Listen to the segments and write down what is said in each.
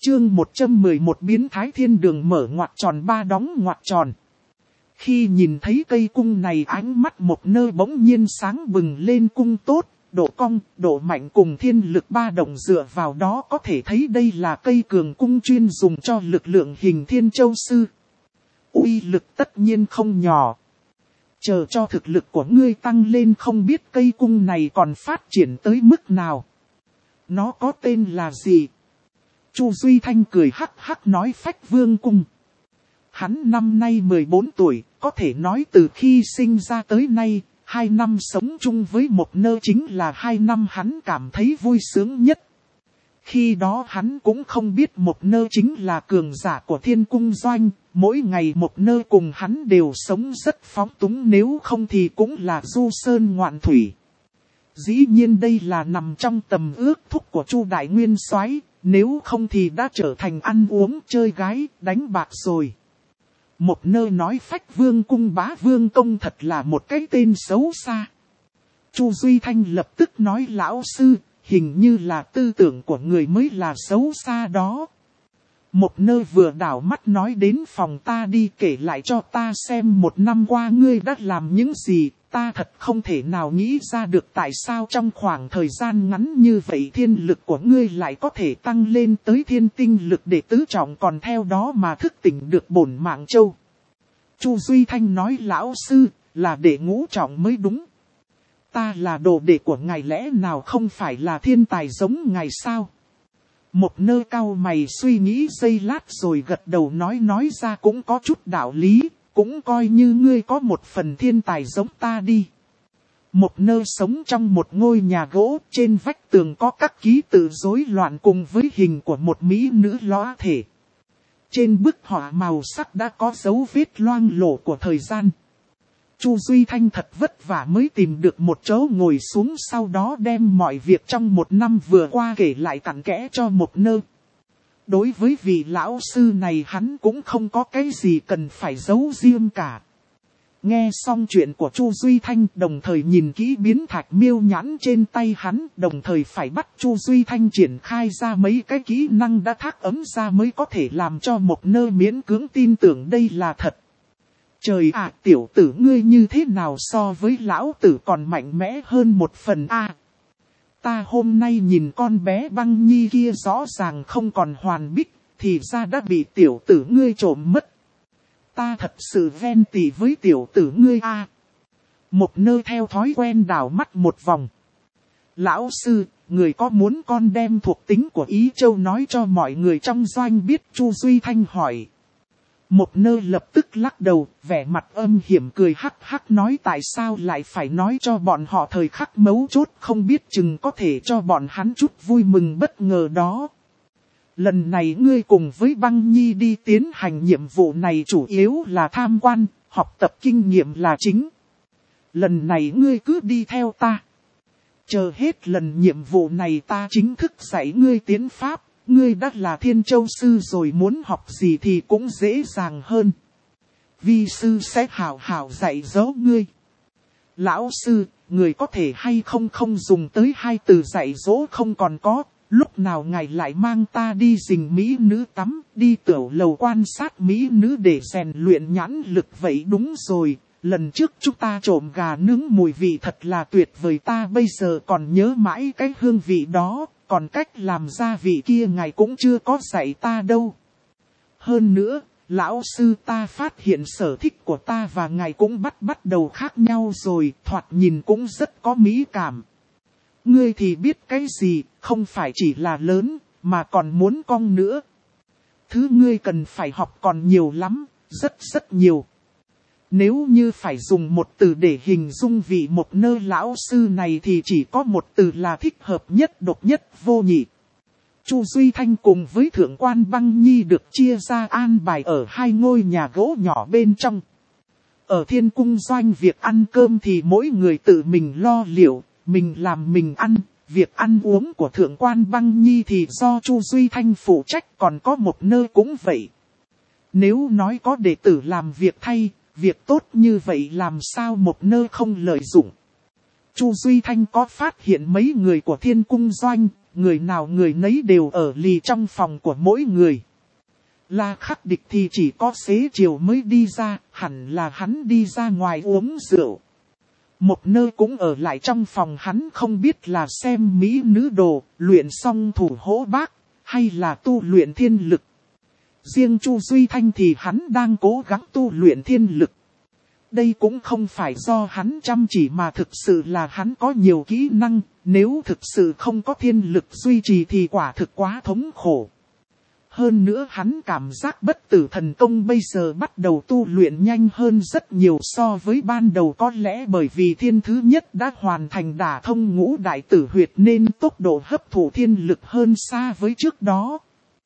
Chương 111 biến thái thiên đường mở ngoặc tròn ba đóng ngoặc tròn. Khi nhìn thấy cây cung này, ánh mắt một nơi bỗng nhiên sáng bừng lên. Cung tốt, độ cong, độ mạnh cùng thiên lực ba động dựa vào đó có thể thấy đây là cây cường cung chuyên dùng cho lực lượng hình Thiên Châu Sư. Uy lực tất nhiên không nhỏ. Chờ cho thực lực của ngươi tăng lên, không biết cây cung này còn phát triển tới mức nào. Nó có tên là gì? Chu Duy Thanh cười hắc hắc nói Phách Vương Cung. Hắn năm nay 14 tuổi, có thể nói từ khi sinh ra tới nay, 2 năm sống chung với một nơ chính là 2 năm hắn cảm thấy vui sướng nhất. Khi đó hắn cũng không biết một nơ chính là cường giả của Thiên Cung Doanh, mỗi ngày một nơ cùng hắn đều sống rất phóng túng, nếu không thì cũng là du sơn ngoạn thủy. Dĩ nhiên đây là nằm trong tầm ước thúc của Chu Đại Nguyên Soái, nếu không thì đã trở thành ăn uống chơi gái, đánh bạc rồi. Một nơi nói Phách Vương Cung Bá Vương Công thật là một cái tên xấu xa. Chu Duy Thanh lập tức nói lão sư, hình như là tư tưởng của người mới là xấu xa đó. Một nơi vừa đảo mắt nói đến phòng ta đi, kể lại cho ta xem một năm qua ngươi đã làm những gì. Ta thật không thể nào nghĩ ra được tại sao trong khoảng thời gian ngắn như vậy thiên lực của ngươi lại có thể tăng lên tới thiên tinh lực để tứ trọng, còn theo đó mà thức tỉnh được bổn mạng châu. Chu Duy Thanh nói lão sư, là đệ ngũ trọng mới đúng. Ta là đồ đệ của ngài, lẽ nào không phải là thiên tài giống ngài sao? Một nơ cao mày suy nghĩ giây lát rồi gật đầu nói ra cũng có chút đạo lý. Cũng coi như ngươi có một phần thiên tài giống ta đi. Một nơ sống trong một ngôi nhà gỗ, trên vách tường có các ký tự rối loạn cùng với hình của một mỹ nữ lõa thể. Trên bức họa màu sắc đã có dấu vết loang lổ của thời gian. Chu Duy Thanh thật vất vả mới tìm được một chỗ ngồi xuống, sau đó đem mọi việc trong một năm vừa qua kể lại cặn kẽ cho một nơ. Đối với vị lão sư này hắn cũng không có cái gì cần phải giấu riêng cả. Nghe xong chuyện của Chu Duy Thanh, đồng thời nhìn kỹ biến thạch miêu nhãn trên tay hắn, đồng thời phải bắt Chu Duy Thanh triển khai ra mấy cái kỹ năng đã thác ấm ra mới có thể làm cho một nơ miễn cưỡng tin tưởng đây là thật. Trời ạ, tiểu tử ngươi như thế nào so với lão tử còn mạnh mẽ hơn một phần a? Ta hôm nay nhìn con bé Băng Nhi kia rõ ràng không còn hoàn bích, thì ra đã bị tiểu tử ngươi trộm mất. Ta thật sự ghen tị với tiểu tử ngươi a. Một nơ theo thói quen đảo mắt một vòng. Lão sư, người có muốn con đem thuộc tính của Ý Châu nói cho mọi người trong doanh biết? Chu Duy Thanh hỏi. Một nơ lập tức lắc đầu, vẻ mặt âm hiểm cười hắc hắc nói tại sao lại phải nói cho bọn họ, thời khắc mấu chốt không biết chừng có thể cho bọn hắn chút vui mừng bất ngờ đó. Lần này ngươi cùng với Băng Nhi đi tiến hành nhiệm vụ này chủ yếu là tham quan, học tập kinh nghiệm là chính. Lần này ngươi cứ đi theo ta. Chờ hết lần nhiệm vụ này ta chính thức dạy ngươi tiến pháp. Ngươi đã là Thiên Châu Sư rồi, muốn học gì thì cũng dễ dàng hơn. Vi sư sẽ hảo hảo dạy dỗ ngươi. Lão sư, người có thể hay không dùng tới hai từ dạy dỗ không còn có. Lúc nào ngài lại mang ta đi rình mỹ nữ tắm, đi tiểu lầu quan sát mỹ nữ để rèn luyện nhãn lực vậy? Đúng rồi, lần trước chúng ta trộm gà nướng mùi vị thật là tuyệt vời, ta bây giờ còn nhớ mãi cái hương vị đó. Còn cách làm gia vị kia ngài cũng chưa có dạy ta đâu. Hơn nữa, lão sư ta phát hiện sở thích của ta và ngài cũng bắt đầu khác nhau rồi, thoạt nhìn cũng rất có mỹ cảm. Ngươi thì biết cái gì, không phải chỉ là lớn, mà còn muốn cong nữa. Thứ ngươi cần phải học còn nhiều lắm, rất nhiều. Nếu như phải dùng một từ để hình dung vị một nơ lão sư này thì chỉ có một từ là thích hợp nhất, độc nhất vô nhị. Chu Duy Thanh cùng với thượng quan Băng Nhi được chia ra an bài ở hai ngôi nhà gỗ nhỏ bên trong. Ở Thiên Cung Doanh việc ăn cơm thì mỗi người tự mình lo liệu, mình làm mình ăn. Việc ăn uống của thượng quan Băng Nhi thì do Chu Duy Thanh phụ trách, còn có một nơ cũng vậy. Nếu nói có đệ tử làm việc thay, việc tốt như vậy làm sao một nơ không lợi dụng. Chu Duy Thanh có phát hiện mấy người của Thiên Cung Doanh, người nào người nấy đều ở lì trong phòng của mỗi người. La Khắc Địch thì chỉ có xế chiều mới đi ra, hẳn là hắn đi ra ngoài uống rượu. Một nơi cũng ở lại trong phòng hắn, không biết là xem mỹ nữ đồ, luyện xong thủ hỗ bác, hay là tu luyện thiên lực. Riêng Chu Duy Thanh thì hắn đang cố gắng tu luyện thiên lực. Đây cũng không phải do hắn chăm chỉ mà thực sự là hắn có nhiều kỹ năng, nếu thực sự không có thiên lực duy trì thì quả thực quá thống khổ. Hơn nữa hắn cảm giác bất tử thần công bây giờ bắt đầu tu luyện nhanh hơn rất nhiều so với ban đầu, có lẽ bởi vì thiên thứ nhất đã hoàn thành đả thông ngũ đại tử huyệt nên tốc độ hấp thụ thiên lực hơn xa với trước đó.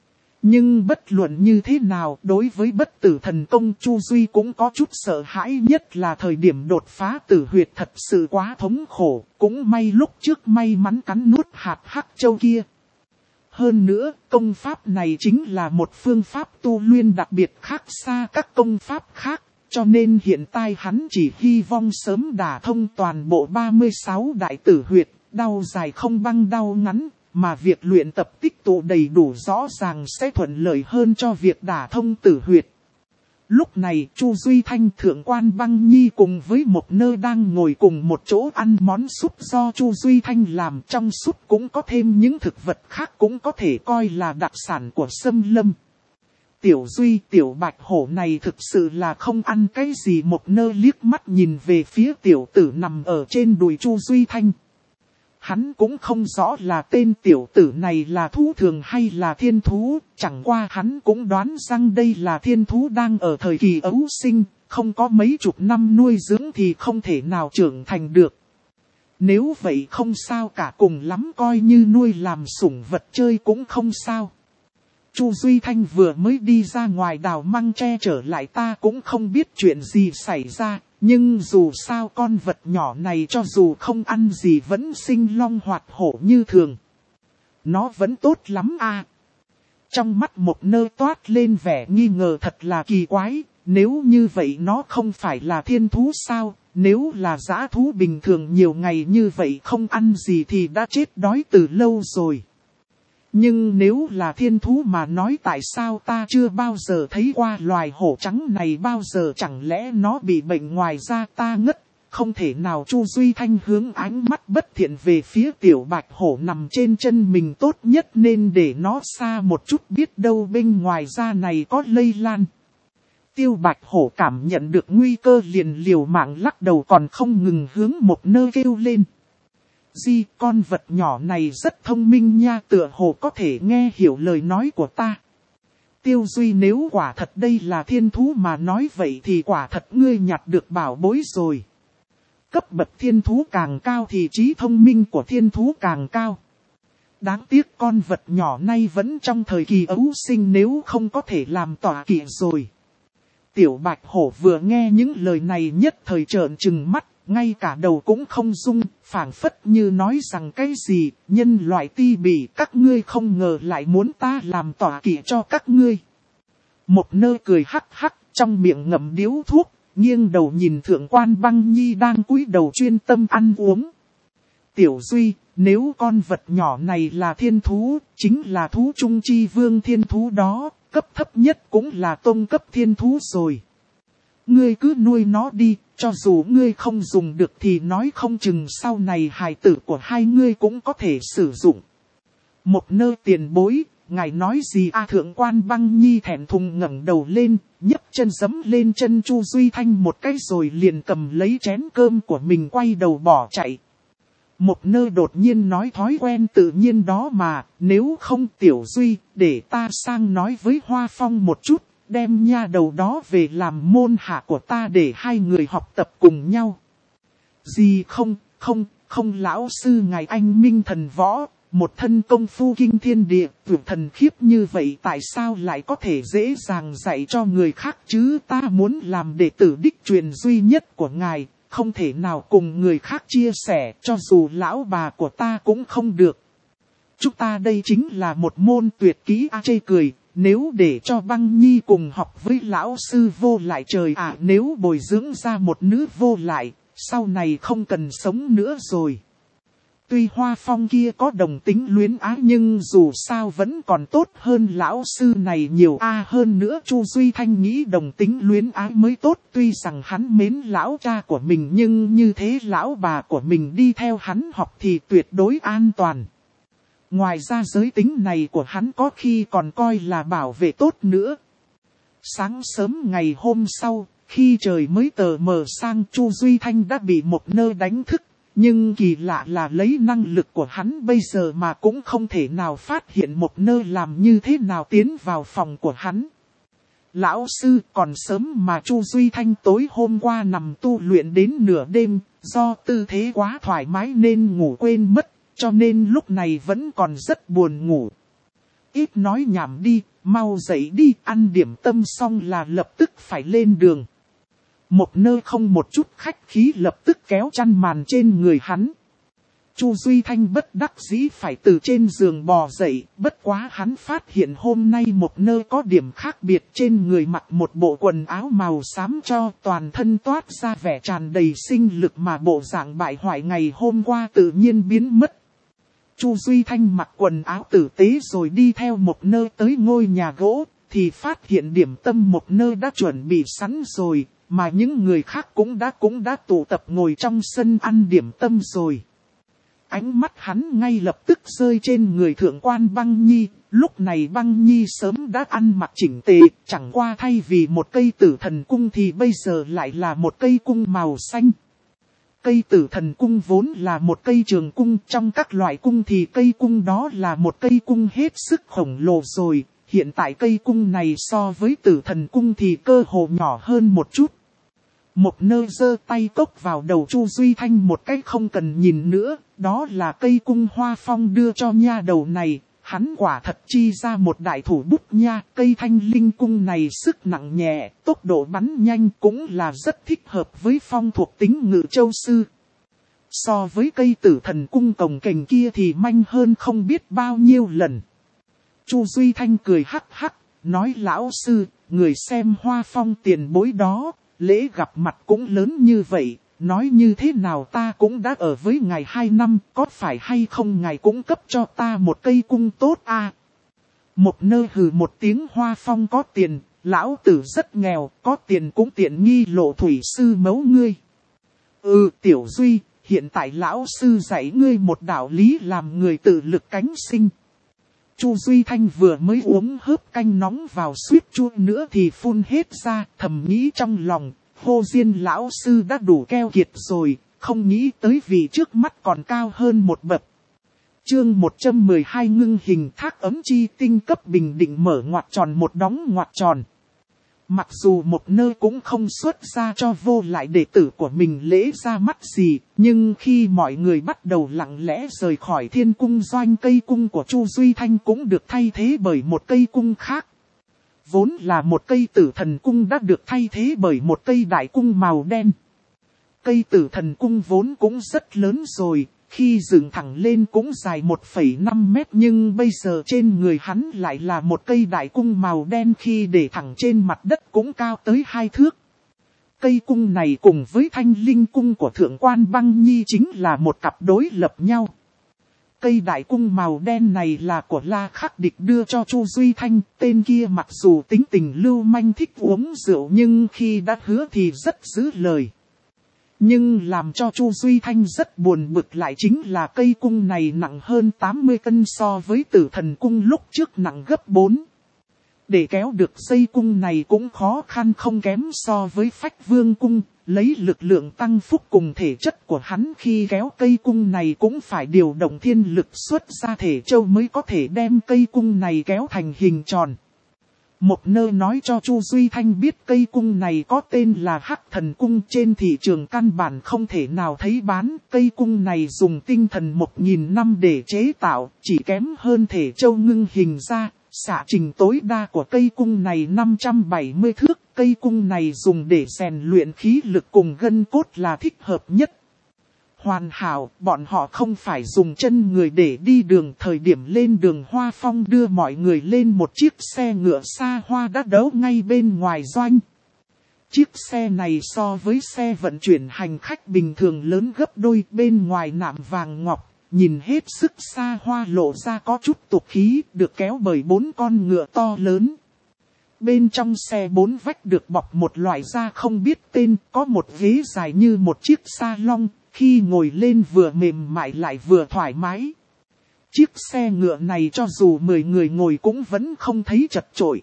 Nhưng bất luận như thế nào, đối với bất tử thần công Chu Duy cũng có chút sợ hãi, nhất là thời điểm đột phá tử huyệt thật sự quá thống khổ, cũng may lúc trước may mắn cắn nuốt hạt hắc châu kia. Hơn nữa, công pháp này chính là một phương pháp tu luyện đặc biệt khác xa các công pháp khác, cho nên hiện tại hắn chỉ hy vọng sớm đả thông toàn bộ 36 đại tử huyệt, đau dài không băng đau ngắn, mà việc luyện tập tích tụ đầy đủ rõ ràng sẽ thuận lợi hơn cho việc đả thông tử huyệt. Lúc này Chu Duy Thanh, Thượng quan Băng Nhi cùng với một nơi đang ngồi cùng một chỗ ăn món súp do Chu Duy Thanh làm, trong súp cũng có thêm những thực vật khác cũng có thể coi là đặc sản của Sâm Lâm. Tiểu Duy, tiểu bạch hổ này thực sự là không ăn cái gì, một nơi liếc mắt nhìn về phía tiểu tử nằm ở trên đùi Chu Duy Thanh. Hắn cũng không rõ là tên tiểu tử này là thú thường hay là thiên thú, chẳng qua hắn cũng đoán rằng đây là thiên thú đang ở thời kỳ ấu sinh, không có mấy chục năm nuôi dưỡng thì không thể nào trưởng thành được. Nếu vậy không sao cả, cùng lắm coi như nuôi làm sủng vật chơi cũng không sao. Chu Duy Thanh vừa mới đi ra ngoài đào măng tre trở lại, ta cũng không biết chuyện gì xảy ra. Nhưng dù sao con vật nhỏ này cho dù không ăn gì vẫn sinh long hoạt hổ như thường. Nó vẫn tốt lắm à. Trong mắt một nơi toát lên vẻ nghi ngờ, thật là kỳ quái. Nếu như vậy nó không phải là thiên thú sao? Nếu là dã thú bình thường nhiều ngày như vậy không ăn gì thì đã chết đói từ lâu rồi. Nhưng nếu là thiên thú mà nói, tại sao ta chưa bao giờ thấy qua loài hổ trắng này bao giờ, chẳng lẽ nó bị bệnh ngoài ra ta ngất, không thể nào. Chu Duy Thanh hướng ánh mắt bất thiện về phía tiểu bạch hổ nằm trên chân mình, tốt nhất nên để nó xa một chút, biết đâu bên ngoài da này có lây lan. Tiêu bạch hổ cảm nhận được nguy cơ liền liều mạng lắc đầu, còn không ngừng hướng một nơi kêu lên. Di, con vật nhỏ này rất thông minh nha, tựa hồ có thể nghe hiểu lời nói của ta. Tiêu Duy, nếu quả thật đây là thiên thú mà nói vậy thì quả thật ngươi nhặt được bảo bối rồi. Cấp bậc thiên thú càng cao thì trí thông minh của thiên thú càng cao. Đáng tiếc con vật nhỏ này vẫn trong thời kỳ ấu sinh, nếu không có thể làm tọa kỵ rồi. Tiểu bạch hổ vừa nghe những lời này nhất thời trợn trừng mắt. Ngay cả đầu cũng không rung, phảng phất như nói rằng cái gì, nhân loại ti bỉ, các ngươi không ngờ lại muốn ta làm tọa kỵ cho các ngươi. Một nơi cười hắc hắc, trong miệng ngậm điếu thuốc, nghiêng đầu nhìn Thượng quan Băng Nhi đang cúi đầu chuyên tâm ăn uống. Tiểu Duy, nếu con vật nhỏ này là thiên thú, chính là thú trung chi vương thiên thú đó, cấp thấp nhất cũng là tông cấp thiên thú rồi. Ngươi cứ nuôi nó đi, cho dù ngươi không dùng được thì nói không chừng sau này hài tử của hai ngươi cũng có thể sử dụng. Một nơi tiền bối, ngài nói gì à? Thượng quan Băng Nhi thẹn thùng ngẩng đầu lên, nhấc chân giẫm lên chân Chu Duy Thanh một cái rồi liền cầm lấy chén cơm của mình quay đầu bỏ chạy. Một nơi đột nhiên nói thói quen tự nhiên đó mà, nếu không Tiểu Duy, để ta sang nói với Hoa Phong một chút. Đem nha đầu đó về làm môn hạ của ta để hai người học tập cùng nhau. Gì không lão sư ngài anh minh thần võ, một thân công phu kinh thiên địa, vượt thần khiếp như vậy tại sao lại có thể dễ dàng dạy cho người khác chứ? Ta muốn làm đệ tử đích truyền duy nhất của ngài, không thể nào cùng người khác chia sẻ, cho dù lão bà của ta cũng không được. Chúng ta đây chính là một môn tuyệt kỹ a. Chê cười. Nếu để cho Băng Nhi cùng học với lão sư vô lại trời ạ, nếu bồi dưỡng ra một nữ vô lại, sau này không cần sống nữa rồi. Tuy Hoa Phong kia có đồng tính luyến ái nhưng dù sao vẫn còn tốt hơn lão sư này nhiều. Hơn nữa Chu Duy Thanh nghĩ đồng tính luyến ái mới tốt. Tuy rằng hắn mến lão cha của mình nhưng như thế lão bà của mình đi theo hắn học thì tuyệt đối an toàn. Ngoài ra giới tính này của hắn có khi còn coi là bảo vệ tốt nữa. Sáng sớm ngày hôm sau, khi trời mới tờ mờ sang, Chu Duy Thanh đã bị một nơi đánh thức. Nhưng kỳ lạ là lấy năng lực của hắn bây giờ mà cũng không thể nào phát hiện một nơi làm như thế nào tiến vào phòng của hắn. Lão sư, còn sớm mà. Chu Duy Thanh tối hôm qua nằm tu luyện đến nửa đêm, do tư thế quá thoải mái nên ngủ quên mất, cho nên lúc này vẫn còn rất buồn ngủ. Ít nói nhảm đi, mau dậy đi, ăn điểm tâm xong là lập tức phải lên đường. Một nơi không một chút khách khí lập tức kéo chăn màn trên người hắn. Chu Duy Thanh bất đắc dĩ phải từ trên giường bò dậy, bất quá hắn phát hiện hôm nay một nơi có điểm khác biệt, trên người mặc một bộ quần áo màu xám cho toàn thân toát ra vẻ tràn đầy sinh lực mà bộ dạng bại hoại ngày hôm qua tự nhiên biến mất. Chu Duy Thanh mặc quần áo tử tế rồi đi theo một nơi tới ngôi nhà gỗ, thì phát hiện điểm tâm một nơi đã chuẩn bị sẵn rồi, mà những người khác cũng đã tụ tập ngồi trong sân ăn điểm tâm rồi. Ánh mắt hắn ngay lập tức rơi trên người thượng quan Băng Nhi, lúc này Băng Nhi sớm đã ăn mặc chỉnh tề, chẳng qua thay vì một cây tử thần cung thì bây giờ lại là một cây cung màu xanh. Cây tử thần cung vốn là một cây trường cung, trong các loại cung thì cây cung đó là một cây cung hết sức khổng lồ rồi, hiện tại cây cung này so với tử thần cung thì cơ hồ nhỏ hơn một chút. Một nơi giơ tay cốc vào đầu Chu Duy Thanh một cách không cần nhìn nữa, đó là cây cung Hoa Phong đưa cho nha đầu này, hắn quả thật chi ra một đại thủ bút nha. Cây thanh linh cung này sức nặng nhẹ, tốc độ bắn nhanh cũng là rất thích hợp với Phong thuộc tính Ngự Châu Sư. So với cây tử thần cung cồng kềnh kia thì manh hơn không biết bao nhiêu lần. Chu Duy Thanh cười hắc hắc, nói lão sư, người xem Hoa Phong tiền bối đó, lễ gặp mặt cũng lớn như vậy, nói như thế nào ta cũng đã ở với ngài 2 năm, có phải hay không ngài cũng cấp cho ta một cây cung tốt à? Một nơi hừ một tiếng, Hoa Phong có tiền, lão tử rất nghèo, có tiền cũng tiện nghi Lộ thủy sư mấu ngươi. Tiểu Duy, hiện tại lão sư dạy ngươi một đạo lý làm người tự lực cánh sinh. Chu Duy Thanh vừa mới uống hớp canh nóng vào suýt chua nữa thì phun hết ra, thầm nghĩ trong lòng, Hồ Diên lão sư đã đủ keo kiệt rồi, không nghĩ tới vì trước mắt còn cao hơn một bậc. Chương 112 ngưng hình thác ấm chi tinh cấp bình định mở ngoặc tròn một đóng ngoặc tròn. Mặc dù một nơi cũng không xuất ra cho vô lại đệ tử của mình lễ ra mắt gì, nhưng khi mọi người bắt đầu lặng lẽ rời khỏi thiên cung doanh, cây cung của Chu Duy Thanh cũng được thay thế bởi một cây cung khác. Vốn là một cây tử thần cung đã được thay thế bởi một cây đại cung màu đen. Cây tử thần cung vốn cũng rất lớn rồi, khi dựng thẳng lên cũng dài 1,5 mét, nhưng bây giờ trên người hắn lại là một cây đại cung màu đen, khi để thẳng trên mặt đất cũng cao tới 2 thước. Cây cung này cùng với thanh linh cung của thượng quan Băng Nhi chính là một cặp đối lập nhau. Cây đại cung màu đen này là của La Khắc Địch đưa cho Chu Duy Thanh, tên kia mặc dù tính tình lưu manh thích uống rượu nhưng khi đã hứa thì rất giữ lời. Nhưng làm cho Chu Duy Thanh rất buồn bực lại chính là cây cung này nặng hơn 80 cân so với tử thần cung lúc trước nặng gấp 4. Để kéo được dây cung này cũng khó khăn không kém so với Phách Vương cung, lấy lực lượng tăng phúc cùng thể chất của hắn khi kéo cây cung này cũng phải điều động thiên lực xuất ra thể châu mới có thể đem cây cung này kéo thành hình tròn. Một nơi nói cho Chu Duy Thanh biết cây cung này có tên là Hắc Thần Cung, trên thị trường căn bản không thể nào thấy bán. Cây cung này dùng tinh thần 1000 năm để chế tạo, chỉ kém hơn thể châu ngưng hình ra. Xạ trình tối đa của cây cung này 570 thước, cây cung này dùng để rèn luyện khí lực cùng gân cốt là thích hợp nhất. Hoàn hảo, bọn họ không phải dùng chân người để đi đường. Thời điểm lên đường, Hoa Phong đưa mọi người lên một chiếc xe ngựa xa hoa đã đậu ngay bên ngoài doanh. Chiếc xe này so với xe vận chuyển hành khách bình thường lớn gấp đôi, bên ngoài nạm vàng ngọc, nhìn hết sức xa hoa lộ ra có chút tục khí, được kéo bởi 4 con ngựa to lớn. Bên trong xe 4 vách được bọc một loại da không biết tên, có một ghế dài như một chiếc salon, khi ngồi lên vừa mềm mại lại vừa thoải mái. Chiếc xe ngựa này cho dù 10 người ngồi cũng vẫn không thấy chật chội.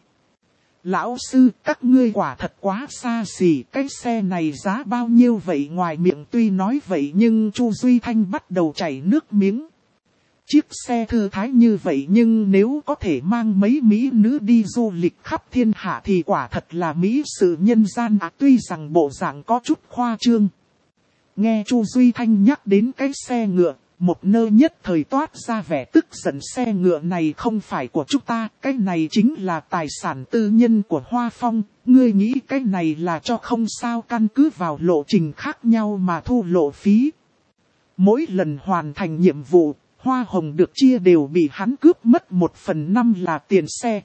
Lão sư, các ngươi quả thật quá xa xỉ, cái xe này giá bao nhiêu vậy? Ngoài miệng tuy nói vậy nhưng Chu Duy Thanh bắt đầu chảy nước miếng. Chiếc xe thư thái như vậy nhưng nếu có thể mang mấy mỹ nữ đi du lịch khắp thiên hạ thì quả thật là mỹ sự nhân gian tuy rằng bộ dạng có chút khoa trương. Nghe Chu Duy Thanh nhắc đến cái xe ngựa, một nơi nhất thời toát ra vẻ tức giận. Xe ngựa này không phải của chúng ta, cái này chính là tài sản tư nhân của Hoa Phong, ngươi nghĩ cái này là cho không sao, căn cứ vào lộ trình khác nhau mà thu lộ phí. Mỗi lần hoàn thành nhiệm vụ, hoa hồng được chia đều bị hắn cướp mất 1/5 là tiền xe.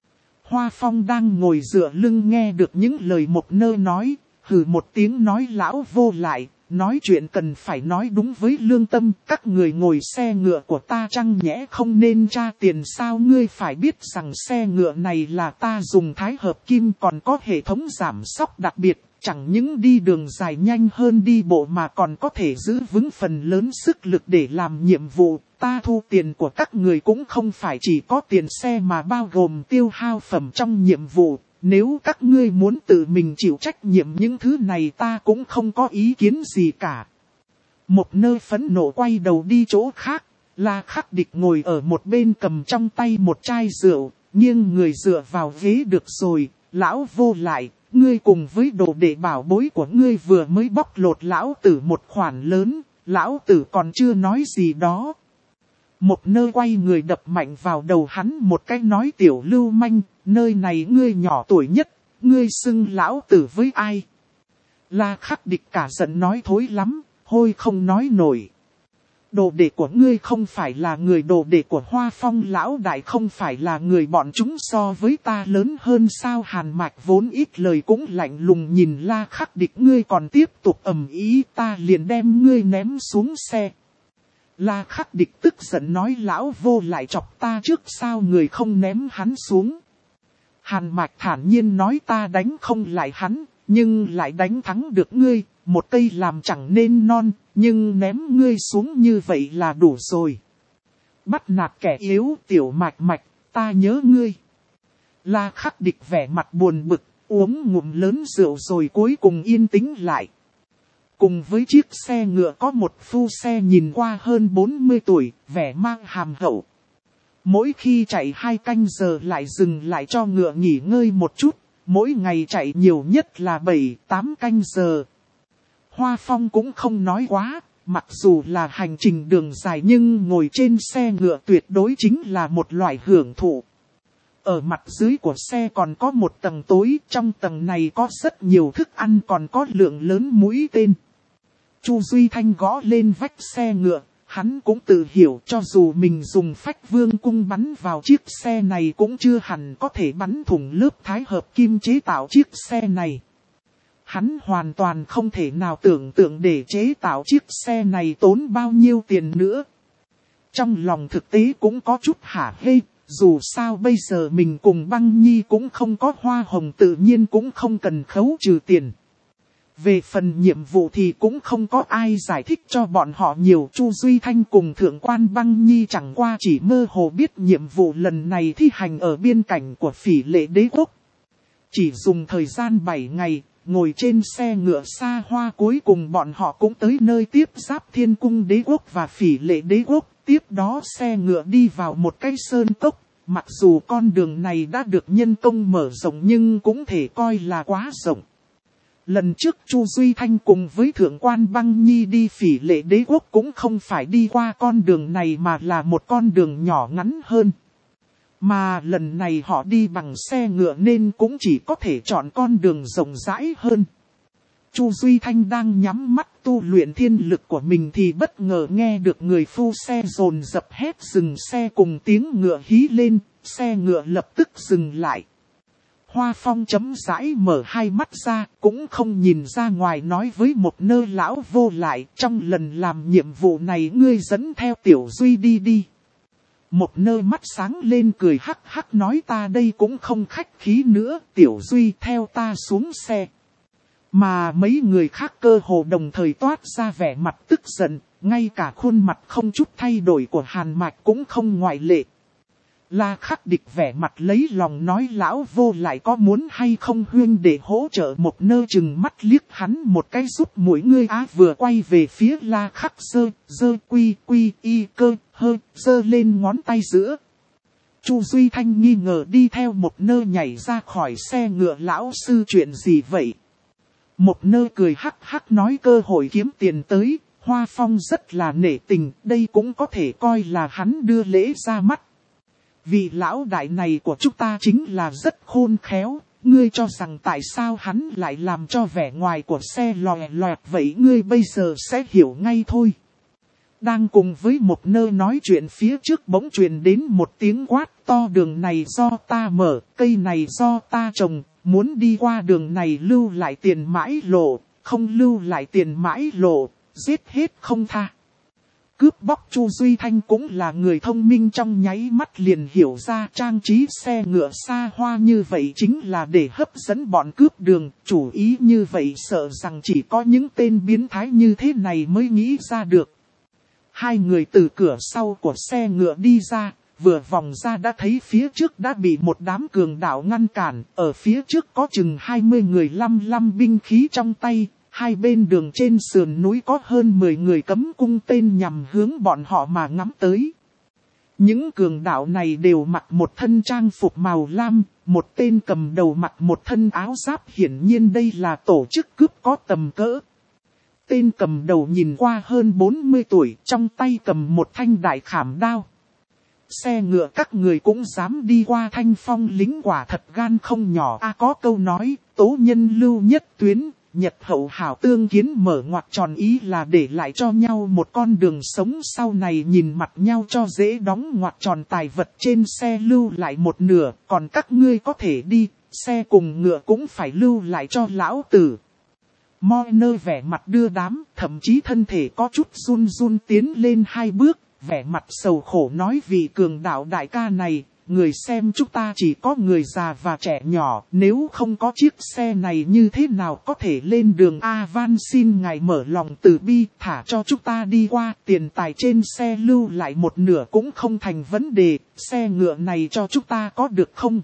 Hoa Phong đang ngồi dựa lưng nghe được những lời một nơi nói, hừ một tiếng nói lão vô lại. Nói chuyện cần phải nói đúng với lương tâm, các người ngồi xe ngựa của ta chăng nhẽ không nên tra tiền sao? Ngươi phải biết rằng xe ngựa này là ta dùng thái hợp kim, còn có hệ thống giảm xóc đặc biệt, chẳng những đi đường dài nhanh hơn đi bộ mà còn có thể giữ vững phần lớn sức lực để làm nhiệm vụ. Ta thu tiền của các người cũng không phải chỉ có tiền xe mà bao gồm tiêu hao phẩm trong nhiệm vụ. Nếu các ngươi muốn tự mình chịu trách nhiệm những thứ này ta cũng không có ý kiến gì cả. Một nơi phẫn nộ quay đầu đi chỗ khác, La Khắc Địch ngồi ở một bên cầm trong tay một chai rượu, nghiêng người dựa vào ghế. Được rồi, lão vô lại, ngươi cùng với đồ đệ bảo bối của ngươi vừa mới bóc lột lão tử một khoản lớn, lão tử còn chưa nói gì đó. Một nơi quay người đập mạnh vào đầu hắn một cái nói tiểu lưu manh, nơi này ngươi nhỏ tuổi nhất, ngươi xưng lão tử với ai? La Khắc Địch cả giận nói thối lắm, hôi không nói nổi. Đồ đệ của ngươi không phải là người đồ đệ của Hoa Phong lão đại, không phải là người bọn chúng so với ta lớn hơn sao? Hàn Mạch vốn ít lời cũng lạnh lùng nhìn La Khắc Địch, ngươi còn tiếp tục ầm ĩ ta liền đem ngươi ném xuống xe. La Khắc Địch tức giận nói lão vô lại chọc ta trước sao người không ném hắn xuống. Hàn Mạch thản nhiên nói ta đánh không lại hắn, nhưng lại đánh thắng được ngươi, một cây làm chẳng nên non, nhưng ném ngươi xuống như vậy là đủ rồi. Bắt nạt kẻ yếu tiểu Mạch Mạch, ta nhớ ngươi. La Khắc Địch vẻ mặt buồn bực, uống ngụm lớn rượu rồi cuối cùng yên tĩnh lại. Cùng với chiếc xe ngựa có một phu xe nhìn qua hơn 40 tuổi, vẻ mang hàm hậu. Mỗi khi chạy 2 canh giờ lại dừng lại cho ngựa nghỉ ngơi một chút, mỗi ngày chạy nhiều nhất là 7-8 canh giờ. Hoa Phong cũng không nói quá, mặc dù là hành trình đường dài nhưng ngồi trên xe ngựa tuyệt đối chính là một loại hưởng thụ. Ở mặt dưới của xe còn có một tầng tối, trong tầng này có rất nhiều thức ăn còn có lượng lớn mũi tên. Chu Duy Thanh gõ lên vách xe ngựa, hắn cũng tự hiểu cho dù mình dùng phách vương cung bắn vào chiếc xe này cũng chưa hẳn có thể bắn thủng lớp thái hợp kim chế tạo chiếc xe này. Hắn hoàn toàn không thể nào tưởng tượng để chế tạo chiếc xe này tốn bao nhiêu tiền nữa. Trong lòng thực tế cũng có chút hả hê, dù sao bây giờ mình cùng Băng Nhi cũng không có hoa hồng tự nhiên cũng không cần khấu trừ tiền. Về phần nhiệm vụ thì cũng không có ai giải thích cho bọn họ nhiều. Chu Duy Thanh cùng Thượng quan Băng Nhi chẳng qua chỉ mơ hồ biết nhiệm vụ lần này thi hành ở biên cảnh của Phỉ Lệ Đế Quốc. Chỉ dùng thời gian 7 ngày, ngồi trên xe ngựa xa hoa cuối cùng bọn họ cũng tới nơi tiếp giáp Thiên Cung Đế Quốc và Phỉ Lệ Đế Quốc. Tiếp đó xe ngựa đi vào một cái sơn cốc. Mặc dù con đường này đã được nhân công mở rộng nhưng cũng thể coi là quá rộng. Lần trước Chu Duy Thanh cùng với Thượng quan Băng Nhi đi Phỉ Lệ Đế Quốc cũng không phải đi qua con đường này mà là một con đường nhỏ ngắn hơn. Mà lần này họ đi bằng xe ngựa nên cũng chỉ có thể chọn con đường rộng rãi hơn. Chu Duy Thanh đang nhắm mắt tu luyện thiên lực của mình thì bất ngờ nghe được người phu xe dồn dập hét dừng xe cùng tiếng ngựa hí lên, xe ngựa lập tức dừng lại. Hoa Phong chấm rãi mở hai mắt ra, cũng không nhìn ra ngoài nói với một nơ lão vô lại, trong lần làm nhiệm vụ này ngươi dẫn theo Tiểu Duy đi đi. Một nơ mắt sáng lên cười hắc hắc nói ta đây cũng không khách khí nữa, Tiểu Duy theo ta xuống xe. Mà mấy người khác cơ hồ đồng thời toát ra vẻ mặt tức giận, ngay cả khuôn mặt không chút thay đổi của Hàn Mạch cũng không ngoại lệ. La Khắc Địch vẻ mặt lấy lòng nói lão vô lại có muốn hay không huynh để hỗ trợ một nơ chừng mắt liếc hắn một cái giúp mỗi ngươi á vừa quay về phía La Khắc dơ quy y cơ hơi dơ lên ngón tay giữa. Chu Duy Thanh nghi ngờ đi theo một nơ nhảy ra khỏi xe ngựa lão sư chuyện gì vậy? Một nơ cười hắc hắc nói cơ hội kiếm tiền tới, Hoa Phong rất là nể tình, đây cũng có thể coi là hắn đưa lễ ra mắt. Vị lão đại này của chúng ta chính là rất khôn khéo, ngươi cho rằng tại sao hắn lại làm cho vẻ ngoài của xe lòe loẹt vậy ngươi bây giờ sẽ hiểu ngay thôi. Đang cùng với một nơ nói chuyện phía trước bỗng truyền đến một tiếng quát to đường này do ta mở, cây này do ta trồng, muốn đi qua đường này lưu lại tiền mãi lộ, không lưu lại tiền mãi lộ, giết hết không tha. Cướp bóc Chu Duy Thanh cũng là người thông minh trong nháy mắt liền hiểu ra trang trí xe ngựa xa hoa như vậy chính là để hấp dẫn bọn cướp đường, chủ ý như vậy sợ rằng chỉ có những tên biến thái như thế này mới nghĩ ra được. Hai người từ cửa sau của xe ngựa đi ra, vừa vòng ra đã thấy phía trước đã bị một đám cường đạo ngăn cản, ở phía trước có chừng 20 người lăm binh khí trong tay. Hai bên đường trên sườn núi có hơn 10 người cấm cung tên nhằm hướng bọn họ mà ngắm tới. Những cường đạo này đều mặc một thân trang phục màu lam, một tên cầm đầu mặc một thân áo giáp hiển nhiên đây là tổ chức cướp có tầm cỡ. Tên cầm đầu nhìn qua hơn 40 tuổi, trong tay cầm một thanh đại khảm đao. Xe ngựa các người cũng dám đi qua Thanh Phong lính quả thật gan không nhỏ. Có câu nói, tố nhân lưu nhất tuyến. Nhật hậu hảo tương kiến mở ngoặc tròn ý là để lại cho nhau một con đường sống sau này nhìn mặt nhau cho dễ đóng ngoặc tròn tài vật trên xe lưu lại một nửa, còn các ngươi có thể đi, xe cùng ngựa cũng phải lưu lại cho lão tử. Moi nơ vẻ mặt đưa đám, thậm chí thân thể có chút run run tiến lên hai bước, vẻ mặt sầu khổ nói vì cường đạo đại ca này. Người xem chúng ta chỉ có người già và trẻ nhỏ, nếu không có chiếc xe này như thế nào có thể lên đường van xin ngài mở lòng từ bi, thả cho chúng ta đi qua, tiền tài trên xe lưu lại một nửa cũng không thành vấn đề, xe ngựa này cho chúng ta có được không?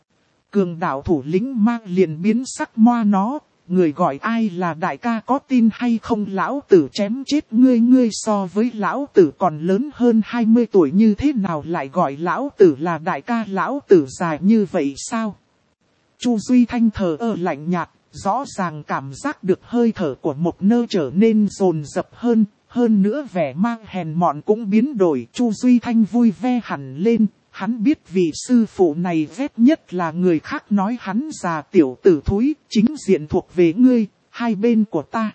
Cường đạo thủ lĩnh mang liền biến sắc moa nó, người gọi ai là đại ca có tin hay không lão tử chém chết ngươi so với lão tử còn lớn hơn 20 tuổi như thế nào lại gọi lão tử là đại ca lão tử dài như vậy sao? Chu Duy Thanh thờ ơ lạnh nhạt, rõ ràng cảm giác được hơi thở của một nơ trở nên dồn dập hơn nữa vẻ mang hèn mọn cũng biến đổi. Chu Duy Thanh vui vẻ hẳn lên. Hắn biết vị sư phụ này ghét nhất là người khác nói hắn già tiểu tử thúi, chính diện thuộc về ngươi, hai bên của ta.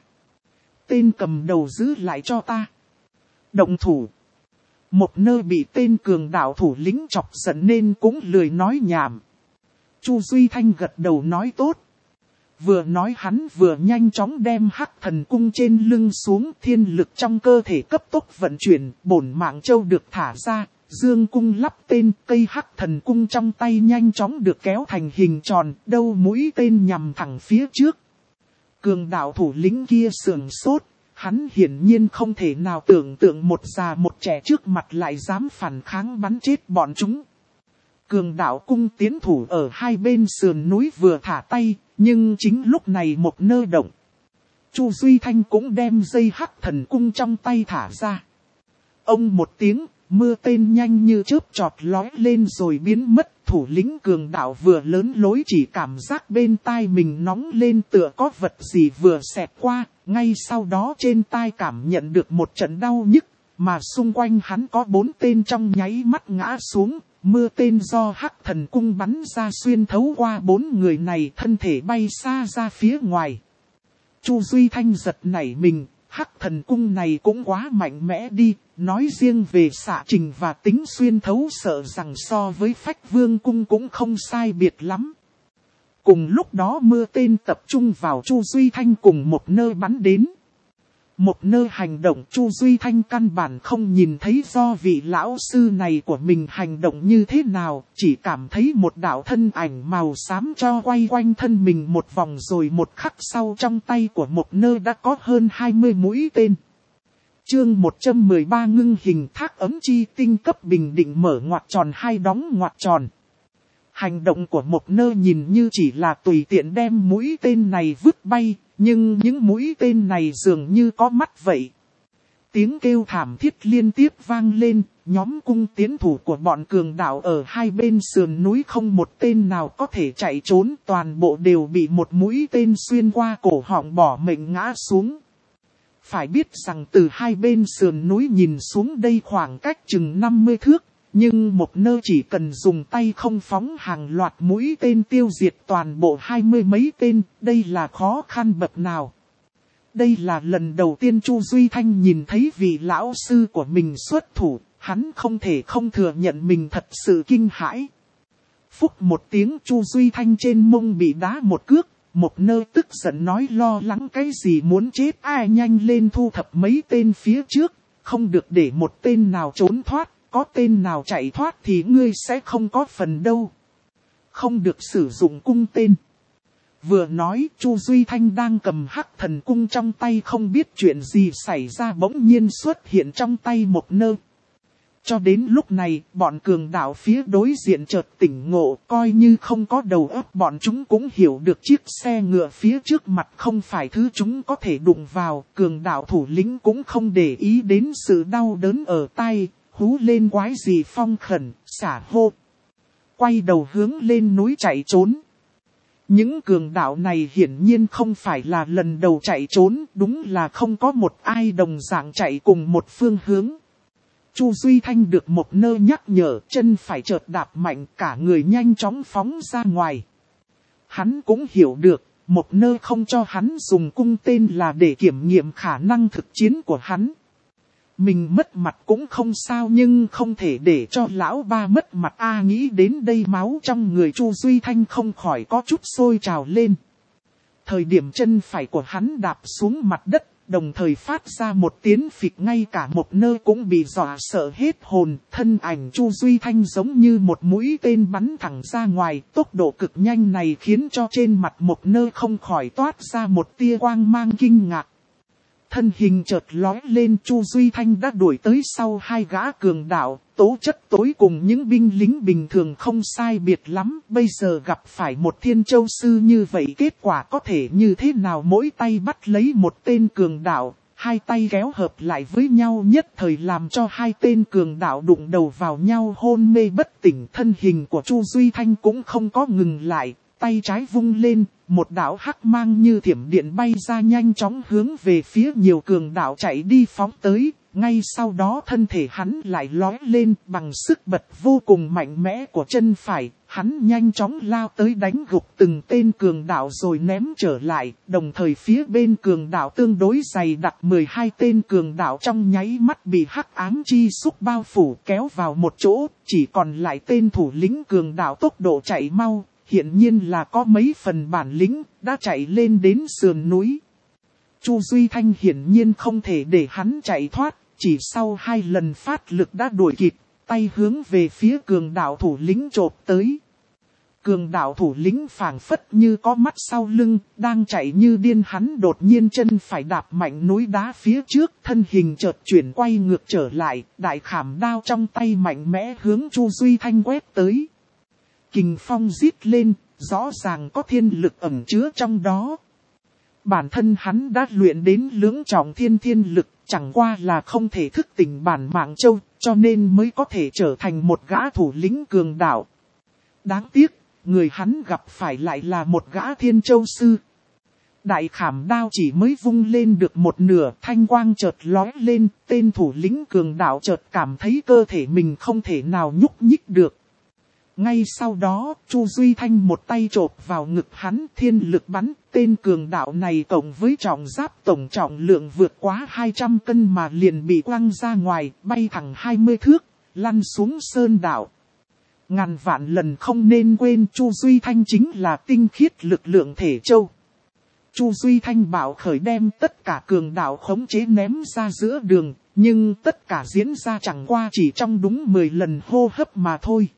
Tên cầm đầu giữ lại cho ta. Động thủ. Một nơi bị tên cường đạo thủ lĩnh chọc giận nên cũng lười nói nhảm. Chu Duy Thanh gật đầu nói tốt. Vừa nói hắn vừa nhanh chóng đem hắc thần cung trên lưng xuống, thiên lực trong cơ thể cấp tốc vận chuyển, bổn mạng châu được thả ra. Dương cung lắp tên, cây hắc thần cung trong tay nhanh chóng được kéo thành hình tròn, đầu mũi tên nhằm thẳng phía trước. Cường đạo thủ lĩnh kia sườn sốt, hắn hiển nhiên không thể nào tưởng tượng một già một trẻ trước mặt lại dám phản kháng bắn chết bọn chúng. Cường đạo cung tiến thủ ở hai bên sườn núi vừa thả tay, nhưng chính lúc này một nơ động. Chu Duy Thanh cũng đem dây hắc thần cung trong tay thả ra. Ông một tiếng. Mưa tên nhanh như chớp chọt lói lên rồi biến mất, thủ lĩnh cường đạo vừa lớn lối chỉ cảm giác bên tai mình nóng lên tựa có vật gì vừa xẹt qua, ngay sau đó trên tai cảm nhận được một trận đau nhức, mà xung quanh hắn có 4 tên trong nháy mắt ngã xuống, mưa tên do hắc thần cung bắn ra xuyên thấu qua 4 người này thân thể bay xa ra phía ngoài. Chu Duy Thanh giật nảy mình, hắc thần cung này cũng quá mạnh mẽ đi. Nói riêng về xạ trình và tính xuyên thấu sợ rằng so với Phách Vương cung cũng không sai biệt lắm. Cùng lúc đó mưa tên tập trung vào Chu Duy Thanh cùng một nơi bắn đến. Một nơi hành động Chu Duy Thanh căn bản không nhìn thấy do vị lão sư này của mình hành động như thế nào, chỉ cảm thấy một đạo thân ảnh màu xám cho quay quanh thân mình một vòng rồi một khắc sau trong tay của một nơi đã có hơn 20 mũi tên. Chương 113 ngưng hình thác ấm chi tinh cấp bình định mở ngoặc tròn hai đóng ngoặc tròn. Hành động của một nơi nhìn như chỉ là tùy tiện đem mũi tên này vứt bay, nhưng những mũi tên này dường như có mắt vậy. Tiếng kêu thảm thiết liên tiếp vang lên, nhóm cung tiến thủ của bọn cường đạo ở hai bên sườn núi không một tên nào có thể chạy trốn, toàn bộ đều bị một mũi tên xuyên qua cổ họng bỏ mệnh ngã xuống. Phải biết rằng từ hai bên sườn núi nhìn xuống đây khoảng cách chừng 50 thước, nhưng một nơi chỉ cần dùng tay không phóng hàng loạt mũi tên tiêu diệt toàn bộ 20 mấy tên, đây là khó khăn bậc nào. Đây là lần đầu tiên Chu Duy Thanh nhìn thấy vị lão sư của mình xuất thủ, hắn không thể không thừa nhận mình thật sự kinh hãi. Phúc một tiếng Chu Duy Thanh trên mông bị đá một cước, một nơi tức giận nói lo lắng cái gì muốn chết ai nhanh lên thu thập mấy tên phía trước, không được để một tên nào trốn thoát, có tên nào chạy thoát thì ngươi sẽ không có phần đâu. Không được sử dụng cung tên. Vừa nói Chu Duy Thanh đang cầm hắc thần cung trong tay không biết chuyện gì xảy ra bỗng nhiên xuất hiện trong tay một nơi. Cho đến lúc này, bọn cường đạo phía đối diện chợt tỉnh ngộ, coi như không có đầu óc bọn chúng cũng hiểu được chiếc xe ngựa phía trước mặt không phải thứ chúng có thể đụng vào, cường đạo thủ lĩnh cũng không để ý đến sự đau đớn ở tay, hú lên quái gì phong khẩn, xả hô. Quay đầu hướng lên núi chạy trốn. Những cường đạo này hiển nhiên không phải là lần đầu chạy trốn, đúng là không có một ai đồng dạng chạy cùng một phương hướng. Chu Duy Thanh được một nơi nhắc nhở, chân phải chợt đạp mạnh, cả người nhanh chóng phóng ra ngoài. Hắn cũng hiểu được, một nơi không cho hắn dùng cung tên là để kiểm nghiệm khả năng thực chiến của hắn. Mình mất mặt cũng không sao nhưng không thể để cho lão ba mất mặt nghĩ đến đây máu trong người Chu Duy Thanh không khỏi có chút sôi trào lên. Thời điểm chân phải của hắn đạp xuống mặt đất, đồng thời phát ra một tiếng phịch ngay cả một nơi cũng bị dọa sợ hết hồn, thân ảnh Chu Duy Thanh giống như một mũi tên bắn thẳng ra ngoài, tốc độ cực nhanh này khiến cho trên mặt một nơi không khỏi toát ra một tia quang mang kinh ngạc. Thân hình chợt lói lên Chu Duy Thanh đã đuổi tới sau hai gã cường đạo, tố chất tối cùng những binh lính bình thường không sai biệt lắm. Bây giờ gặp phải một thiên châu sư như vậy kết quả có thể như thế nào mỗi tay bắt lấy một tên cường đạo, hai tay kéo hợp lại với nhau nhất thời làm cho hai tên cường đạo đụng đầu vào nhau hôn mê bất tỉnh. Thân hình của Chu Duy Thanh cũng không có ngừng lại. Tay trái vung lên, một đạo hắc mang như thiểm điện bay ra nhanh chóng hướng về phía nhiều cường đạo chạy đi phóng tới. Ngay sau đó thân thể hắn lại lói lên bằng sức bật vô cùng mạnh mẽ của chân phải. Hắn nhanh chóng lao tới đánh gục từng tên cường đạo rồi ném trở lại. Đồng thời phía bên cường đạo tương đối dày đặc 12 tên cường đạo trong nháy mắt bị hắc ám chi xúc bao phủ kéo vào một chỗ. Chỉ còn lại tên thủ lĩnh cường đạo tốc độ chạy mau. Hiện nhiên là có mấy phần bản lĩnh, đã chạy lên đến sườn núi. Chu Duy Thanh hiển nhiên không thể để hắn chạy thoát, chỉ sau 2 lần phát lực đã đuổi kịp, tay hướng về phía cường đạo thủ lĩnh chộp tới. Cường đạo thủ lĩnh phảng phất như có mắt sau lưng, đang chạy như điên hắn đột nhiên chân phải đạp mạnh núi đá phía trước, thân hình chợt chuyển quay ngược trở lại, đại khảm đao trong tay mạnh mẽ hướng Chu Duy Thanh quét tới. Kình phong rít lên, rõ ràng có thiên lực ẩn chứa trong đó. Bản thân hắn đã luyện đến lưỡng trọng thiên lực, chẳng qua là không thể thức tỉnh bản mạng châu, cho nên mới có thể trở thành một gã thủ lĩnh cường đạo. Đáng tiếc, người hắn gặp phải lại là một gã thiên châu sư. Đại khảm đao chỉ mới vung lên được một nửa, thanh quang chợt lói lên, tên thủ lĩnh cường đạo chợt cảm thấy cơ thể mình không thể nào nhúc nhích được. Ngay sau đó, Chu Duy Thanh một tay chộp vào ngực hắn thiên lực bắn, tên cường đạo này cộng với trọng giáp tổng trọng lượng vượt quá 200 cân mà liền bị quăng ra ngoài, bay thẳng 20 thước, lăn xuống sơn đạo. Ngàn vạn lần không nên quên Chu Duy Thanh chính là tinh khiết lực lượng thể châu. Chu Duy Thanh bạo khởi đem tất cả cường đạo khống chế ném ra giữa đường, nhưng tất cả diễn ra chẳng qua chỉ trong đúng 10 lần hô hấp mà thôi.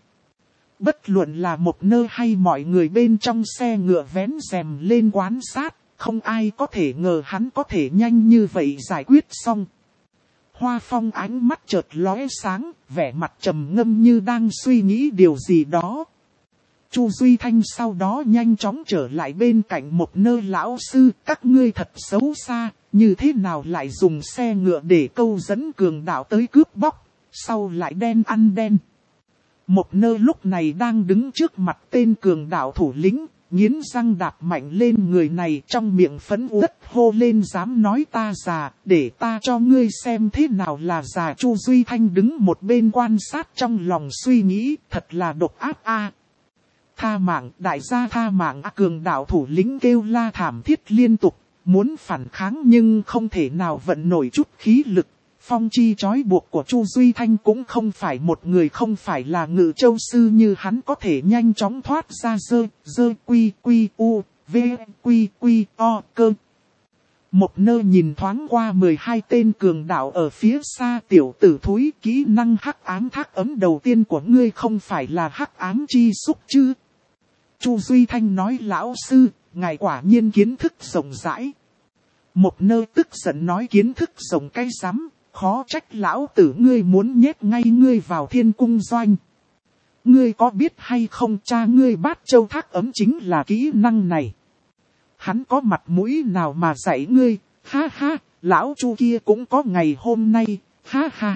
Bất luận là một nơi hay mọi người bên trong xe ngựa vén rèm lên quan sát, không ai có thể ngờ hắn có thể nhanh như vậy giải quyết xong. Hoa Phong ánh mắt chợt lóe sáng, vẻ mặt trầm ngâm như đang suy nghĩ điều gì đó. Chu Duy Thanh sau đó nhanh chóng trở lại bên cạnh một nơi lão sư, các ngươi thật xấu xa, như thế nào lại dùng xe ngựa để câu dẫn cường đạo tới cướp bóc, sau lại đen ăn đen. Một nơi lúc này đang đứng trước mặt tên cường đạo thủ lĩnh, nghiến răng đạp mạnh lên người này, trong miệng phẫn uất hô lên, dám nói ta già, để ta cho ngươi xem thế nào là già. Chu Duy Thanh đứng một bên quan sát, trong lòng suy nghĩ, thật là độc ác a. Tha mạng, đại gia tha mạng. Cường đạo thủ lĩnh kêu la thảm thiết liên tục, muốn phản kháng nhưng không thể nào vận nổi chút khí lực. Phong chi trói buộc của Chu Duy Thanh cũng không phải một người, không phải là Ngự Châu sư như hắn có thể nhanh chóng thoát ra. Dơ quy quy u v quy quy o cơ. Một nơi nhìn thoáng qua 12 tên cường đạo ở phía xa, tiểu tử thúi, kỹ năng hắc ám thác ấm đầu tiên của ngươi không phải là hắc ám chi xúc chứ? Chu Duy Thanh nói, lão sư, ngài quả nhiên kiến thức rộng rãi. Một nơi tức giận nói, kiến thức rộng cái rắm, khó trách lão tử ngươi muốn nhét ngay ngươi vào thiên cung doanh. Ngươi có biết hay không, cha ngươi Bát Châu thác ấm chính là kỹ năng này. Hắn có mặt mũi nào mà dạy ngươi, ha ha, lão Chu kia cũng có ngày hôm nay, ha ha.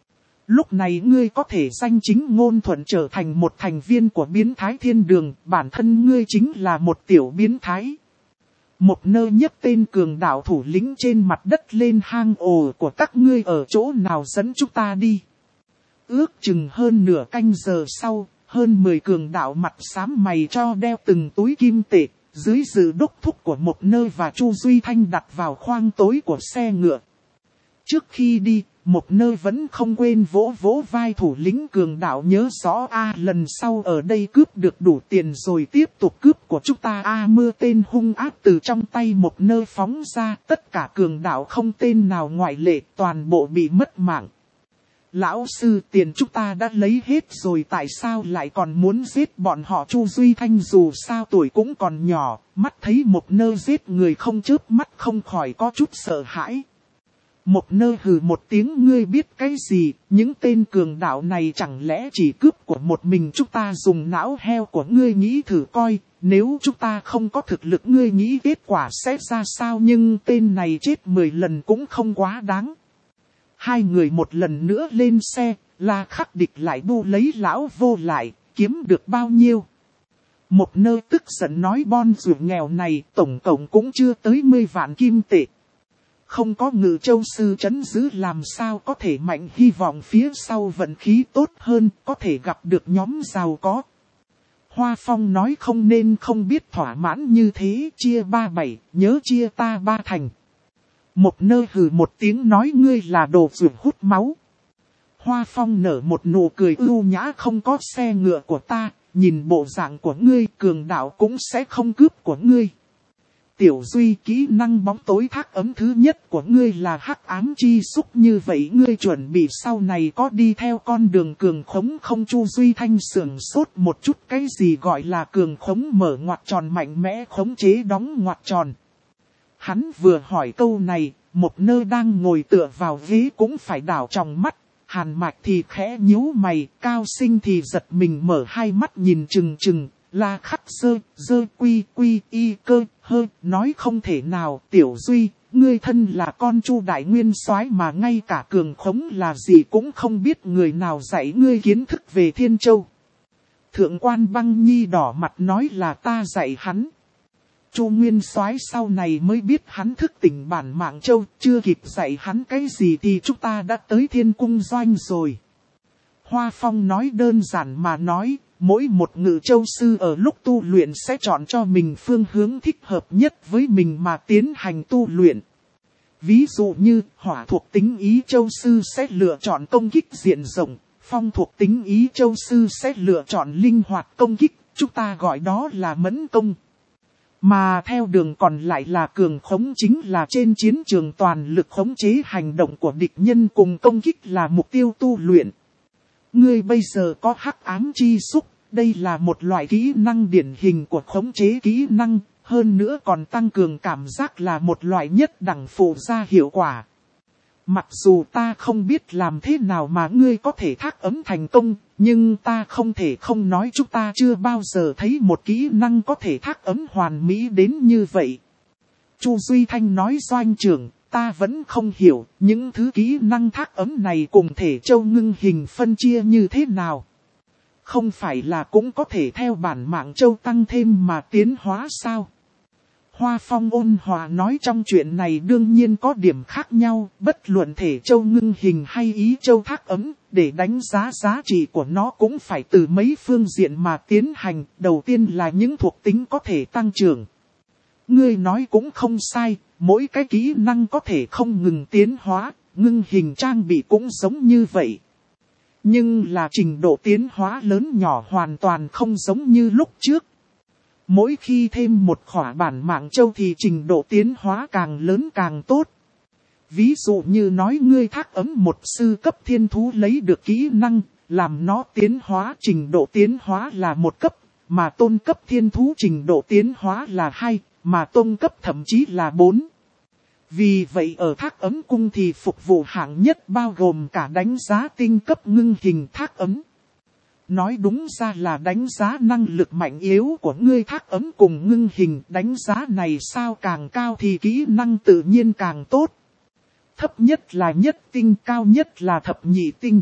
Lúc này ngươi có thể danh chính ngôn thuận trở thành một thành viên của biến thái thiên đường, bản thân ngươi chính là một tiểu biến thái. Một nơi nhấc tên cường đạo thủ lĩnh trên mặt đất lên, hang ổ của các ngươi ở chỗ nào, dẫn chúng ta đi. Ước chừng hơn nửa canh giờ sau, hơn 10 cường đạo mặt xám mày cho đeo từng túi kim tệ, dưới sự đốc thúc của một nơi và Chu Duy Thanh đặt vào khoang tối của xe ngựa. Trước khi đi, một nơi vẫn không quên vỗ vỗ vai thủ lĩnh cường đạo, nhớ rõ lần sau ở đây cướp được đủ tiền rồi tiếp tục cướp của chúng ta mưa tên hung ác từ trong tay một nơi phóng ra, tất cả cường đạo không tên nào ngoại lệ, toàn bộ bị mất mạng. Lão sư, tiền chúng ta đã lấy hết rồi, tại sao lại còn muốn giết bọn họ? Chu Duy Thanh dù sao tuổi cũng còn nhỏ, mắt thấy một nơi giết người không chớp mắt, không khỏi có chút sợ hãi. Một nơi hừ một tiếng, ngươi biết cái gì, những tên cường đạo này chẳng lẽ chỉ cướp của một mình chúng ta? Dùng não heo của ngươi nghĩ thử coi, nếu chúng ta không có thực lực ngươi nghĩ kết quả sẽ ra sao? Nhưng tên này chết 10 lần cũng không quá đáng. Hai người một lần nữa lên xe, La Khắc Địch lại bu lấy lão vô lại, kiếm được bao nhiêu? Một nơi tức giận nói, bon rượu nghèo này tổng cộng cũng chưa tới 10 vạn kim tệ. Không có Ngự Châu sư trấn giữ làm sao có thể mạnh, hy vọng phía sau vận khí tốt hơn, có thể gặp được nhóm giàu có. Hoa Phong nói, không nên không biết thỏa mãn như thế, chia 37, nhớ chia ta 3 thành. Một nơi hừ một tiếng nói, ngươi là đồ rượu hút máu. Hoa Phong nở một nụ cười ưu nhã, không có xe ngựa của ta, nhìn bộ dạng của ngươi, cường đạo cũng sẽ không cướp của ngươi. Tiểu Duy, kỹ năng bóng tối thác ấm thứ nhất của ngươi là hắc ám chi xúc, như vậy ngươi chuẩn bị sau này có đi theo con đường cường khống không? Chu Duy Thanh sưởng sốt một chút, cái gì gọi là cường khống? Mở ngoặc tròn, mạnh mẽ khống chế đóng ngoặc tròn. Hắn vừa hỏi câu này, một nơi đang ngồi tựa vào ghế cũng phải đảo tròng mắt, Hàn Mạch thì khẽ nhíu mày, Cao Sinh thì giật mình mở hai mắt nhìn chừng chừng. La Khắc dơ quy quy y cơ hơ, nói không thể nào. Tiểu Duy, ngươi thân là con Chu đại nguyên soái mà ngay cả cường khống là gì cũng không biết, người nào dạy ngươi kiến thức về Thiên Châu? Thượng quan Băng Nhi đỏ mặt nói, là ta dạy hắn. Chu nguyên soái sau này mới biết hắn thức tỉnh bản mạng châu, chưa kịp dạy hắn cái gì thì chúng ta đã tới Thiên cung doanh rồi. Hoa Phong nói, đơn giản mà nói, mỗi một Ngự Châu sư ở lúc tu luyện sẽ chọn cho mình phương hướng thích hợp nhất với mình mà tiến hành tu luyện. Ví dụ như hỏa thuộc tính Ý Châu sư sẽ lựa chọn công kích diện rộng, Phong thuộc tính Ý Châu Sư sẽ lựa chọn linh hoạt công kích, chúng ta gọi đó là mẫn công. Mà theo đường còn lại là cường khống, chính là trên chiến trường toàn lực khống chế hành động của địch nhân cùng công kích là mục tiêu tu luyện. Ngươi bây giờ có hắc ám chi xúc, đây là một loại kỹ năng điển hình của khống chế kỹ năng, hơn nữa còn tăng cường cảm giác là một loại nhất đẳng phụ ra hiệu quả. Mặc dù ta không biết làm thế nào mà ngươi có thể thác ấm thành công, nhưng ta không thể không nói chúng ta chưa bao giờ thấy một kỹ năng có thể thác ấm hoàn mỹ đến như vậy. Chu Duy Thanh nói doanh trưởng, ta vẫn không hiểu những thứ kỹ năng thác ấm này cùng thể châu ngưng hình phân chia như thế nào. Không phải là cũng có thể theo bản mạng châu tăng thêm mà tiến hóa sao? Hoa Phong ôn hòa nói trong chuyện này đương nhiên có điểm khác nhau, bất luận thể châu ngưng hình hay Ý Châu thác ấm, để đánh giá giá trị của nó cũng phải từ mấy phương diện mà tiến hành, đầu tiên là những thuộc tính có thể tăng trưởng. Ngươi nói cũng không sai, mỗi cái kỹ năng có thể không ngừng tiến hóa, ngưng hình trang bị cũng giống như vậy. Nhưng là trình độ tiến hóa lớn nhỏ hoàn toàn không giống như lúc trước. Mỗi khi thêm một khỏa bản mạng châu thì trình độ tiến hóa càng lớn càng tốt. Ví dụ như nói ngươi thác ấm một sư cấp thiên thú lấy được kỹ năng, làm nó tiến hóa trình độ tiến hóa là 1 cấp, mà tôn cấp thiên thú trình độ tiến hóa là 2, mà tôn cấp thậm chí là 4. Vì vậy ở thác ấm cung thì phục vụ hạng nhất bao gồm cả đánh giá tinh cấp ngưng hình thác ấm. Nói đúng ra là đánh giá năng lực mạnh yếu của ngươi thác ấm cùng ngưng hình, đánh giá này sao càng cao thì kỹ năng tự nhiên càng tốt. Thấp nhất là nhất tinh, cao nhất là thập nhị tinh.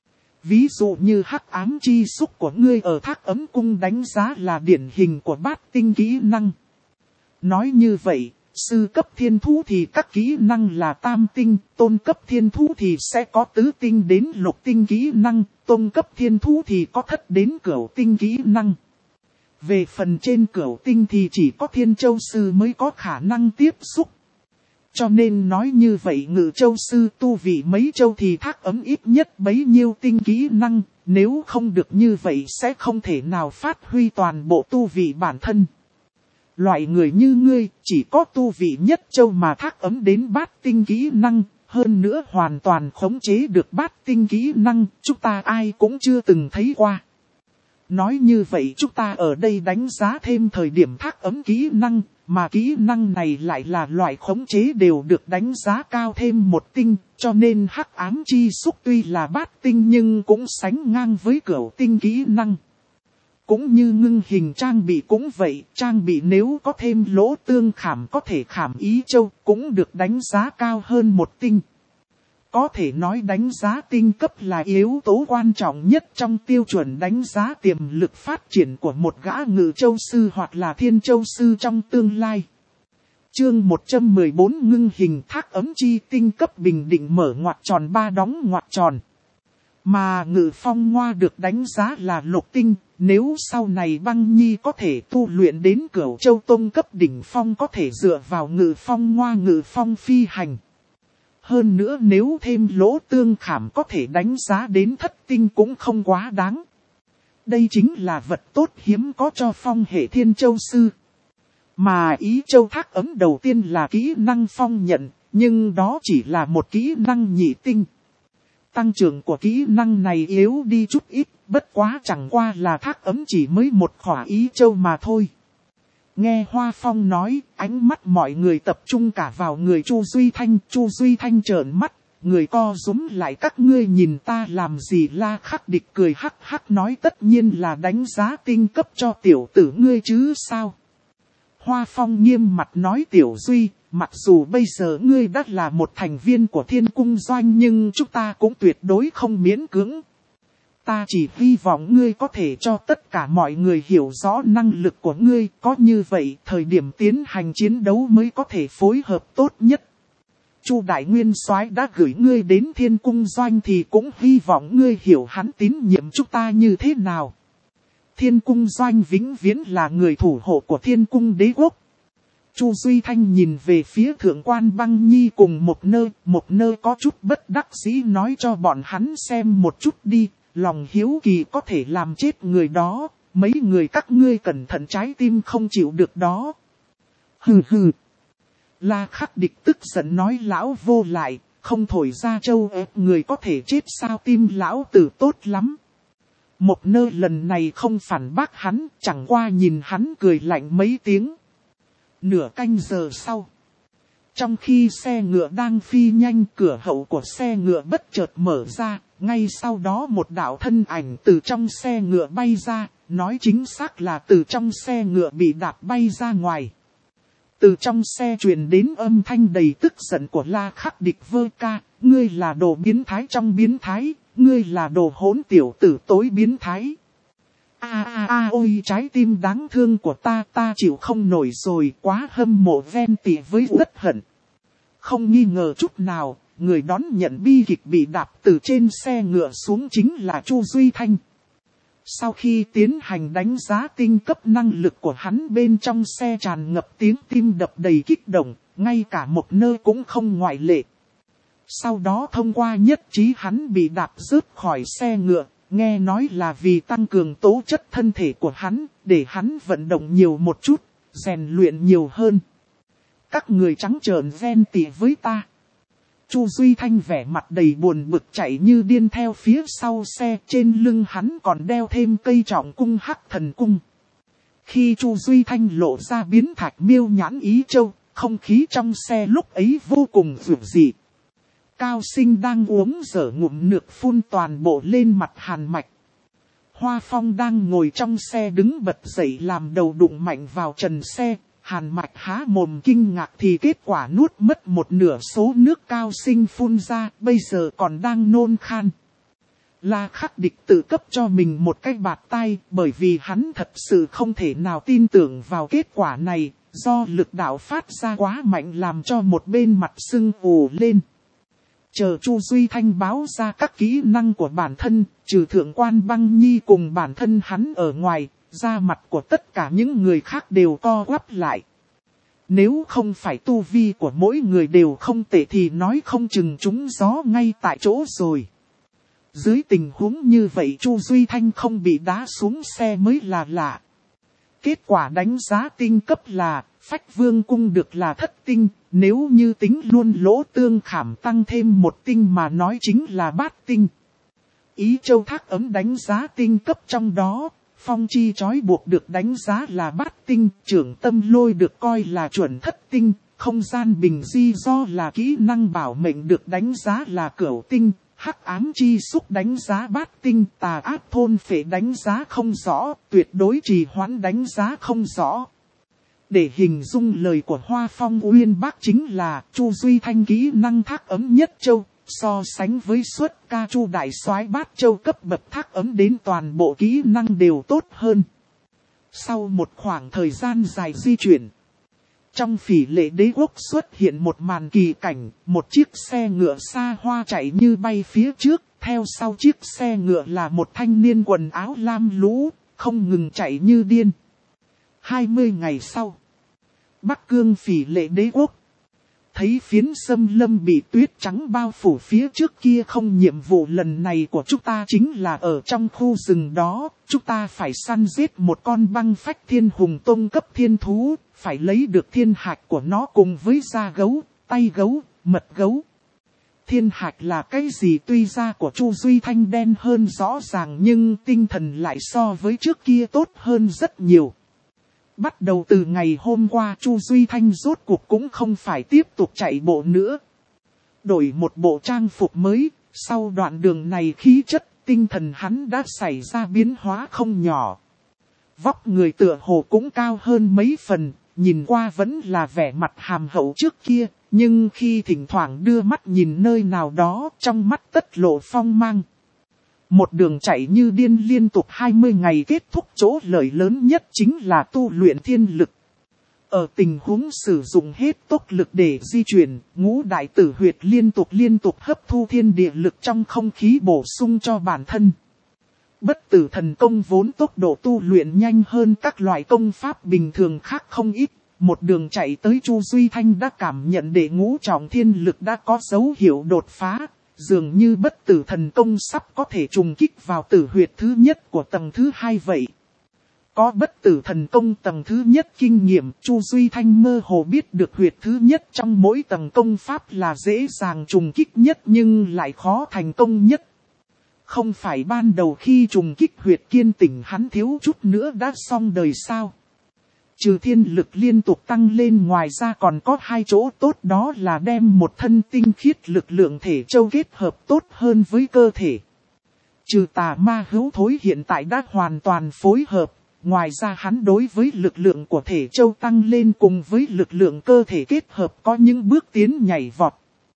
Ví dụ như hắc ám chi xúc của ngươi ở thác ấm cung đánh giá là điển hình của bát tinh kỹ năng. Nói như vậy, sư cấp thiên thú thì các kỹ năng là tam tinh, tôn cấp thiên thú thì sẽ có tứ tinh đến lục tinh kỹ năng, tôn cấp thiên thú thì có thất đến cửu tinh kỹ năng. Về phần trên cửu tinh thì chỉ có thiên châu sư mới có khả năng tiếp xúc. Cho nên nói như vậy ngự châu sư tu vị mấy châu thì thác ấm ít nhất bấy nhiêu tinh kỹ năng, nếu không được như vậy sẽ không thể nào phát huy toàn bộ tu vị bản thân. Loại người như ngươi chỉ có tu vị nhất châu mà thác ấm đến bát tinh kỹ năng, hơn nữa hoàn toàn khống chế được bát tinh kỹ năng, chúng ta ai cũng chưa từng thấy qua. Nói như vậy chúng ta ở đây đánh giá thêm thời điểm thác ấm kỹ năng, mà kỹ năng này lại là loại khống chế đều được đánh giá cao thêm 1 tinh, cho nên hắc ám chi xúc tuy là bát tinh nhưng cũng sánh ngang với cửu tinh kỹ năng. Cũng như ngưng hình trang bị cũng vậy, trang bị nếu có thêm lỗ tương khảm có thể khảm Ý Châu cũng được đánh giá cao hơn 1 tinh. Có thể nói đánh giá tinh cấp là yếu tố quan trọng nhất trong tiêu chuẩn đánh giá tiềm lực phát triển của một gã ngự châu sư hoặc là thiên châu sư trong tương lai. Chương 114 ngưng hình thác ấm chi tinh cấp bình định mở ngoặc tròn 3 đóng ngoặc tròn. Mà ngự phong ngoa được đánh giá là lục tinh, nếu sau này băng nhi có thể tu luyện đến cửu châu tôn cấp đỉnh phong có thể dựa vào ngự phong ngoa ngự phong phi hành. Hơn nữa nếu thêm lỗ tương khảm có thể đánh giá đến thất tinh cũng không quá đáng. Đây chính là vật tốt hiếm có cho phong hệ thiên châu sư. Mà Ý Châu thác ấm đầu tiên là kỹ năng phong nhận, nhưng đó chỉ là một kỹ năng nhị tinh. Tăng trưởng của kỹ năng này yếu đi chút ít, bất quá chẳng qua là thác ấm chỉ mới một khỏa Ý Châu mà thôi. Nghe Hoa Phong nói, ánh mắt mọi người tập trung cả vào người Chu Duy Thanh. Chu Duy Thanh trợn mắt, người co rúm lại các ngươi nhìn ta làm gì. La Khắc Địch cười hắc hắc nói tất nhiên là đánh giá tinh cấp cho tiểu tử ngươi chứ sao. Hoa Phong nghiêm mặt nói tiểu Duy, mặc dù bây giờ ngươi đã là một thành viên của Thiên Cung Doanh nhưng chúng ta cũng tuyệt đối không miễn cưỡng. Ta chỉ hy vọng ngươi có thể cho tất cả mọi người hiểu rõ năng lực của ngươi, có như vậy thời điểm tiến hành chiến đấu mới có thể phối hợp tốt nhất. Chu Đại Nguyên Soái đã gửi ngươi đến Thiên Cung Doanh thì cũng hy vọng ngươi hiểu hắn tín nhiệm chúng ta như thế nào. Thiên Cung Doanh vĩnh viễn là người thủ hộ của Thiên Cung Đế Quốc. Chu Duy Thanh nhìn về phía Thượng quan Băng Nhi cùng một nơi có chút bất đắc dĩ nói cho bọn hắn xem một chút đi. lòng hiếu kỳ có thể làm chết người đó, mấy người các ngươi cẩn thận trái tim không chịu được đó. Hừ hừ. La Khắc Địch tức giận nói lão vô lại, không thổi ra châu ép người có thể chết sao, tim lão tử tốt lắm. Một Nơ lần này không phản bác hắn, chẳng qua nhìn hắn cười lạnh mấy tiếng. Nửa canh giờ sau, trong khi xe ngựa đang phi nhanh, cửa hậu của xe ngựa bất chợt mở ra, ngay sau đó một đạo thân ảnh từ trong xe ngựa bay ra, nói chính xác là từ trong xe ngựa bị đạp bay ra ngoài. Từ trong xe truyền đến âm thanh đầy tức giận của La Khắc Địch: Vơ ca, ngươi là đồ biến thái trong biến thái, ngươi là đồ hỗn tiểu tử tối biến thái. Ôi trái tim đáng thương của ta chịu không nổi rồi, quá hâm mộ ven tị với rất hận. Không nghi ngờ chút nào, người đón nhận bi kịch bị đạp từ trên xe ngựa xuống chính là Chu Duy Thanh. Sau khi tiến hành đánh giá tinh cấp, năng lực của hắn bên trong xe tràn ngập tiếng tim đập đầy kích động, ngay cả Một Nơ cũng không ngoại lệ. Sau đó thông qua nhất trí hắn bị đạp rớt khỏi xe ngựa, nghe nói là vì tăng cường tố chất thân thể của hắn, để hắn vận động nhiều một chút, rèn luyện nhiều hơn. Các người trắng trợn ven tị với ta. Chu Duy Thanh vẻ mặt đầy buồn bực chạy như điên theo phía sau xe, trên lưng hắn còn đeo thêm cây trọng cung Hắc Thần Cung. Khi Chu Duy Thanh lộ ra biến thạch miêu nhãn ý châu, không khí trong xe lúc ấy vô cùng dịu dị. Cao Sinh đang uống dở ngụm nước phun toàn bộ lên mặt Hàn Mạch. Hoa Phong đang ngồi trong xe đứng bật dậy làm đầu đụng mạnh vào trần xe. Hàn Mạch há mồm kinh ngạc thì kết quả nuốt mất một nửa số nước Cao Sinh phun ra, bây giờ còn đang nôn khan. La Khắc Địch tự cấp cho mình một cái bạt tai, bởi vì hắn thật sự không thể nào tin tưởng vào kết quả này, do lực đạo phát ra quá mạnh làm cho một bên mặt sưng ù lên. Chờ Chu Duy Thanh báo ra các kỹ năng của bản thân, trừ Thượng quan Băng Nhi cùng bản thân hắn ở ngoài, da mặt của tất cả những người khác đều co quắp lại. Nếu không phải tu vi của mỗi người đều không tệ thì nói không chừng trúng gió ngay tại chỗ rồi. Dưới tình huống như vậy Chu Duy Thanh không bị đá xuống xe mới là lạ. Kết quả đánh giá tinh cấp là Phách Vương Cung được là thất tinh, nếu như tính luôn lỗ tương khảm tăng thêm một tinh mà nói chính là bát tinh. Ý Châu Thác Ấm đánh giá tinh cấp trong đó, Phong Chi trói buộc được đánh giá là bát tinh, Trưởng Tâm Lôi được coi là chuẩn thất tinh, Không gian bình di do là kỹ năng bảo mệnh được đánh giá là cửu tinh, Hắc ám chi xúc đánh giá bát tinh, Tà ác thôn phệ đánh giá không rõ, Tuyệt đối trì hoãn đánh giá không rõ. Để hình dung lời của Hoa Phong Uyên Bác chính là Chu Duy Thanh kỹ năng Thác Ấm Nhất Châu, so sánh với xuất ca Chu Đại Soái Bát Châu cấp bậc Thác Ấm đến toàn bộ kỹ năng đều tốt hơn. Sau một khoảng thời gian dài di chuyển, trong Phỉ Lệ Đế Quốc xuất hiện một màn kỳ cảnh, một chiếc xe ngựa xa hoa chạy như bay phía trước, theo sau chiếc xe ngựa là một thanh niên quần áo lam lũ, không ngừng chạy như điên. 20 ngày sau, Bắc Cương Phỉ Lệ Đế Quốc thấy phiến xâm lâm bị tuyết trắng bao phủ phía trước kia không, nhiệm vụ lần này của chúng ta chính là ở trong khu rừng đó, chúng ta phải săn giết một con băng phách thiên hùng tông cấp thiên thú, phải lấy được thiên hạch của nó cùng với da gấu, tay gấu, mật gấu. Thiên hạch là cái gì? Tuy da của Chu Duy Thanh đen hơn rõ ràng nhưng tinh thần lại so với trước kia tốt hơn rất nhiều. Bắt đầu từ ngày hôm qua Chu Duy Thanh rốt cuộc cũng không phải tiếp tục chạy bộ nữa. Đổi một bộ trang phục mới, sau đoạn đường này khí chất, tinh thần hắn đã xảy ra biến hóa không nhỏ. Vóc người tựa hồ cũng cao hơn mấy phần, nhìn qua vẫn là vẻ mặt hàm hậu trước kia, nhưng khi thỉnh thoảng đưa mắt nhìn nơi nào đó trong mắt tất lộ phong mang. Một đường chạy như điên liên tục 20 ngày kết thúc, chỗ lợi lớn nhất chính là tu luyện thiên lực. Ở tình huống sử dụng hết tốc lực để di chuyển, Ngũ Đại Tử Huyệt liên tục hấp thu thiên địa lực trong không khí bổ sung cho bản thân. Bất tử thần công vốn tốc độ tu luyện nhanh hơn các loại công pháp bình thường khác không ít. Một đường chạy tới Chu Duy Thanh đã cảm nhận đệ ngũ trọng thiên lực đã có dấu hiệu đột phá. dường như bất tử thần công sắp có thể trùng kích vào tử huyệt thứ nhất của tầng thứ 2 vậy. Có bất tử thần công tầng thứ nhất kinh nghiệm, Chu Duy Thanh mơ hồ biết được huyệt thứ nhất trong mỗi tầng công pháp là dễ dàng trùng kích nhất nhưng lại khó thành công nhất. Không phải ban đầu khi trùng kích huyệt Kiên Tỉnh hắn thiếu chút nữa đã xong đời sao? Trừ thiên lực liên tục tăng lên, ngoài ra còn có 2 chỗ tốt, đó là đem một thân tinh khiết lực lượng thể châu kết hợp tốt hơn với cơ thể. Trừ tà ma hữu thối hiện tại đã hoàn toàn phối hợp, ngoài ra hắn đối với lực lượng của thể châu tăng lên cùng với lực lượng cơ thể kết hợp có những bước tiến nhảy vọt.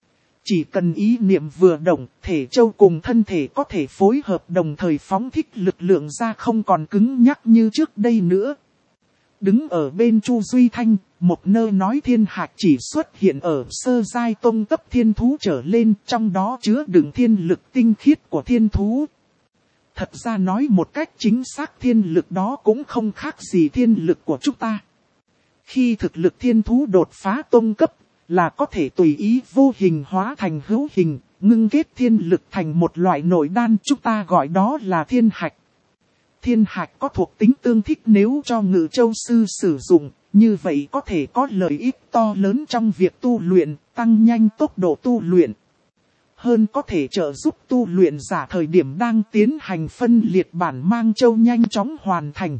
Chỉ cần ý niệm vừa động, thể châu cùng thân thể có thể phối hợp đồng thời phóng thích lực lượng ra, không còn cứng nhắc như trước đây nữa. Đứng ở bên Chu Duy Thanh, một nơi nói thiên hạch chỉ xuất hiện ở sơ giai tông cấp thiên thú trở lên, trong đó chứa đựng thiên lực tinh khiết của thiên thú. Thật ra nói một cách chính xác, thiên lực đó cũng không khác gì thiên lực của chúng ta. Khi thực lực thiên thú đột phá tông cấp, là có thể tùy ý vô hình hóa thành hữu hình, ngưng kết thiên lực thành một loại nội đan, chúng ta gọi đó là thiên hạch. Thiên hạch có thuộc tính tương thích, nếu cho Ngự Châu sư sử dụng, như vậy có thể có lợi ích to lớn trong việc tu luyện, tăng nhanh tốc độ tu luyện. Hơn có thể trợ giúp tu luyện giả thời điểm đang tiến hành phân liệt bản mang châu nhanh chóng hoàn thành.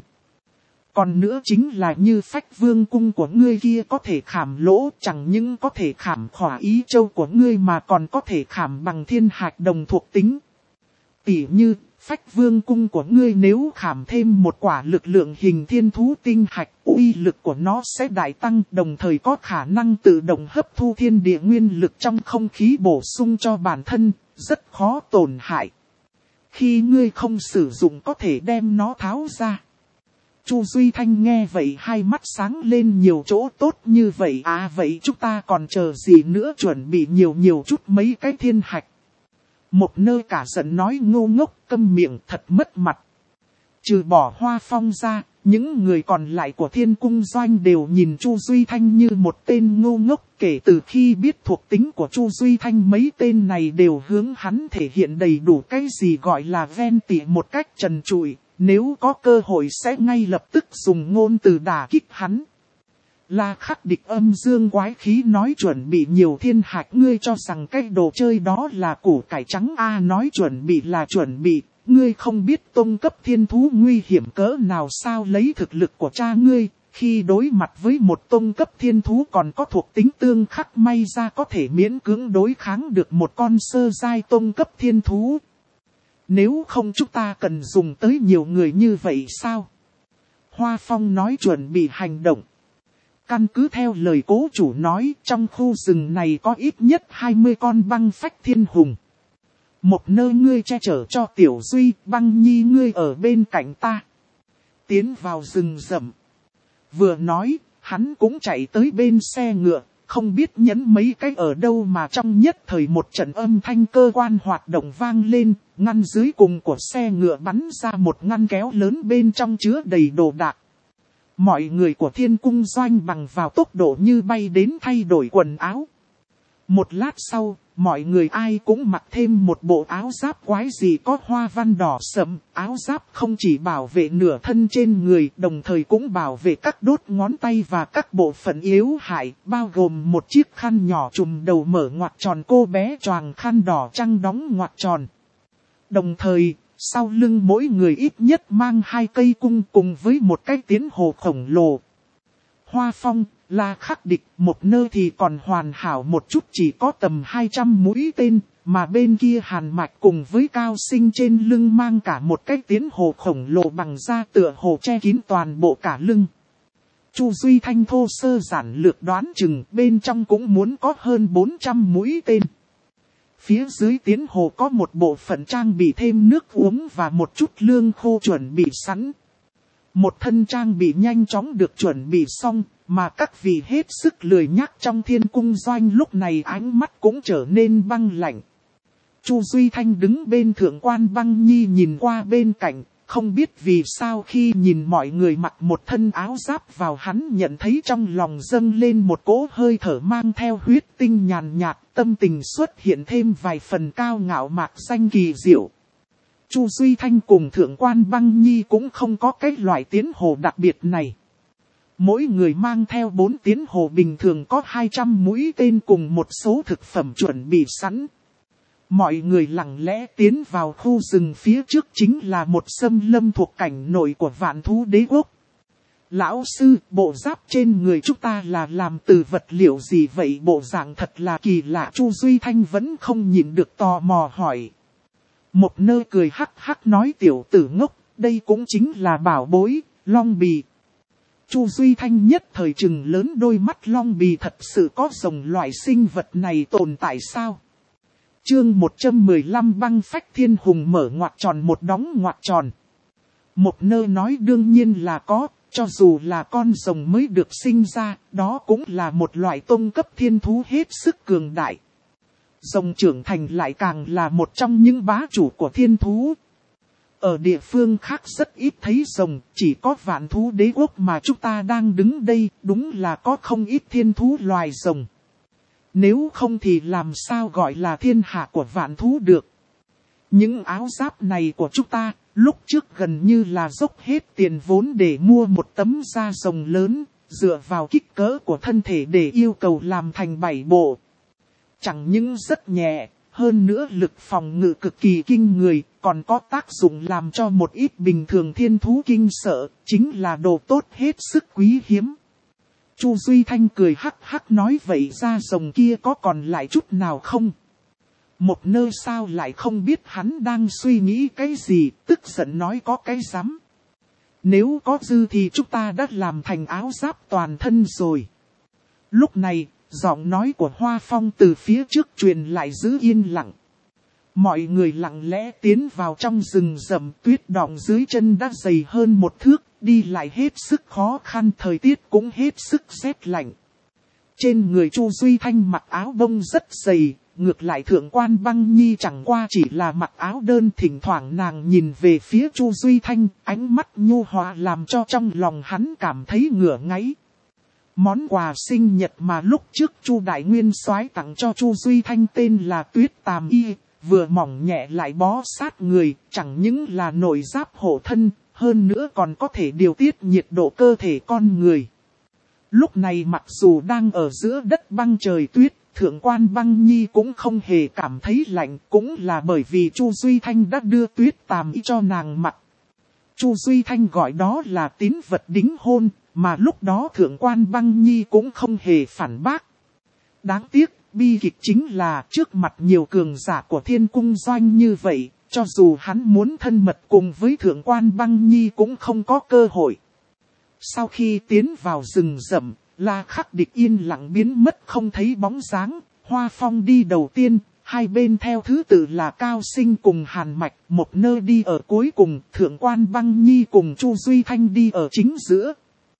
Còn nữa chính là như Phách Vương cung của ngươi kia có thể khảm lỗ, chẳng những có thể khảm khỏa ý châu của ngươi mà còn có thể khảm bằng thiên hạch đồng thuộc tính. Tỉ như, Phách Vương cung của ngươi nếu khảm thêm một quả lực lượng hình thiên thú tinh hạch, uy lực của nó sẽ đại tăng, đồng thời có khả năng tự động hấp thu thiên địa nguyên lực trong không khí bổ sung cho bản thân, rất khó tổn hại. Khi ngươi không sử dụng có thể đem nó tháo ra. Chu Duy Thanh nghe vậy hai mắt sáng lên, nhiều chỗ tốt như vậy à, vậy chúng ta còn chờ gì nữa, chuẩn bị nhiều chút mấy cái thiên hạch. Một nơi cả giận nói ngô ngốc, câm miệng, thật mất mặt. Trừ bỏ Hoa Phong ra, những người còn lại của Thiên Cung Doanh đều nhìn Chu Duy Thanh như một tên ngô ngốc. Kể từ khi biết thuộc tính của Chu Duy Thanh, mấy tên này đều hướng hắn thể hiện đầy đủ cái gì gọi là ven tỉ một cách trần trụi. Nếu có cơ hội sẽ ngay lập tức dùng ngôn từ đả kích hắn. La Khắc Địch âm dương quái khí nói chuẩn bị nhiều thiên hạch, ngươi cho rằng cái đồ chơi đó là củ cải trắng a, nói chuẩn bị là chuẩn bị, ngươi không biết tông cấp thiên thú nguy hiểm cỡ nào sao, lấy thực lực của cha ngươi, khi đối mặt với một tông cấp thiên thú còn có thuộc tính tương khắc, may ra có thể miễn cưỡng đối kháng được một con sơ giai tông cấp thiên thú. Nếu không chúng ta cần dùng tới nhiều người như vậy sao? Hoa Phong nói chuẩn bị hành động. Căn cứ theo lời cố chủ nói, trong khu rừng này có ít nhất 20 con băng phách thiên hùng. Một nơi ngươi che chở cho Tiểu Duy, Băng Nhi ngươi ở bên cạnh ta. Tiến vào rừng rậm. Vừa nói, hắn cũng chạy tới bên xe ngựa, không biết nhấn mấy cái ở đâu mà trong nhất thời một trận âm thanh cơ quan hoạt động vang lên, ngăn dưới cùng của xe ngựa bắn ra một ngăn kéo lớn, bên trong chứa đầy đồ đạc. Mọi người của Thiên Cung Doanh bằng vào tốc độ như bay đến thay đổi quần áo. Một lát sau, mọi người ai cũng mặc thêm một bộ áo giáp quái dị có hoa văn đỏ sẫm. Áo giáp không chỉ bảo vệ nửa thân trên người, đồng thời cũng bảo vệ các đốt ngón tay và các bộ phận yếu hại, bao gồm một chiếc khăn nhỏ trùm đầu mở ngoặc tròn, cô bé choàng khăn đỏ trăng đóng ngoặc tròn. Đồng thời, sau lưng mỗi người ít nhất mang 2 cây cung cùng với một cái tiến hồ khổng lồ. Hoa Phong, La Khắc Địch, một nơi thì còn hoàn hảo một chút, chỉ có tầm 200 mũi tên, mà bên kia Hàn Mạch cùng với Cao Sinh trên lưng mang cả một cái tiến hồ khổng lồ bằng da tựa hồ che kín toàn bộ cả lưng. Chu Duy Thanh thô sơ giản lược đoán chừng bên trong cũng muốn có hơn 400 mũi tên. Phía dưới tiến hồ có một bộ phận trang bị thêm nước uống và một chút lương khô chuẩn bị sẵn. Một thân trang bị nhanh chóng được chuẩn bị xong, mà các vị hết sức lười nhác trong Thiên Cung Doanh lúc này ánh mắt cũng trở nên băng lạnh. Chu Duy Thanh đứng bên thượng quan Băng Nhi nhìn qua bên cạnh, Không biết vì sao khi nhìn mọi người mặc một thân áo giáp vào hắn nhận thấy trong lòng dâng lên một cỗ hơi thở mang theo huyết tinh nhàn nhạt, tâm tình xuất hiện thêm vài phần cao ngạo mạc danh kỳ diệu. Chu Duy Thanh cùng Thượng quan Băng Nhi cũng không có cái loại tiến hồ đặc biệt này. Mỗi người mang theo 4 tiến hồ bình thường có 200 mũi tên cùng một số thực phẩm chuẩn bị sẵn. Mọi người lặng lẽ tiến vào khu rừng phía trước chính là một xâm lâm thuộc cảnh nội của Vạn Thú Đế Quốc. Lão sư, bộ giáp trên người chúng ta là làm từ vật liệu gì vậy? Bộ dạng thật là kỳ lạ. Chu Duy Thanh vẫn không nhịn được tò mò hỏi. Một Nơ cười hắc hắc nói tiểu tử ngốc, đây cũng chính là bảo bối, long bì. Chu Duy Thanh nhất thời trừng lớn đôi mắt, long bì thật sự có rồng loại sinh vật này tồn tại sao? Chương 115 băng phách thiên hùng mở ngoặc tròn một đóng ngoặc tròn. Một Nơ nói đương nhiên là có, cho dù là con rồng mới được sinh ra, đó cũng là một loại tông cấp thiên thú hết sức cường đại. Rồng trưởng thành lại càng là một trong những bá chủ của thiên thú. Ở địa phương khác rất ít thấy rồng, chỉ có Vạn Thú Đế Quốc mà chúng ta đang đứng đây, đúng là có không ít thiên thú loài rồng. Nếu không thì làm sao gọi là thiên hạ của vạn thú được. Những áo giáp này của chúng ta, lúc trước gần như là dốc hết tiền vốn để mua một tấm da rồng lớn, dựa vào kích cỡ của thân thể để yêu cầu làm thành 7 bộ. Chẳng những rất nhẹ, hơn nữa lực phòng ngự cực kỳ kinh người, còn có tác dụng làm cho một ít bình thường thiên thú kinh sợ, chính là đồ tốt hết sức quý hiếm. Chu Duy Thanh cười hắc hắc nói vậy da rồng kia có còn lại chút nào không? Một Nơ sao lại không biết hắn đang suy nghĩ cái gì, tức giận nói có cái rắm. Nếu có dư thì chúng ta đã làm thành áo giáp toàn thân rồi. Lúc này, giọng nói của Hoa Phong từ phía trước truyền lại giữ yên lặng. Mọi người lặng lẽ tiến vào trong rừng rậm, tuyết đọng dưới chân đã dày hơn 1 thước, đi lại hết sức khó khăn, thời tiết cũng hết sức rét lạnh. Trên người Chu Duy Thanh mặc áo bông rất dày, ngược lại Thượng quan Băng Nhi chẳng qua chỉ là mặc áo đơn, thỉnh thoảng nàng nhìn về phía Chu Duy Thanh, ánh mắt nhu hòa làm cho trong lòng hắn cảm thấy ngửa ngáy. Món quà sinh nhật mà lúc trước Chu Đại Nguyên soái tặng cho Chu Duy Thanh tên là Tuyết Tàm Y, vừa mỏng nhẹ lại bó sát người, chẳng những là nội giáp hộ thân, hơn nữa còn có thể điều tiết nhiệt độ cơ thể con người. Lúc này mặc dù đang ở giữa đất băng trời tuyết, Thượng quan Băng Nhi cũng không hề cảm thấy lạnh, cũng là bởi vì Chu Duy Thanh đã đưa Tuyết Tàm Y cho nàng mặc. Chu Duy Thanh gọi đó là tín vật đính hôn, mà lúc đó Thượng quan Băng Nhi cũng không hề phản bác. Đáng tiếc, bi kịch chính là trước mặt nhiều cường giả của Thiên Cung Doanh như vậy, cho dù hắn muốn thân mật cùng với Thượng quan Băng Nhi cũng không có cơ hội. Sau khi tiến vào rừng rậm, La Khắc Địch yên lặng biến mất không thấy bóng dáng, Hoa Phong đi đầu tiên, hai bên theo thứ tự là Cao Sinh cùng Hàn Mạch, Một Nơ đi ở cuối cùng, Thượng quan Băng Nhi cùng Chu Duy Thanh đi ở chính giữa.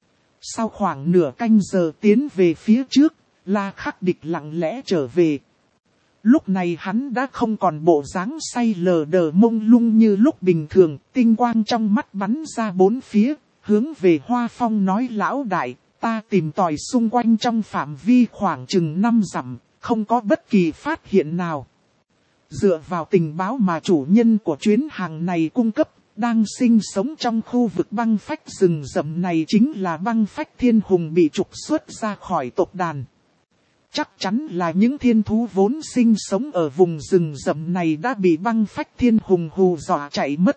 Sau khoảng nửa canh giờ tiến về phía trước, La Khắc Địch lặng lẽ trở về. Lúc này hắn đã không còn bộ dáng say lờ đờ mông lung như lúc bình thường, tinh quang trong mắt bắn ra 4 phía, hướng về Hoa Phong nói lão đại, ta tìm tòi xung quanh trong phạm vi khoảng chừng 5 dặm, không có bất kỳ phát hiện nào. Dựa vào tình báo mà chủ nhân của chuyến hàng này cung cấp, đang sinh sống trong khu vực băng phách rừng rậm này chính là băng phách thiên hùng bị trục xuất ra khỏi tộc đàn. Chắc chắn là những thiên thú vốn sinh sống ở vùng rừng rậm này đã bị băng phách thiên hùng hù dọa chạy mất.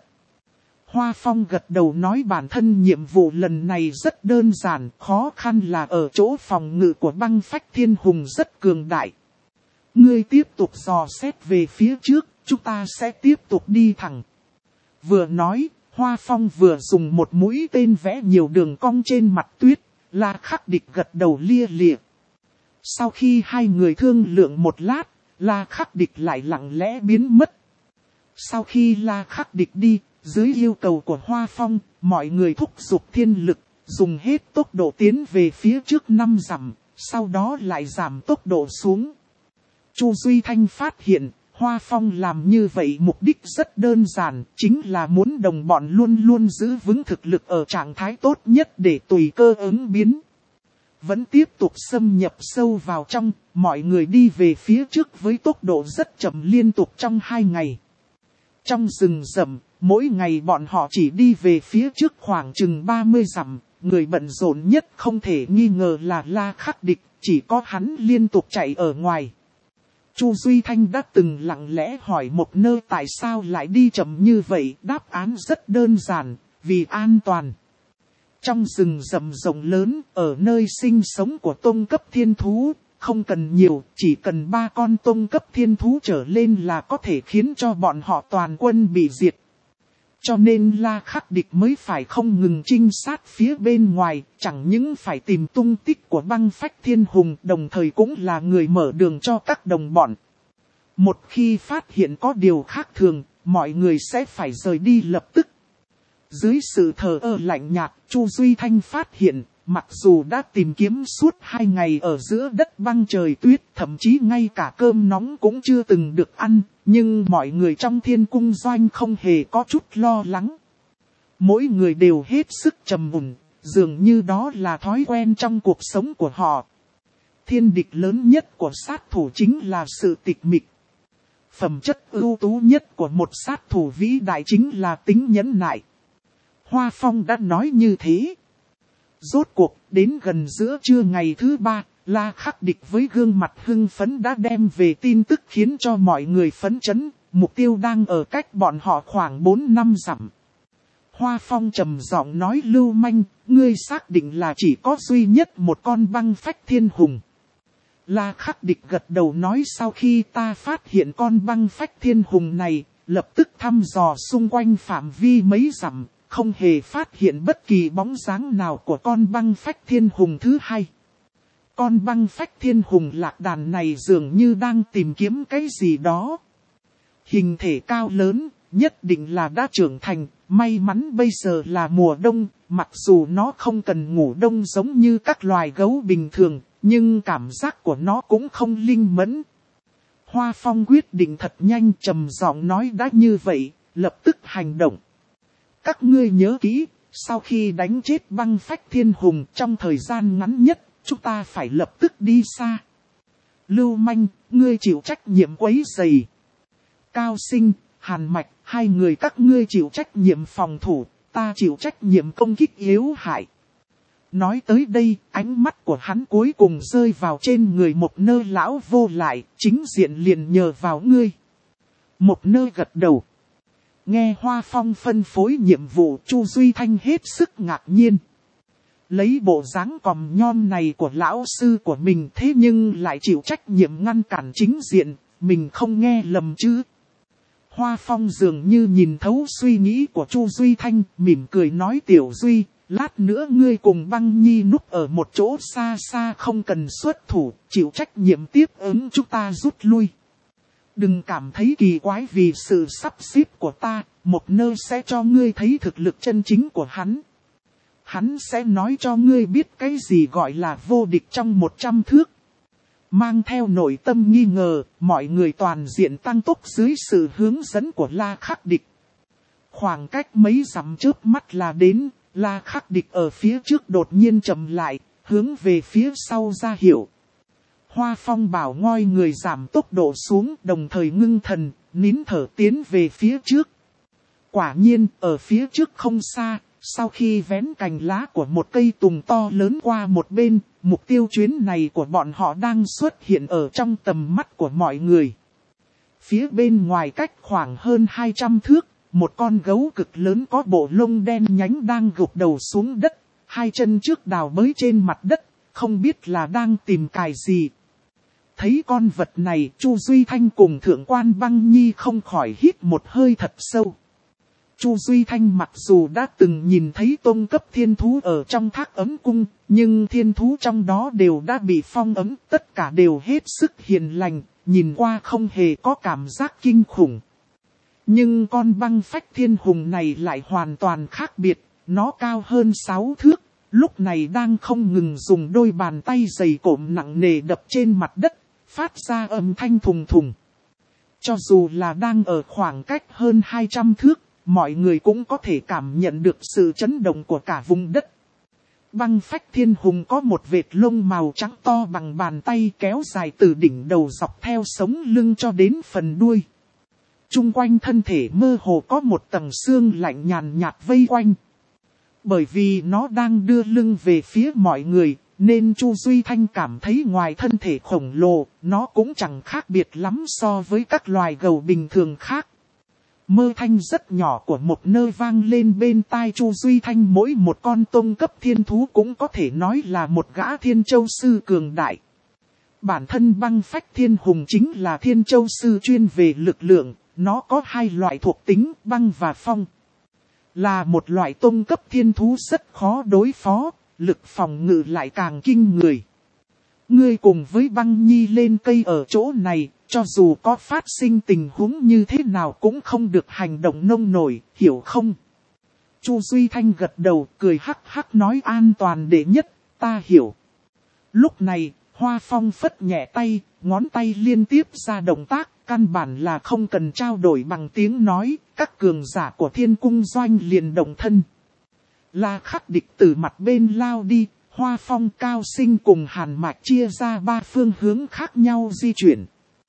Hoa Phong gật đầu nói bản thân nhiệm vụ lần này rất đơn giản, khó khăn là ở chỗ phòng ngự của băng phách thiên hùng rất cường đại. Ngươi tiếp tục dò xét về phía trước, chúng ta sẽ tiếp tục đi thẳng. Vừa nói, Hoa Phong vừa dùng một mũi tên vẽ nhiều đường cong trên mặt tuyết, La Khắc Địch gật đầu lia lịa. Sau khi hai người thương lượng một lát, La Khắc Địch lại lặng lẽ biến mất. Sau khi La Khắc Địch đi, dưới yêu cầu của Hoa Phong, mọi người thúc giục thiên lực, dùng hết tốc độ tiến về phía trước 5 dặm, sau đó lại giảm tốc độ xuống. Chu Duy Thanh phát hiện, Hoa Phong làm như vậy mục đích rất đơn giản, chính là muốn đồng bọn luôn luôn giữ vững thực lực ở trạng thái tốt nhất để tùy cơ ứng biến. Vẫn tiếp tục xâm nhập sâu vào trong, mọi người đi về phía trước với tốc độ rất chậm liên tục trong 2 ngày. Trong rừng rậm, mỗi ngày bọn họ chỉ đi về phía trước khoảng chừng 30 dặm, người bận rộn nhất không thể nghi ngờ là La Khắc Địch, chỉ có hắn liên tục chạy ở ngoài. Chu Duy Thanh đã từng lặng lẽ hỏi một nơi tại sao lại đi chậm như vậy, đáp án rất đơn giản, vì an toàn. Trong rừng rậm rộng lớn, ở nơi sinh sống của tông cấp thiên thú, không cần nhiều, chỉ cần 3 con tông cấp thiên thú trở lên là có thể khiến cho bọn họ toàn quân bị diệt. Cho nên La Khắc Địch mới phải không ngừng trinh sát phía bên ngoài, chẳng những phải tìm tung tích của băng phách thiên hùng, đồng thời cũng là người mở đường cho các đồng bọn. Một khi phát hiện có điều khác thường, mọi người sẽ phải rời đi lập tức. Dưới sự thờ ơ lạnh nhạt, Chu Duy Thanh phát hiện, mặc dù đã tìm kiếm suốt 2 ngày ở giữa đất băng trời tuyết, thậm chí ngay cả cơm nóng cũng chưa từng được ăn, nhưng mọi người trong thiên cung doanh không hề có chút lo lắng. Mỗi người đều hết sức trầm mùn, dường như đó là thói quen trong cuộc sống của họ. Thiên địch lớn nhất của sát thủ chính là sự tịch mịch. Phẩm chất ưu tú nhất của một sát thủ vĩ đại chính là tính nhẫn nại. Hoa Phong đã nói như thế. Rốt cuộc, đến gần giữa trưa ngày thứ 3, La Khắc Địch với gương mặt hưng phấn đã đem về tin tức khiến cho mọi người phấn chấn, mục tiêu đang ở cách bọn họ khoảng 4-5 dặm. Hoa Phong trầm giọng nói: Lưu manh, ngươi xác định là chỉ có duy nhất một con băng phách thiên hùng. La Khắc Địch gật đầu nói: sau khi ta phát hiện con băng phách thiên hùng này, lập tức thăm dò xung quanh phạm vi mấy dặm. Không hề phát hiện bất kỳ bóng dáng nào của con băng phách thiên hùng thứ hai. Con băng phách thiên hùng lạc đàn này dường như đang tìm kiếm cái gì đó. Hình thể cao lớn, nhất định là đã trưởng thành, may mắn bây giờ là mùa đông, mặc dù nó không cần ngủ đông giống như các loài gấu bình thường, nhưng cảm giác của nó cũng không linh mẫn. Hoa Phong quyết định thật nhanh, trầm giọng nói: đã như vậy, lập tức hành động. Các ngươi nhớ kỹ, sau khi đánh chết băng phách thiên hùng trong thời gian ngắn nhất, chúng ta phải lập tức đi xa. Lưu manh, ngươi chịu trách nhiệm quấy rầy. Cao Sinh, Hàn Mạch, 2 người các ngươi chịu trách nhiệm phòng thủ, ta chịu trách nhiệm công kích yếu hại. Nói tới đây, ánh mắt của hắn cuối cùng rơi vào trên người một nơ lão vô lại, chính diện liền nhờ vào ngươi. Một nơ gật đầu. Nghe Hoa Phong phân phối nhiệm vụ, Chu Duy Thanh hết sức ngạc nhiên. Lấy bộ dáng còm nhom này của lão sư của mình thế nhưng lại chịu trách nhiệm ngăn cản chính diện, mình không nghe lầm chứ. Hoa Phong dường như nhìn thấu suy nghĩ của Chu Duy Thanh, mỉm cười nói: Tiểu Duy, lát nữa ngươi cùng Băng Nhi núp ở một chỗ xa xa không cần xuất thủ, chịu trách nhiệm tiếp ứng chúng ta rút lui. Đừng cảm thấy kỳ quái vì sự sắp xếp của ta, một nơi sẽ cho ngươi thấy thực lực chân chính của hắn. Hắn sẽ nói cho ngươi biết cái gì gọi là vô địch trong 100 thước. Mang theo nội tâm nghi ngờ, mọi người toàn diện tăng tốc dưới sự hướng dẫn của La Khắc Địch. Khoảng cách mấy dặm chớp mắt là đến, La Khắc Địch ở phía trước đột nhiên chậm lại, hướng về phía sau ra hiệu. Hoa Phong bảo ngoi người giảm tốc độ xuống, đồng thời ngưng thần, nín thở tiến về phía trước. Quả nhiên, ở phía trước không xa, sau khi vén cành lá của một cây tùng to lớn qua một bên, mục tiêu chuyến này của bọn họ đang xuất hiện ở trong tầm mắt của mọi người. Phía bên ngoài cách khoảng hơn 200 thước, một con gấu cực lớn có bộ lông đen nhánh đang gục đầu xuống đất, 2 chân trước đào bới trên mặt đất, không biết là đang tìm cài gì. Thấy con vật này, Chu Duy Thanh cùng Thượng quan Băng Nhi không khỏi hít một hơi thật sâu. Chu Duy Thanh mặc dù đã từng nhìn thấy tôn cấp thiên thú ở trong thác ấm cung, nhưng thiên thú trong đó đều đã bị phong ấm, tất cả đều hết sức hiền lành, nhìn qua không hề có cảm giác kinh khủng. Nhưng con băng phách thiên hùng này lại hoàn toàn khác biệt, nó cao hơn 6 thước, lúc này đang không ngừng dùng đôi bàn tay dày cộm nặng nề đập trên mặt đất, phát ra âm thanh thùng thùng. Cho dù là đang ở khoảng cách hơn 200 thước, mọi người cũng có thể cảm nhận được sự chấn động của cả vùng đất. Băng phách thiên hùng có một vệt lông màu trắng to bằng bàn tay kéo dài từ đỉnh đầu dọc theo sống lưng cho đến phần đuôi. Trung quanh thân thể mơ hồ có một tầng xương lạnh nhàn nhạt vây quanh. Bởi vì nó đang đưa lưng về phía mọi người, nên Chu Duy Thanh cảm thấy ngoài thân thể khổng lồ, nó cũng chẳng khác biệt lắm so với các loài gầu bình thường khác. Mơ thanh rất nhỏ của một nơi vang lên bên tai Chu Duy Thanh, mỗi một con tông cấp thiên thú cũng có thể nói là một gã thiên châu sư cường đại. Bản thân băng phách thiên hùng chính là thiên châu sư chuyên về lực lượng, nó có hai loại thuộc tính băng và phong. Là một loại tông cấp thiên thú rất khó đối phó, lực phòng ngự lại càng kinh người. Ngươi cùng với băng nhi lên cây ở chỗ này, cho dù có phát sinh tình huống như thế nào cũng không được hành động nông nổi, hiểu không? Chu Duy Thanh gật đầu, cười hắc hắc nói an toàn đệ nhất, ta hiểu. Lúc này, Hoa Phong phất nhẹ tay, ngón tay liên tiếp ra động tác, căn bản là không cần trao đổi bằng tiếng nói, các cường giả của Thiên Cung Doanh liền động thân. La Khắc Địch từ mặt bên lao đi, Hoa Phong, Cao Sinh cùng Hàn Mạch chia ra ba phương hướng khác nhau di chuyển.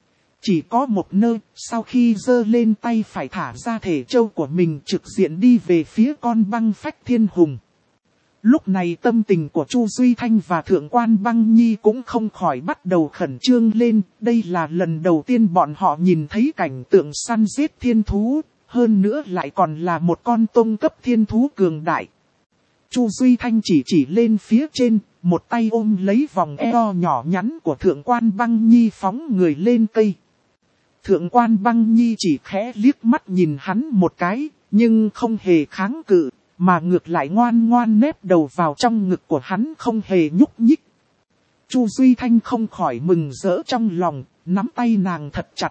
Chỉ có một nơi, sau khi giơ lên tay phải thả ra thể châu của mình trực diện đi về phía con băng phách thiên hùng. Lúc này tâm tình của Chu Duy Thanh và Thượng quan Băng Nhi cũng không khỏi bắt đầu khẩn trương lên. Đây là lần đầu tiên bọn họ nhìn thấy cảnh tượng săn giết thiên thú, hơn nữa lại còn là một con tông cấp thiên thú cường đại. Chu Duy Thanh chỉ lên phía trên, một tay ôm lấy vòng eo nhỏ nhắn của Thượng quan Băng Nhi phóng người lên cây. Thượng quan Băng Nhi chỉ khẽ liếc mắt nhìn hắn một cái, nhưng không hề kháng cự, mà ngược lại ngoan ngoan nép đầu vào trong ngực của hắn không hề nhúc nhích. Chu Duy Thanh không khỏi mừng rỡ trong lòng, nắm tay nàng thật chặt.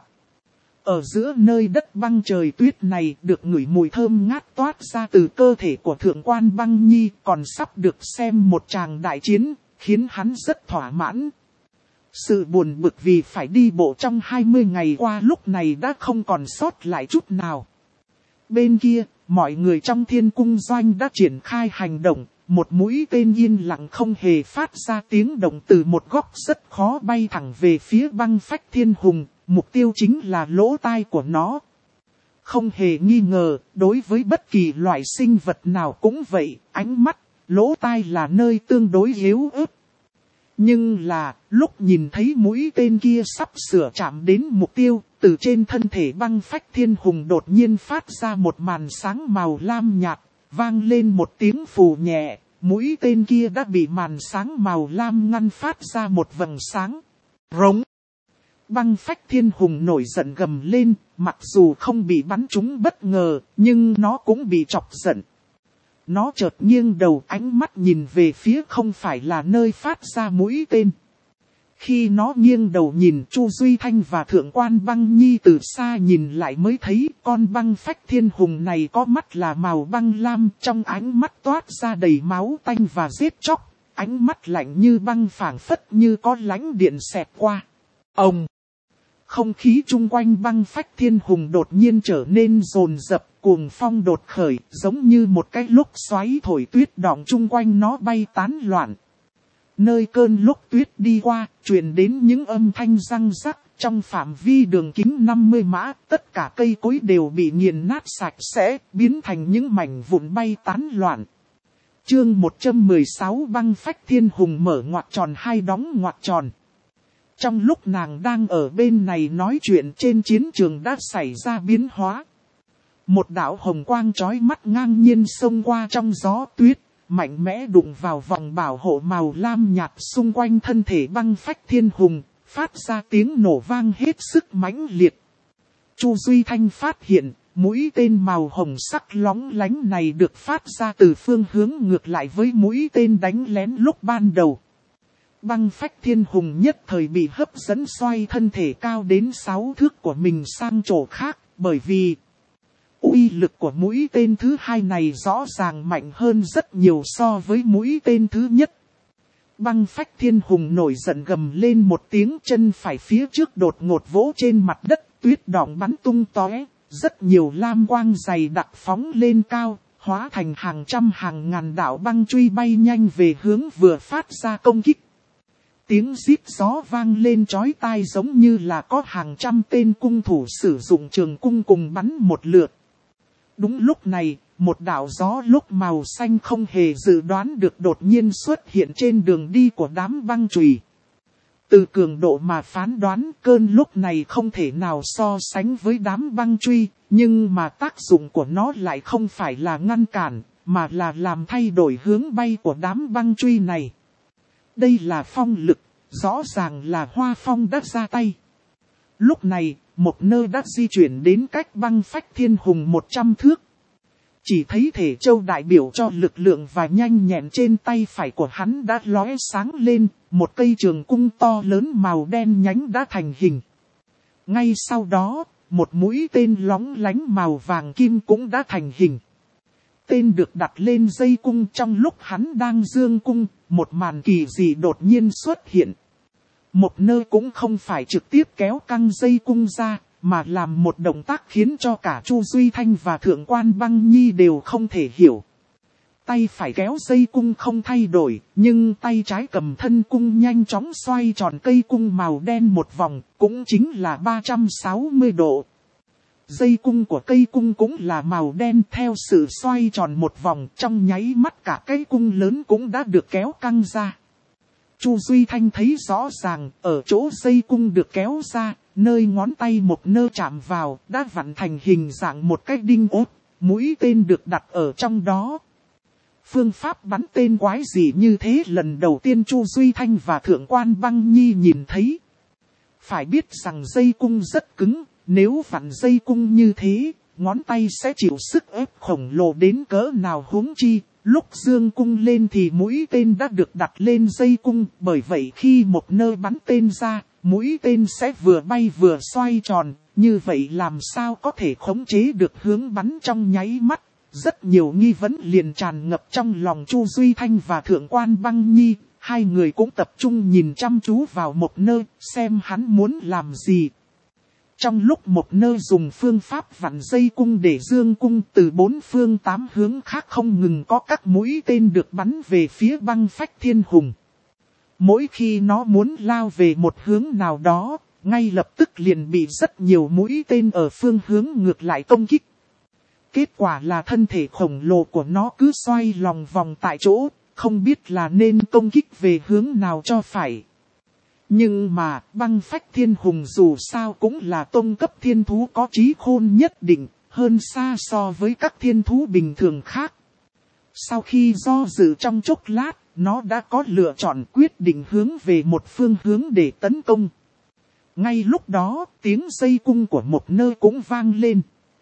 Ở giữa nơi đất băng trời tuyết này được ngửi mùi thơm ngát toát ra từ cơ thể của Thượng quan Băng Nhi, còn sắp được xem một tràng đại chiến, khiến hắn rất thỏa mãn. Sự buồn bực vì phải đi bộ trong 20 ngày qua lúc này đã không còn sót lại chút nào. Bên kia, mọi người trong Thiên Cung Doanh đã triển khai hành động, một mũi tên yên lặng không hề phát ra tiếng động từ một góc rất khó bay thẳng về phía băng phách thiên hùng, mục tiêu chính là lỗ tai của nó. Không hề nghi ngờ, đối với bất kỳ loại sinh vật nào cũng vậy, ánh mắt, lỗ tai là nơi tương đối yếu ớt. Nhưng là, lúc nhìn thấy mũi tên kia sắp sửa chạm đến mục tiêu, từ trên thân thể băng phách thiên hùng đột nhiên phát ra một màn sáng màu lam nhạt, vang lên một tiếng phù nhẹ, mũi tên kia đã bị màn sáng màu lam ngăn phát ra một vầng sáng. Rống! Băng phách thiên hùng nổi giận gầm lên, mặc dù không bị bắn trúng bất ngờ, nhưng nó cũng bị chọc giận. Nó chợt nghiêng đầu, ánh mắt nhìn về phía không phải là nơi phát ra mũi tên. Khi nó nghiêng đầu nhìn, Chu Duy Thanh và Thượng quan Băng Nhi từ xa nhìn lại mới thấy con băng phách thiên hùng này có mắt là màu băng lam, trong ánh mắt toát ra đầy máu tanh và giết chóc, ánh mắt lạnh như băng phảng phất như có lãnh điện xẹt qua. Ông! Không khí chung quanh băng phách thiên hùng đột nhiên trở nên dồn dập, cuồng phong đột khởi, giống như một cái lốc xoáy thổi tuyết đọng chung quanh nó bay tán loạn. Nơi cơn lốc tuyết đi qua, truyền đến những âm thanh răng rắc, trong phạm vi đường kính 50 mã, tất cả cây cối đều bị nghiền nát sạch sẽ, biến thành những mảnh vụn bay tán loạn. Chương 116 băng phách thiên hùng mở ngoặc tròn hai đóng ngoặc tròn. Trong lúc nàng đang ở bên này nói chuyện, trên chiến trường đã xảy ra biến hóa. Một đạo hồng quang chói mắt ngang nhiên xông qua trong gió tuyết, mạnh mẽ đụng vào vòng bảo hộ màu lam nhạt xung quanh thân thể băng phách thiên hùng, phát ra tiếng nổ vang hết sức mãnh liệt. Chu Duy Thanh phát hiện, mũi tên màu hồng sắc lóng lánh này được phát ra từ phương hướng ngược lại với mũi tên đánh lén lúc ban đầu. Băng phách thiên hùng nhất thời bị hấp dẫn, xoay thân thể cao đến 6 thước của mình sang chỗ khác, bởi vì uy lực của mũi tên thứ hai này rõ ràng mạnh hơn rất nhiều so với mũi tên thứ nhất. Băng phách thiên hùng nổi giận gầm lên một tiếng, chân phải phía trước đột ngột vỗ trên mặt đất, tuyết đọng bắn tung tóe, rất nhiều lam quang dày đặc phóng lên cao, hóa thành hàng trăm hàng ngàn đạo băng truy bay nhanh về hướng vừa phát ra công kích. Tiếng rít gió vang lên chói tai giống như là có hàng trăm tên cung thủ sử dụng trường cung cùng bắn một lượt. Đúng lúc này, một đạo gió lúc màu xanh không hề dự đoán được đột nhiên xuất hiện trên đường đi của đám băng chùy. Từ cường độ mà phán đoán cơn lúc này không thể nào so sánh với đám băng truy, nhưng mà tác dụng của nó lại không phải là ngăn cản, mà là làm thay đổi hướng bay của đám băng truy này. Đây là phong lực, rõ ràng là Hoa Phong đã ra tay. Lúc này, một nơi đã di chuyển đến cách băng phách thiên hùng 100 thước. Chỉ thấy thể châu đại biểu cho lực lượng và nhanh nhẹn trên tay phải của hắn đã lóe sáng lên, một cây trường cung to lớn màu đen nhánh đã thành hình. Ngay sau đó, một mũi tên lóng lánh màu vàng kim cũng đã thành hình. Tên được đặt lên dây cung trong lúc hắn đang giương cung, một màn kỳ dị đột nhiên xuất hiện. Một nơi cũng không phải trực tiếp kéo căng dây cung ra, mà làm một động tác khiến cho cả Chu Duy Thanh và Thượng quan Băng Nhi đều không thể hiểu. Tay phải kéo dây cung không thay đổi, nhưng tay trái cầm thân cung nhanh chóng xoay tròn cây cung màu đen một vòng, cũng chính là 360 độ. Dây cung của cây cung cũng là màu đen theo sự xoay tròn một vòng, trong nháy mắt cả cây cung lớn cũng đã được kéo căng ra. Chu Duy Thanh thấy rõ ràng, ở chỗ dây cung được kéo ra, nơi ngón tay một nơ chạm vào, đã vặn thành hình dạng một cái đinh ốp, mũi tên được đặt ở trong đó. Phương pháp bắn tên quái dị như thế lần đầu tiên Chu Duy Thanh và Thượng quan Băng Nhi nhìn thấy. Phải biết rằng dây cung rất cứng, nếu vặn dây cung như thế, ngón tay sẽ chịu sức ép khổng lồ đến cỡ nào huống chi. Lúc dương cung lên thì mũi tên đã được đặt lên dây cung, bởi vậy khi một nơi bắn tên ra, mũi tên sẽ vừa bay vừa xoay tròn, như vậy làm sao có thể khống chế được hướng bắn trong nháy mắt. Rất nhiều nghi vấn liền tràn ngập trong lòng Chu Duy Thanh và Thượng quan Băng Nhi, hai người cũng tập trung nhìn chăm chú vào một nơi, xem hắn muốn làm gì. Trong lúc một nơi dùng phương pháp vặn dây cung để dương cung từ bốn phương tám hướng khác không ngừng có các mũi tên được bắn về phía băng phách thiên hùng. Mỗi khi nó muốn lao về một hướng nào đó, ngay lập tức liền bị rất nhiều mũi tên ở phương hướng ngược lại công kích. Kết quả là thân thể khổng lồ của nó cứ xoay lòng vòng tại chỗ, không biết là nên công kích về hướng nào cho phải. Nhưng mà băng phách thiên hùng dù sao cũng là tôn cấp thiên thú có trí khôn nhất định, hơn xa so với các thiên thú bình thường khác. Sau khi do dự trong chốc lát, nó đã có lựa chọn quyết định hướng về một phương hướng để tấn công. Ngay lúc đó, tiếng dây cung của một nơi cũng vang lên.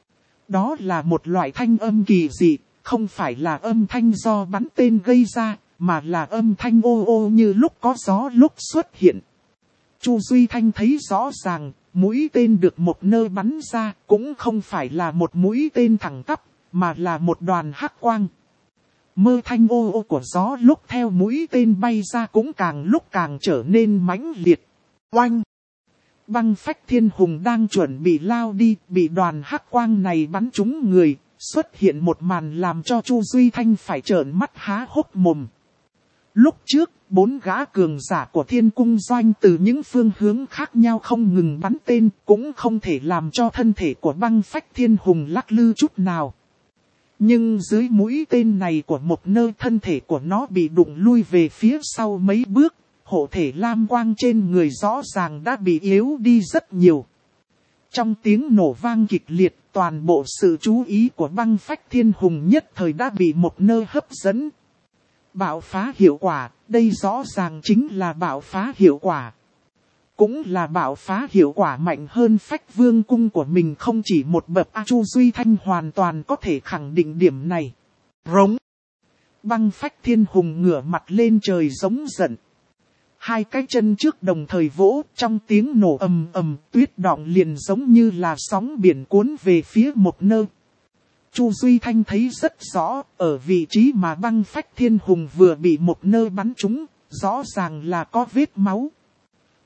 Đó là một loại thanh âm kỳ dị, không phải là âm thanh do bắn tên gây ra, mà là âm thanh ô ô như lúc có gió lúc xuất hiện. Chu Duy Thanh thấy rõ ràng, mũi tên được một nơi bắn ra cũng không phải là một mũi tên thẳng tắp, mà là một đoàn hắc quang. Mơ thanh ô ô của gió lúc theo mũi tên bay ra cũng càng lúc càng trở nên mãnh liệt. Oanh! Băng phách thiên hùng đang chuẩn bị lao đi, bị đoàn hắc quang này bắn trúng người, xuất hiện một màn làm cho Chu Duy Thanh phải trợn mắt há hốc mồm. Lúc trước, 4 gã cường giả của thiên cung doanh từ những phương hướng khác nhau không ngừng bắn tên, cũng không thể làm cho thân thể của băng phách thiên hùng lắc lư chút nào. Nhưng dưới mũi tên này của một nơi thân thể của nó bị đụng lui về phía sau mấy bước, hộ thể lam quang trên người rõ ràng đã bị yếu đi rất nhiều. Trong tiếng nổ vang kịch liệt, toàn bộ sự chú ý của băng phách thiên hùng nhất thời đã bị một nơi hấp dẫn. Bạo phá hiệu quả, đây rõ ràng chính là bạo phá hiệu quả. Cũng là bạo phá hiệu quả mạnh hơn phách vương cung của mình không chỉ một bậc. Chu Duy Thanh hoàn toàn có thể khẳng định điểm này. Rống. Băng phách thiên hùng ngửa mặt lên trời giống giận. Hai cái chân trước đồng thời vỗ, trong tiếng nổ ầm ầm, tuyết đọng liền giống như là sóng biển cuốn về phía một nơi. Chu Duy Thanh thấy rất rõ, ở vị trí mà băng phách thiên hùng vừa bị một nơi bắn trúng, rõ ràng là có vết máu.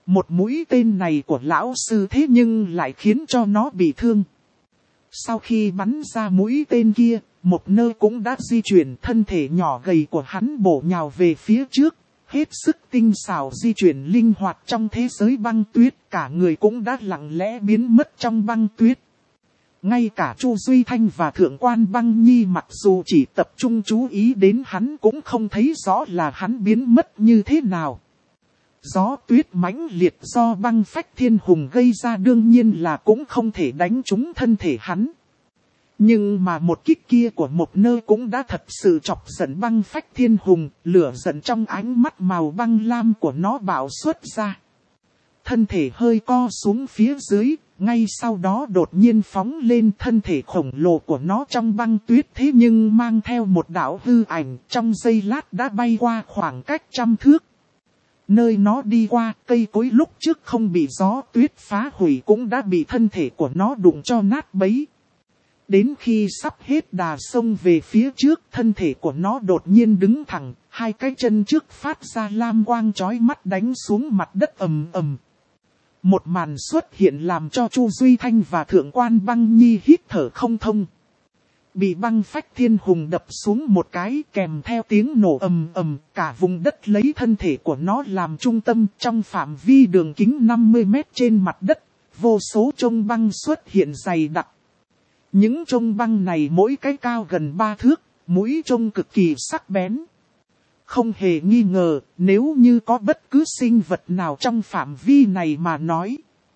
Một mũi tên này của lão sư thế nhưng lại khiến cho nó bị thương. Sau khi bắn ra mũi tên kia, một nơi cũng đã di chuyển, thân thể nhỏ gầy của hắn bổ nhào về phía trước, hết sức tinh xảo di chuyển linh hoạt trong thế giới băng tuyết, cả người cũng đã lặng lẽ biến mất trong băng tuyết. Ngay cả Chu Duy Thanh và Thượng quan Băng Nhi mặc dù chỉ tập trung chú ý đến hắn cũng không thấy rõ là hắn biến mất như thế nào. Gió tuyết mãnh liệt do băng phách thiên hùng gây ra đương nhiên là cũng không thể đánh trúng thân thể hắn. Nhưng mà một kích kia của một nơi cũng đã thật sự chọc giận băng phách thiên hùng, lửa giận trong ánh mắt màu băng lam của nó bạo xuất ra. Thân thể hơi co xuống phía dưới, ngay sau đó đột nhiên phóng lên, thân thể khổng lồ của nó trong băng tuyết thế nhưng mang theo một đạo hư ảnh, trong giây lát đã bay qua khoảng cách 100 thước. Nơi nó đi qua, cây cối lúc trước không bị gió tuyết phá hủy cũng đã bị thân thể của nó đụng cho nát bấy. Đến khi sắp hết đà sông về phía trước, thân thể của nó đột nhiên đứng thẳng, hai cái chân trước phát ra lam quang chói mắt đánh xuống mặt đất ầm ầm. Một màn xuất hiện làm cho Chu Duy Thanh và Thượng quan Băng Nhi hít thở không thông. Bị băng phách thiên hùng đập xuống một cái kèm theo tiếng nổ ầm ầm, cả vùng đất lấy thân thể của nó làm trung tâm, trong phạm vi đường kính 50 mét trên mặt đất, vô số chông băng xuất hiện dày đặc. Những chông băng này mỗi cái cao gần 3 thước, mũi chông cực kỳ sắc bén. Không hề nghi ngờ, nếu như có bất cứ sinh vật nào trong phạm vi này mà nói,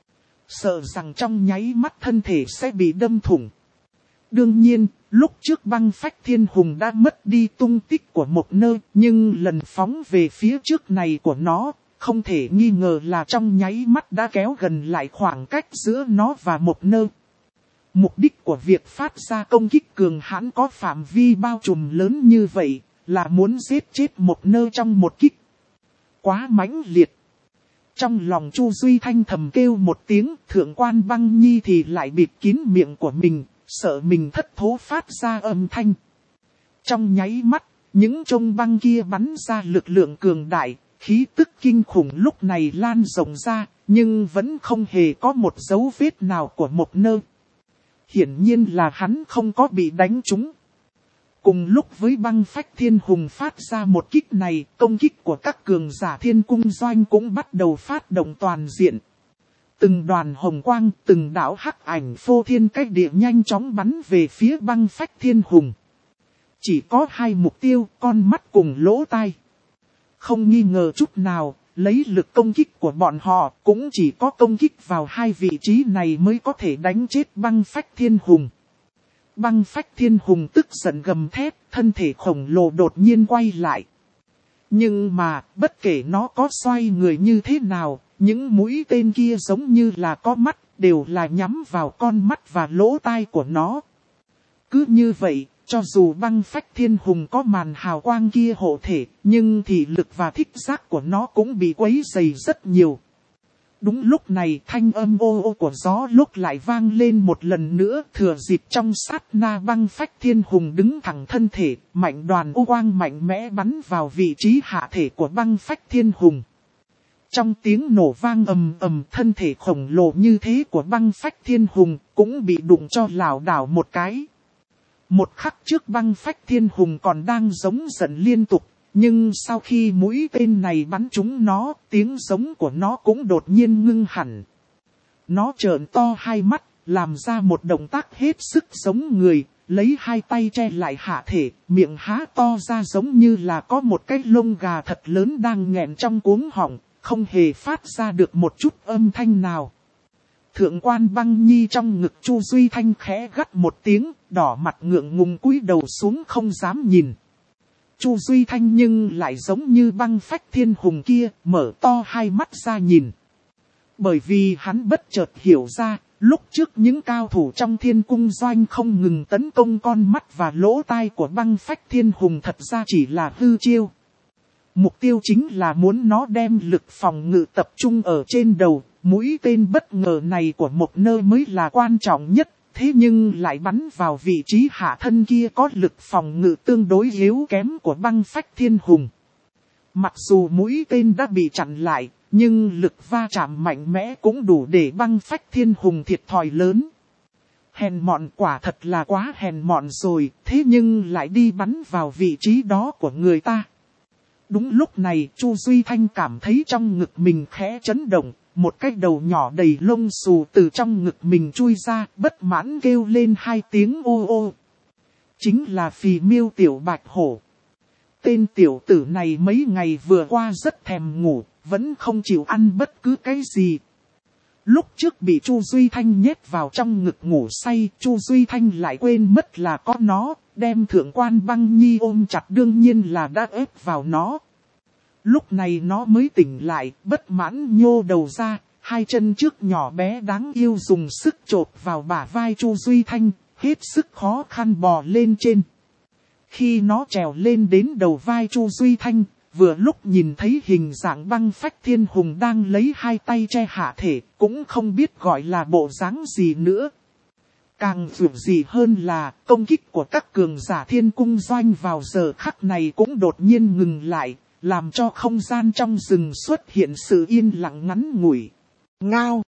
sợ rằng trong nháy mắt thân thể sẽ bị đâm thủng. Đương nhiên, lúc trước băng phách thiên hùng đã mất đi tung tích của một nơi, nhưng lần phóng về phía trước này của nó, không thể nghi ngờ là trong nháy mắt đã kéo gần lại khoảng cách giữa nó và một nơi. Mục đích của việc phát ra công kích cường hãn có phạm vi bao trùm lớn như vậy, là muốn giết chết một nơi trong một kích. Quá mãnh liệt. Trong lòng Chu Duy Thanh thầm kêu một tiếng, Thượng quan Băng Nhi thì lại bịt kín miệng của mình, sợ mình thất thố phát ra âm thanh. Trong nháy mắt, những chông băng kia bắn ra lực lượng cường đại, khí tức kinh khủng lúc này lan rộng ra, nhưng vẫn không hề có một dấu vết nào của một nơi. Hiển nhiên là hắn không có bị đánh trúng. Cùng lúc với băng phách thiên hùng phát ra một kích này, công kích của các cường giả thiên cung doanh cũng bắt đầu phát động toàn diện. Từng đoàn hồng quang, từng đạo hắc ảnh phô thiên cách địa nhanh chóng bắn về phía băng phách thiên hùng. Chỉ có hai mục tiêu, con mắt cùng lỗ tai. Không nghi ngờ chút nào, lấy lực công kích của bọn họ cũng chỉ có công kích vào hai vị trí này mới có thể đánh chết băng phách thiên hùng. Băng phách thiên hùng tức giận gầm thét, thân thể khổng lồ đột nhiên quay lại. Nhưng mà, bất kể nó có xoay người như thế nào, những mũi tên kia giống như là có mắt, đều là nhắm vào con mắt và lỗ tai của nó. Cứ như vậy, cho dù băng phách thiên hùng có màn hào quang kia hộ thể, nhưng thị lực và thích giác của nó cũng bị quấy rầy rất nhiều. Đúng lúc này thanh âm ô ô của gió lúc lại vang lên một lần nữa, thừa dịp trong sát na băng phách thiên hùng đứng thẳng thân thể, mạnh đoàn ô quang mạnh mẽ bắn vào vị trí hạ thể của băng phách thiên hùng. Trong tiếng nổ vang ầm ầm, thân thể khổng lồ như thế của băng phách thiên hùng cũng bị đụng cho lảo đảo một cái. Một khắc trước băng phách thiên hùng còn đang giống giận liên tục. Nhưng sau khi mũi tên này bắn trúng nó, tiếng giống của nó cũng đột nhiên ngưng hẳn. Nó trợn to hai mắt, làm ra một động tác hết sức giống người, lấy hai tay che lại hạ thể, miệng há to ra giống như là có một cái lông gà thật lớn đang nghẹn trong cuống họng, không hề phát ra được một chút âm thanh nào. Thượng quan Băng Nhi trong ngực Chu Duy Thanh khẽ gắt một tiếng, đỏ mặt ngượng ngùng cúi đầu xuống không dám nhìn. Chu Duy Thanh nhưng lại giống như băng phách thiên hùng kia, mở to hai mắt ra nhìn. Bởi vì hắn bất chợt hiểu ra, lúc trước những cao thủ trong thiên cung doanh không ngừng tấn công con mắt và lỗ tai của băng phách thiên hùng thật ra chỉ là hư chiêu. Mục tiêu chính là muốn nó đem lực phòng ngự tập trung ở trên đầu, mũi tên bất ngờ này của một nơi mới là quan trọng nhất. Thế nhưng lại bắn vào vị trí hạ thân kia có lực phòng ngự tương đối yếu kém của băng phách thiên hùng. Mặc dù mũi tên đã bị chặn lại, Nhưng lực va chạm mạnh mẽ cũng đủ để băng phách thiên hùng thiệt thòi lớn. Hèn mọn, quả thật là quá hèn mọn rồi, thế nhưng lại đi bắn vào vị trí đó của người ta. Đúng lúc này, Chu Duy Thanh cảm thấy trong ngực mình khẽ chấn động, một cái đầu nhỏ đầy lông xù từ trong ngực mình chui ra, bất mãn kêu lên 2 tiếng ô ô. Chính là Phì Miêu tiểu bạch hổ. Tên tiểu tử này mấy ngày vừa qua rất thèm ngủ, vẫn không chịu ăn bất cứ cái gì. Lúc trước bị Chu Duy Thanh nhét vào trong ngực ngủ say, Chu Duy Thanh lại quên mất là có nó, đem Thượng Quan Băng Nhi ôm chặt, đương nhiên là đã ép vào nó. Lúc này nó mới tỉnh lại, bất mãn nhô đầu ra, 2 chân trước nhỏ bé đáng yêu dùng sức chộp vào bả vai Chu Duy Thanh, hết sức khó khăn bò lên trên. Khi nó trèo lên đến đầu vai Chu Duy Thanh, vừa lúc nhìn thấy hình dạng băng phách thiên hùng đang lấy 2 tay che hạ thể, cũng không biết gọi là bộ dáng gì nữa. Càng vượt gì hơn là công kích của các cường giả thiên cung doanh vào giờ khắc này cũng đột nhiên ngừng lại, làm cho không gian trong rừng xuất hiện sự yên lặng ngắn ngủi. Ngao!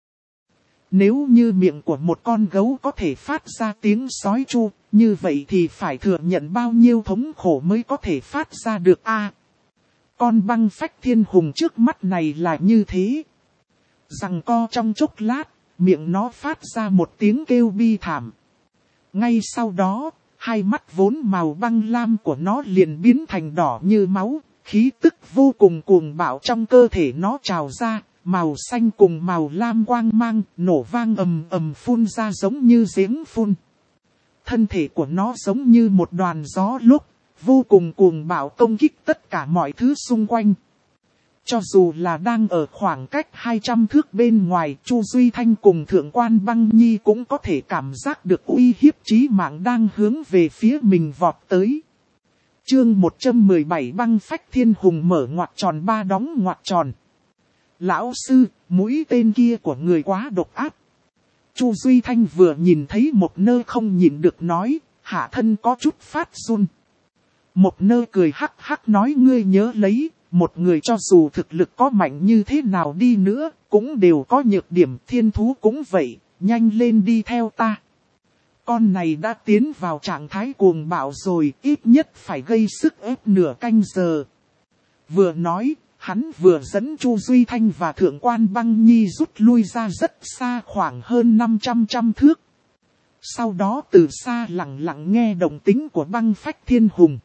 Nếu như miệng của một con gấu có thể phát ra tiếng sói chu, như vậy thì phải thừa nhận bao nhiêu thống khổ mới có thể phát ra được a. Con băng phách thiên hùng trước mắt này là như thế. Giằng co trong chốc lát, miệng nó phát ra một tiếng kêu bi thảm. Ngay sau đó, 2 mắt vốn màu băng lam của nó liền biến thành đỏ như máu, khí tức vô cùng cuồng bạo trong cơ thể nó trào ra, màu xanh cùng màu lam quang mang, nổ vang ầm ầm phun ra giống như giếng phun. Thân thể của nó giống như một đoàn gió lúc, vô cùng cuồng bạo công kích tất cả mọi thứ xung quanh. Cho dù là đang ở khoảng cách 200 thước bên ngoài, Chu Duy Thanh cùng Thượng Quan Băng Nhi cũng có thể cảm giác được uy hiếp chí mạng đang hướng về phía mình vọt tới. Chương 117 băng phách thiên hùng mở ngoặc tròn 3 đóng ngoặc tròn. Lão sư, mũi tên kia của người quá độc ác. Chu Duy Thanh vừa nhìn thấy một nơ không nhịn được nói, hạ thân có chút phát run. Một nơ cười hắc hắc nói ngươi nhớ lấy, một người cho dù thực lực có mạnh như thế nào đi nữa, cũng đều có nhược điểm, thiên thú cũng vậy, nhanh lên đi theo ta. Con này đã tiến vào trạng thái cuồng bạo rồi, ít nhất phải gây sức ép nửa canh giờ. Vừa nói, hắn vừa dẫn Chu Duy Thanh và Thượng Quan Băng Nhi rút lui ra rất xa, khoảng hơn 500 thước. Sau đó từ xa lặng lặng nghe động tĩnh của băng phách thiên hùng.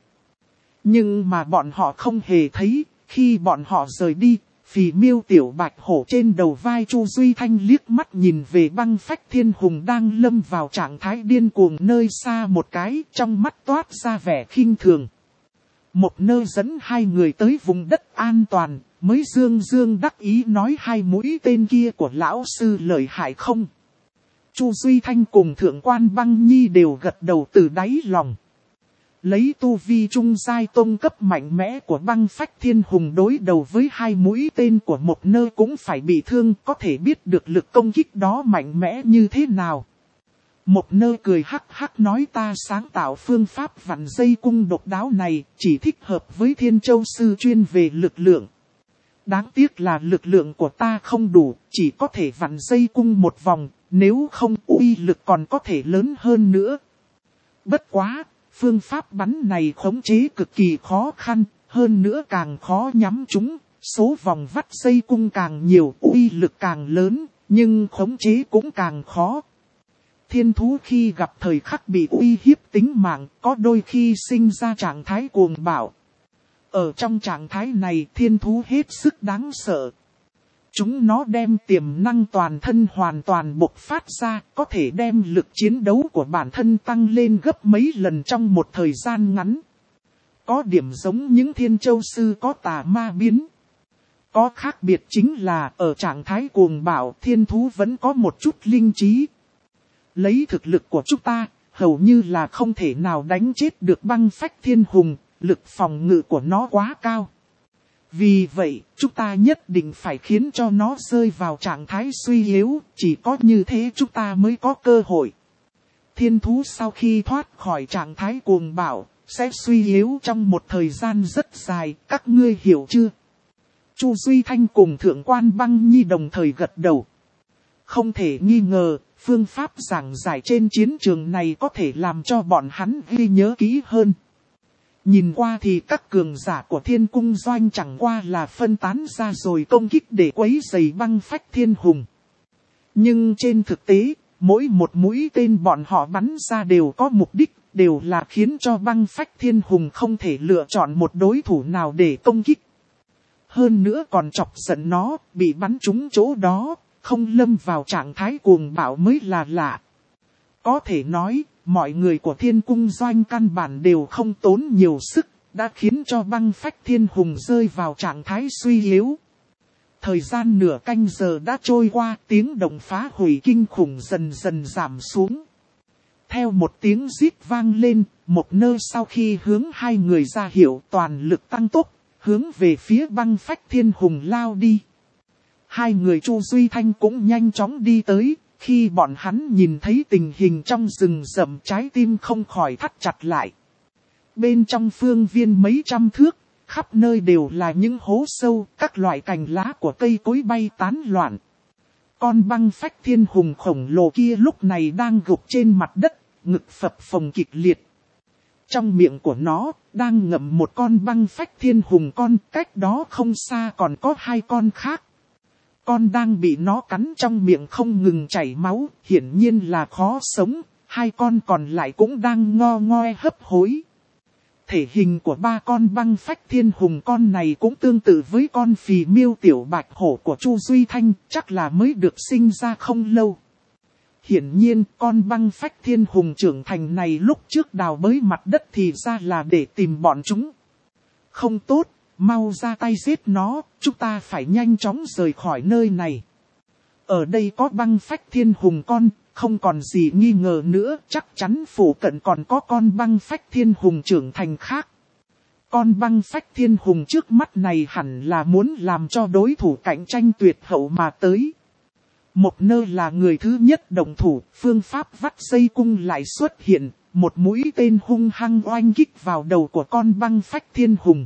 Nhưng mà bọn họ không hề thấy, khi bọn họ rời đi, Phì Miêu tiểu bạch hổ trên đầu vai Chu Duy Thanh liếc mắt nhìn về băng phách thiên hùng đang lâm vào trạng thái điên cuồng nơi xa một cái, trong mắt toát ra vẻ khinh thường. Một nơi dẫn 2 người tới vùng đất an toàn, mới dương dương đắc ý nói 2 mũi tên kia của lão sư lợi hại không. Chu Duy Thanh cùng Thượng Quan Băng Nhi đều gật đầu từ đáy lòng. Lấy tu vi trung giai tông cấp mạnh mẽ của băng phách thiên hùng đối đầu với 2 mũi tên của một nơ cũng phải bị thương, có thể biết được lực công kích đó mạnh mẽ như thế nào. Một nơ cười hắc hắc nói ta sáng tạo phương pháp vặn dây cung độc đáo này, chỉ thích hợp với Thiên Châu sư chuyên về lực lượng. Đáng tiếc là lực lượng của ta không đủ, chỉ có thể vặn dây cung một vòng, nếu không uy lực còn có thể lớn hơn nữa. Bất quá, phương pháp bắn này khống chế cực kỳ khó khăn, hơn nữa càng khó nhắm chúng, số vòng vắt dây cung càng nhiều, uy lực càng lớn, nhưng khống chế cũng càng khó. Thiên thú khi gặp thời khắc bị uy hiếp tính mạng, có đôi khi sinh ra trạng thái cuồng bạo. Ở trong trạng thái này thiên thú hết sức đáng sợ. Chúng nó đem tiềm năng toàn thân hoàn toàn bộc phát ra, có thể đem lực chiến đấu của bản thân tăng lên gấp mấy lần trong một thời gian ngắn. Có điểm giống những Thiên Châu sư có tà ma biến. Có khác biệt chính là ở trạng thái cuồng bạo thiên thú vẫn có một chút linh trí. Lấy thực lực của chúng ta, hầu như là không thể nào đánh chết được băng phách thiên hùng, lực phòng ngự của nó quá cao. Vì vậy, chúng ta nhất định phải khiến cho nó rơi vào trạng thái suy yếu, chỉ có như thế chúng ta mới có cơ hội. Thiên thú sau khi thoát khỏi trạng thái cuồng bạo, sẽ suy yếu trong một thời gian rất dài, các ngươi hiểu chưa? Chu Duy Thanh cùng Thượng quan Băng Nhi đồng thời gật đầu. Không thể nghi ngờ, phương pháp giảng giải trên chiến trường này có thể làm cho bọn hắn ghi nhớ kỹ hơn. Nhìn qua thì các cường giả của Thiên Cung Doanh chẳng qua là phân tán ra rồi công kích để quấy rầy Băng Phách Thiên Hùng. Nhưng trên thực tế, mỗi một mũi tên bọn họ bắn ra đều có mục đích, đều là khiến cho Băng Phách Thiên Hùng không thể lựa chọn một đối thủ nào để công kích. Hơn nữa còn chọc giận nó, bị bắn trúng chỗ đó, không lâm vào trạng thái cuồng bạo mới là lạ. Có thể nói, mọi người của Thiên Cung Doanh căn bản đều không tốn nhiều sức, đã khiến cho Băng Phách Thiên Hùng rơi vào trạng thái suy yếu. Thời gian nửa canh giờ đã trôi qua, tiếng động phá hủy kinh khủng dần dần giảm xuống. Theo một tiếng rít vang lên, một nơi sau khi hướng hai người ra hiệu toàn lực tăng tốc, hướng về phía Băng Phách Thiên Hùng lao đi. Hai người Chu Duy Thanh cũng nhanh chóng đi tới, khi bọn hắn nhìn thấy tình hình trong rừng rậm trái tim không khỏi thắt chặt lại. Bên trong phương viên mấy trăm thước, khắp nơi đều là những hố sâu, các loại cành lá của cây cối bay tán loạn. Con Băng Phách Thiên Hùng khổng lồ kia lúc này đang gục trên mặt đất, ngực phập phồng kịch liệt. Trong miệng của nó, đang ngậm một con Băng Phách Thiên Hùng con, cách đó không xa còn có hai con khác. Con đang bị nó cắn trong miệng không ngừng chảy máu, hiển nhiên là khó sống, hai con còn lại cũng đang ngo ngoe hấp hối. Thể hình của ba con Băng Phách Thiên Hùng con này cũng tương tự với con phì miêu tiểu bạch hổ của Chu Duy Thanh, chắc là mới được sinh ra không lâu. Hiển nhiên, con Băng Phách Thiên Hùng trưởng thành này lúc trước đào bới mặt đất thì ra là để tìm bọn chúng. Không tốt, mau ra tay giết nó, chúng ta phải nhanh chóng rời khỏi nơi này. Ở đây có Băng Phách Thiên Hùng con, không còn gì nghi ngờ nữa, chắc chắn phủ cận còn có con Băng Phách Thiên Hùng trưởng thành khác. Con Băng Phách Thiên Hùng trước mắt này hẳn là muốn làm cho đối thủ cạnh tranh tuyệt hậu mà tới. Một nơi là người thứ nhất động thủ, phương pháp vắt dây cung lại xuất hiện, một mũi tên hung hăng oanh kích vào đầu của con Băng Phách Thiên Hùng.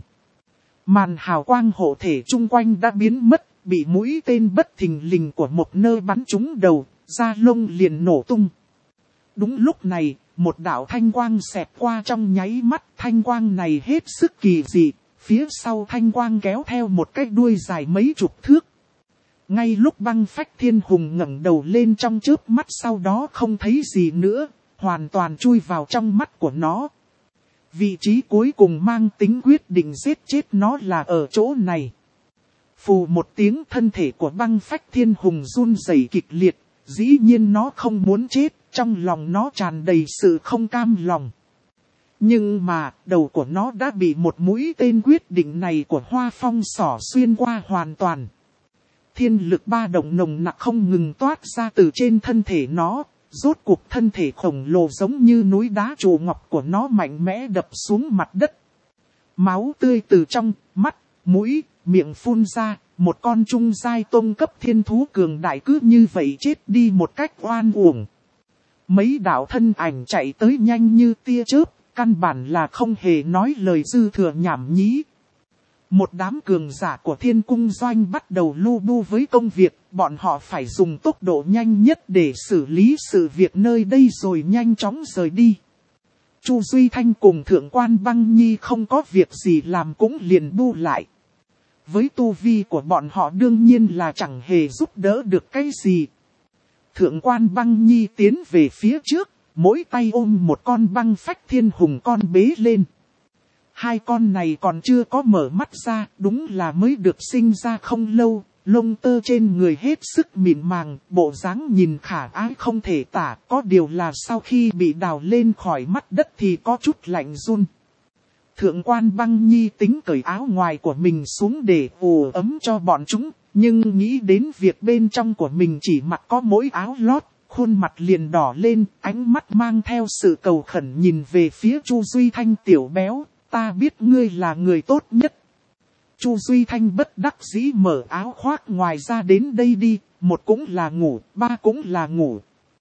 Màn hào quang hộ thể chung quanh đã biến mất, bị mũi tên bất thình lình của một nơi bắn trúng đầu, da lông liền nổ tung. Đúng lúc này, một đạo thanh quang xẹt qua trong nháy mắt, thanh quang này hết sức kỳ dị, phía sau thanh quang kéo theo một cái đuôi dài mấy chục thước. Ngay lúc Băng Phách Thiên Hùng ngẩng đầu lên trong chớp mắt sau đó không thấy gì nữa, hoàn toàn chui vào trong mắt của nó. Vị trí cuối cùng mang tính quyết định giết chết nó là ở chỗ này. Phù một tiếng, thân thể của Băng Phách Thiên Hùng run rẩy kịch liệt, dĩ nhiên nó không muốn chết, trong lòng nó tràn đầy sự không cam lòng. Nhưng mà, đầu của nó đã bị một mũi tên quyết định này của Hoa Phong xỏ xuyên qua hoàn toàn. Thiên lực ba động nồng nặc không ngừng toát ra từ trên thân thể nó, rốt cuộc thân thể khổng lồ giống như núi đá trụ ngọc của nó mạnh mẽ đập xuống mặt đất. Máu tươi từ trong, mắt, mũi, miệng phun ra, một con trung giai tôn cấp thiên thú cường đại cứ như vậy chết đi một cách oan uổng. Mấy đạo thân ảnh chạy tới nhanh như tia chớp, căn bản là không hề nói lời dư thừa nhảm nhí. Một đám cường giả của Thiên Cung Doanh bắt đầu lu bu với công việc, bọn họ phải dùng tốc độ nhanh nhất để xử lý sự việc nơi đây rồi nhanh chóng rời đi. Chu Duy Thanh cùng Thượng quan Băng Nhi không có việc gì làm cũng liền bu lại. Với tu vi của bọn họ đương nhiên là chẳng hề giúp đỡ được cái gì. Thượng quan Băng Nhi tiến về phía trước, mỗi tay ôm một con Băng Phách Thiên Hùng con bế lên. Hai con này còn chưa có mở mắt ra, đúng là mới được sinh ra không lâu, lông tơ trên người hết sức mịn màng, bộ dáng nhìn khả ái không thể tả, có điều là sau khi bị đào lên khỏi mắt đất thì có chút lạnh run. Thượng quan Băng Nhi tính cởi áo ngoài của mình xuống để ủ ấm cho bọn chúng, nhưng nghĩ đến việc bên trong của mình chỉ mặc có mỗi áo lót, khuôn mặt liền đỏ lên, ánh mắt mang theo sự cầu khẩn nhìn về phía Chu Duy Thanh tiểu béo. Ta biết ngươi là người tốt nhất. Chu Duy Thanh bất đắc dĩ mở áo khoác ngoài ra đến đây đi, một cũng là ngủ, ba cũng là ngủ.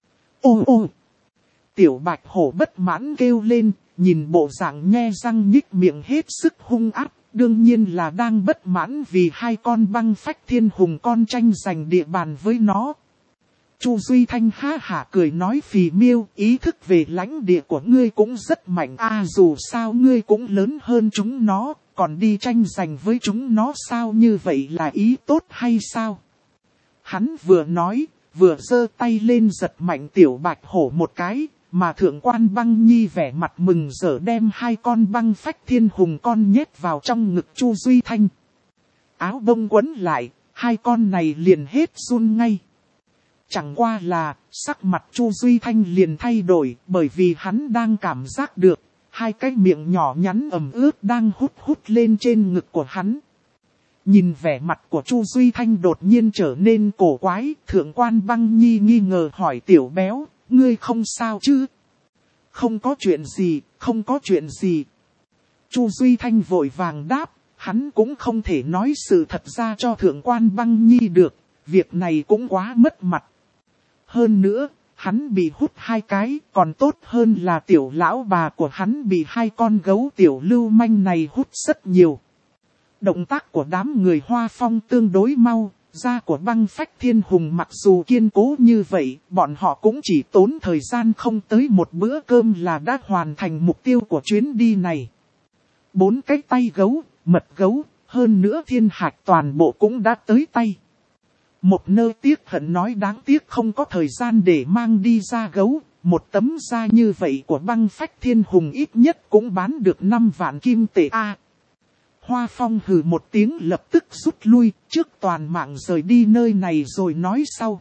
Ô ô! Tiểu bạch hổ bất mãn kêu lên, nhìn bộ dạng nhe răng nhích miệng hết sức hung ác, Đương nhiên là đang bất mãn vì hai con băng phách thiên hùng con tranh giành địa bàn với nó. Chu Duy Thanh ha hả cười nói Phì Miêu, ý thức về lãnh địa của ngươi cũng rất mạnh dù sao ngươi cũng lớn hơn chúng nó, còn đi tranh giành với chúng nó sao, như vậy là ý tốt hay sao? Hắn vừa nói, vừa giơ tay lên giật mạnh tiểu bạch hổ một cái, mà thượng quan băng nhi vẻ mặt mừng rỡ đem hai con băng phách thiên hùng con nhét vào trong ngực Chu Duy Thanh. Áo bông quấn lại, hai con này liền hết run ngay. Chẳng qua là, sắc mặt Chu Duy Thanh liền thay đổi, bởi vì hắn đang cảm giác được, hai cái miệng nhỏ nhắn ẩm ướt đang hút lên trên ngực của hắn. Nhìn vẻ mặt của Chu Duy Thanh đột nhiên trở nên cổ quái, thượng quan băng nhi nghi ngờ hỏi tiểu béo, ngươi không sao chứ? Không có chuyện gì, không có chuyện gì. Chu Duy Thanh vội vàng đáp, hắn cũng không thể nói sự thật ra cho thượng quan băng nhi được, việc này cũng quá mất mặt. Hơn nữa, hắn bị hút hai cái, còn tốt hơn là tiểu lão bà của hắn bị hai con gấu tiểu lưu manh này hút rất nhiều. Động tác của đám người Hoa Phong tương đối mau, da của băng phách thiên hùng mặc dù kiên cố như vậy, bọn họ cũng chỉ tốn thời gian không tới một bữa cơm là đã hoàn thành mục tiêu của chuyến đi này. 4 cái tay gấu, mật gấu, hơn nữa thiên hạch toàn bộ cũng đã tới tay. Một nơi tiếc hận nói đáng tiếc không có thời gian để mang đi da gấu, một tấm da như vậy của băng phách thiên hùng ít nhất cũng bán được 5 vạn kim tệ Hoa Phong hừ một tiếng lập tức rút lui, trước toàn mạng rời đi nơi này rồi nói sau.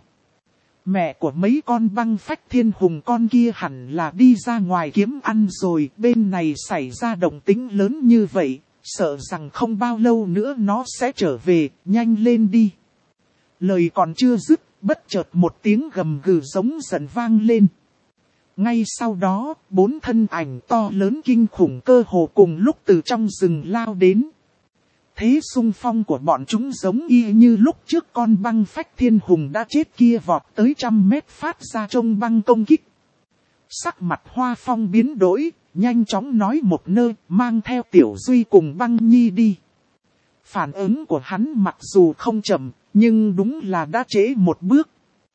Mẹ của mấy con băng phách thiên hùng con kia hẳn là đi ra ngoài kiếm ăn rồi, bên này xảy ra động tĩnh lớn như vậy, sợ rằng không bao lâu nữa nó sẽ trở về, nhanh lên đi. Lời còn chưa dứt, bất chợt một tiếng gầm gừ giống giận vang lên. Ngay sau đó, 4 thân ảnh to lớn kinh khủng cơ hồ cùng lúc từ trong rừng lao đến. Thế xung phong của bọn chúng giống y như lúc trước con băng phách thiên hùng đã chết kia vọt tới 100 mét phát ra trong băng công kích. Sắc mặt Hoa Phong biến đổi, nhanh chóng nói một nơi, mang theo Tiểu Duy cùng băng nhi đi. Phản ứng của hắn mặc dù không chậm, nhưng đúng là đã trễ một bước.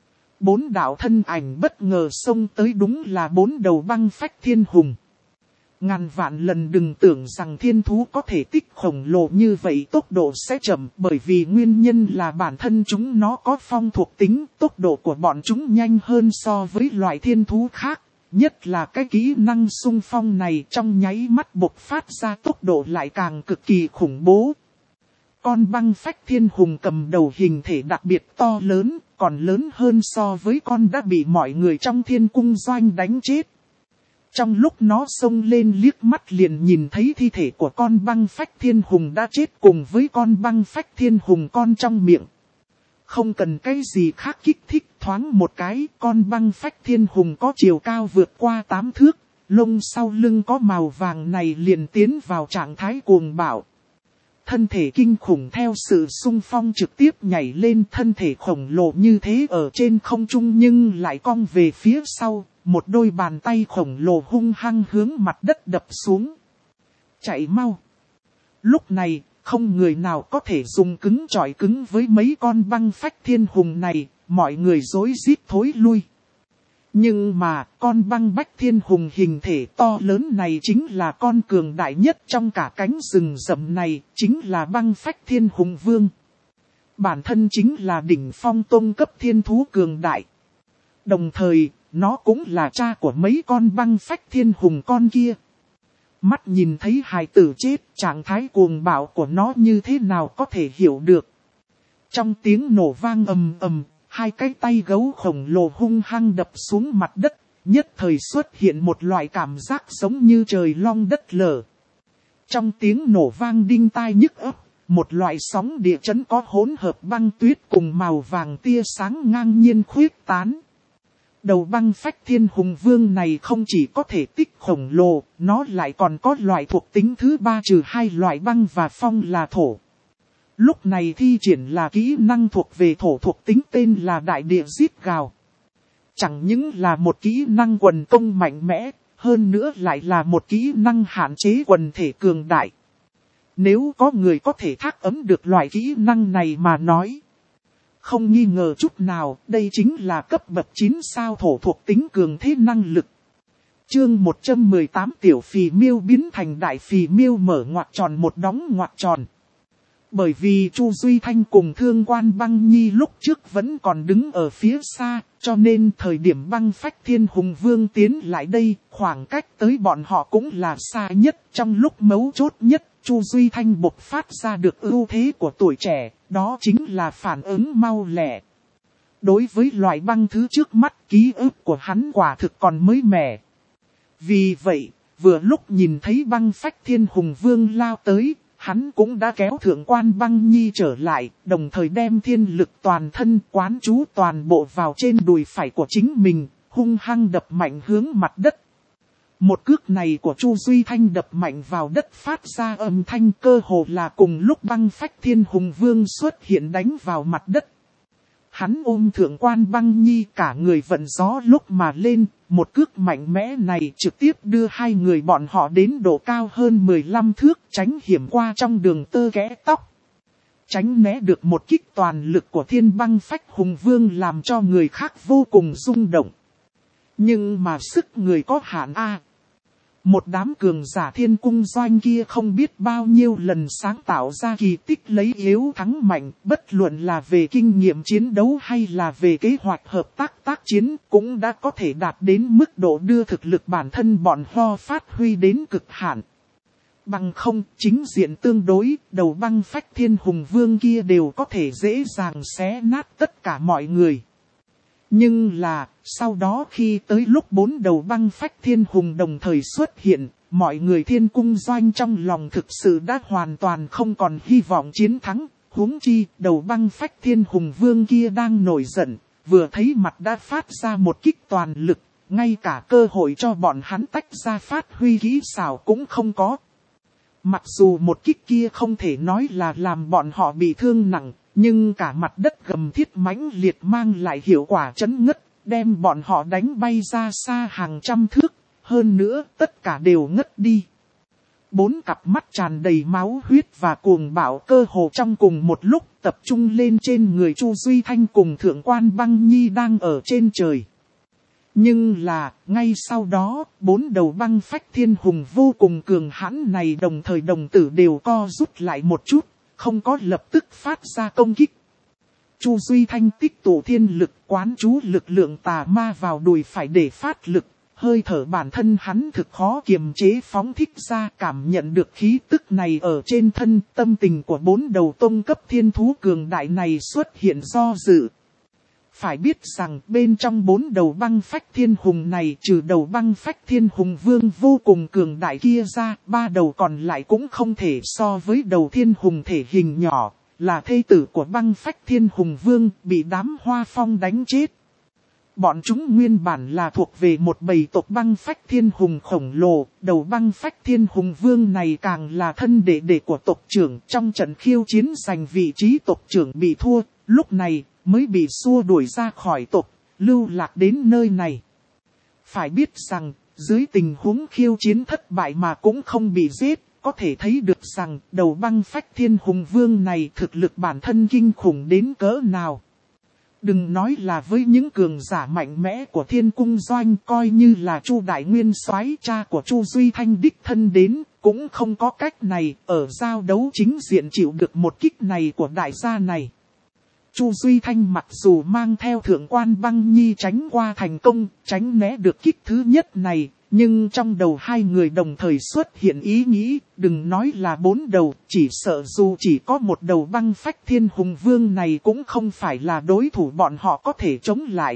4 đạo thân ảnh bất ngờ xông tới đúng là 4 đầu băng phách thiên hùng. Ngàn vạn lần đừng tưởng rằng thiên thú có thể tích khổng lồ như vậy tốc độ sẽ chậm, bởi vì nguyên nhân là bản thân chúng nó có phong thuộc tính, tốc độ của bọn chúng nhanh hơn so với loại thiên thú khác. Nhất là cái kỹ năng xung phong này trong nháy mắt bộc phát ra tốc độ lại càng cực kỳ khủng bố. Con băng phách thiên hùng cầm đầu hình thể đặc biệt to lớn, còn lớn hơn so với con đã bị mọi người trong thiên cung doanh đánh chết. Trong lúc nó xông lên liếc mắt liền nhìn thấy thi thể của con băng phách thiên hùng đã chết cùng với con băng phách thiên hùng con trong miệng. Không cần cái gì khác kích thích, thoáng một cái, con băng phách thiên hùng có chiều cao vượt qua 8 thước, lông sau lưng có màu vàng này liền tiến vào trạng thái cuồng bạo. Thân thể kinh khủng theo sự xung phong trực tiếp nhảy lên, thân thể khổng lồ như thế ở trên không trung nhưng lại cong về phía sau, một đôi bàn tay khổng lồ hung hăng hướng mặt đất đập xuống. Chạy mau! Lúc này, không người nào có thể dùng cứng chọi cứng với mấy con băng phách thiên hùng này, mọi người rối rít thối lui. Nhưng mà, con băng bách thiên hùng hình thể to lớn này chính là con cường đại nhất trong cả cánh rừng rậm này, chính là băng phách thiên hùng vương. Bản thân chính là đỉnh phong tôn cấp thiên thú cường đại. Đồng thời, nó cũng là cha của mấy con băng phách thiên hùng con kia. Mắt nhìn thấy hài tử chết, trạng thái cuồng bạo của nó như thế nào có thể hiểu được. Trong tiếng nổ vang ầm ầm, hai cái tay gấu khổng lồ hung hăng đập xuống mặt đất, nhất thời xuất hiện một loại cảm giác giống như trời long đất lở. Trong tiếng nổ vang đinh tai nhức óc, một loại sóng địa chấn có hỗn hợp băng tuyết cùng màu vàng tia sáng ngang nhiên khuyết tán. Đầu băng phách thiên hùng vương này không chỉ có thể tích khổng lồ, nó lại còn có loại thuộc tính thứ 3 trừ 2 loại băng và phong là thổ. Lúc này thi triển là kỹ năng thuộc về thổ thuộc tính tên là đại địa giết gào. Chẳng những là một kỹ năng quần công mạnh mẽ, hơn nữa lại là một kỹ năng hạn chế quần thể cường đại. Nếu có người có thể thác ấm được loại kỹ năng này mà nói. Không nghi ngờ chút nào, đây chính là cấp bậc 9 sao thổ thuộc tính cường thế năng lực. Chương 118 tiểu phì miêu biến thành đại phì miêu mở ngoặc tròn một đóng ngoặc tròn. Bởi vì Chu Duy Thanh cùng Thương Quan Băng Nhi lúc trước vẫn còn đứng ở phía xa, cho nên thời điểm Băng Phách Thiên Hùng Vương tiến lại đây, khoảng cách tới bọn họ cũng là xa nhất. Trong lúc mấu chốt nhất, Chu Duy Thanh bộc phát ra được ưu thế của tuổi trẻ, đó chính là phản ứng mau lẹ. Đối với loại băng thứ trước mắt, ký ức của hắn quả thực còn mới mẻ. Vì vậy, vừa lúc nhìn thấy Băng Phách Thiên Hùng Vương lao tới, hắn cũng đã kéo Thượng Quan Băng Nhi trở lại, đồng thời đem thiên lực toàn thân quán trú toàn bộ vào trên đùi phải của chính mình, hung hăng đập mạnh hướng mặt đất. Một cước này của Chu Duy Thanh đập mạnh vào đất phát ra âm thanh cơ hồ là cùng lúc Băng Phách Thiên Hùng Vương xuất hiện đánh vào mặt đất. Hắn ôm Thượng Quan Băng Nhi cả người vận gió lúc mà lên, một cước mạnh mẽ này trực tiếp đưa hai người bọn họ đến độ cao hơn 15 thước, tránh hiểm qua trong đường tơ kẽ tóc. Tránh né được một kích toàn lực của Thiên Băng Phách Hùng Vương làm cho người khác vô cùng rung động. Nhưng mà sức người có hạn a. Một đám cường giả Thiên Cung Doanh kia không biết bao nhiêu lần sáng tạo ra kỳ tích lấy yếu thắng mạnh, bất luận là về kinh nghiệm chiến đấu hay là về kế hoạch hợp tác chiến, cũng đã có thể đạt đến mức độ đưa thực lực bản thân bọn ho phát huy đến cực hạn. Bằng không, chính diện tương đối, đầu Băng Phách Thiên Hùng Vương kia đều có thể dễ dàng xé nát tất cả mọi người. Nhưng là, sau đó khi tới lúc 4 đầu Băng Phách Thiên Hùng đồng thời xuất hiện, mọi người Thiên Cung Doanh trong lòng thực sự đã hoàn toàn không còn hy vọng chiến thắng. Huống chi, đầu Băng Phách Thiên Hùng Vương kia đang nổi giận, vừa thấy mặt đã phát ra một kích toàn lực, ngay cả cơ hội cho bọn hắn tách ra phát huy kỹ xảo cũng không có. Mặc dù một kích kia không thể nói là làm bọn họ bị thương nặng, nhưng cả mặt đất gầm thiết mãnh liệt mang lại hiệu quả chấn ngất, đem bọn họ đánh bay ra xa hàng trăm thước, hơn nữa tất cả đều ngất đi. 4 cặp mắt tràn đầy máu huyết và cuồng bạo cơ hồ trong cùng một lúc tập trung lên trên người Chu Duy Thanh cùng Thượng Quan Băng Nhi đang ở trên trời. Nhưng là, ngay sau đó, 4 đầu Băng Phách Thiên Hùng vô cùng cường hãn này đồng thời đồng tử đều co rút lại một chút, không có lập tức phát ra công kích. Chu Duy Thanh tích tụ thiên lực quán trú lực lượng tà ma vào đùi phải để phát lực, hơi thở bản thân hắn thực khó kiềm chế phóng thích ra, cảm nhận được khí tức này ở trên thân, tâm tình của 4 đầu tông cấp thiên thú cường đại này xuất hiện do dự. Phải biết rằng bên trong 4 đầu Băng Phách Thiên Hùng này trừ đầu Băng Phách Thiên Hùng Vương vô cùng cường đại kia ra, 3 đầu còn lại cũng không thể so với đầu Thiên Hùng thể hình nhỏ, là thê tử của Băng Phách Thiên Hùng Vương bị đám Hoa Phong đánh chết. Bọn chúng nguyên bản là thuộc về một bầy tộc Băng Phách Thiên Hùng khổng lồ, đầu Băng Phách Thiên Hùng Vương này càng là thân đệ của tộc trưởng, trong trận khiêu chiến giành vị trí tộc trưởng bị thua, lúc này mới bị xua đuổi ra khỏi tộc, lưu lạc đến nơi này. Phải biết rằng, dưới tình huống khiêu chiến thất bại mà cũng không bị giết, có thể thấy được rằng đầu Băng Phách Thiên Hùng Vương này thực lực bản thân kinh khủng đến cỡ nào. Đừng nói là với những cường giả mạnh mẽ của Thiên Cung Doanh, coi như là Chu Đại Nguyên Soái cha của Chu Duy Thanh đích thân đến, cũng không có cách này ở giao đấu chính diện chịu được một kích này của đại gia này. Chu Duy Thanh mặc dù mang theo Thượng Quan Băng Nhi tránh qua thành công, tránh né được kích thứ nhất này, nhưng trong đầu hai người đồng thời xuất hiện ý nghĩ, đừng nói là 4 đầu, chỉ sợ dù chỉ có một đầu Băng Phách Thiên Hùng Vương này cũng không phải là đối thủ bọn họ có thể chống lại.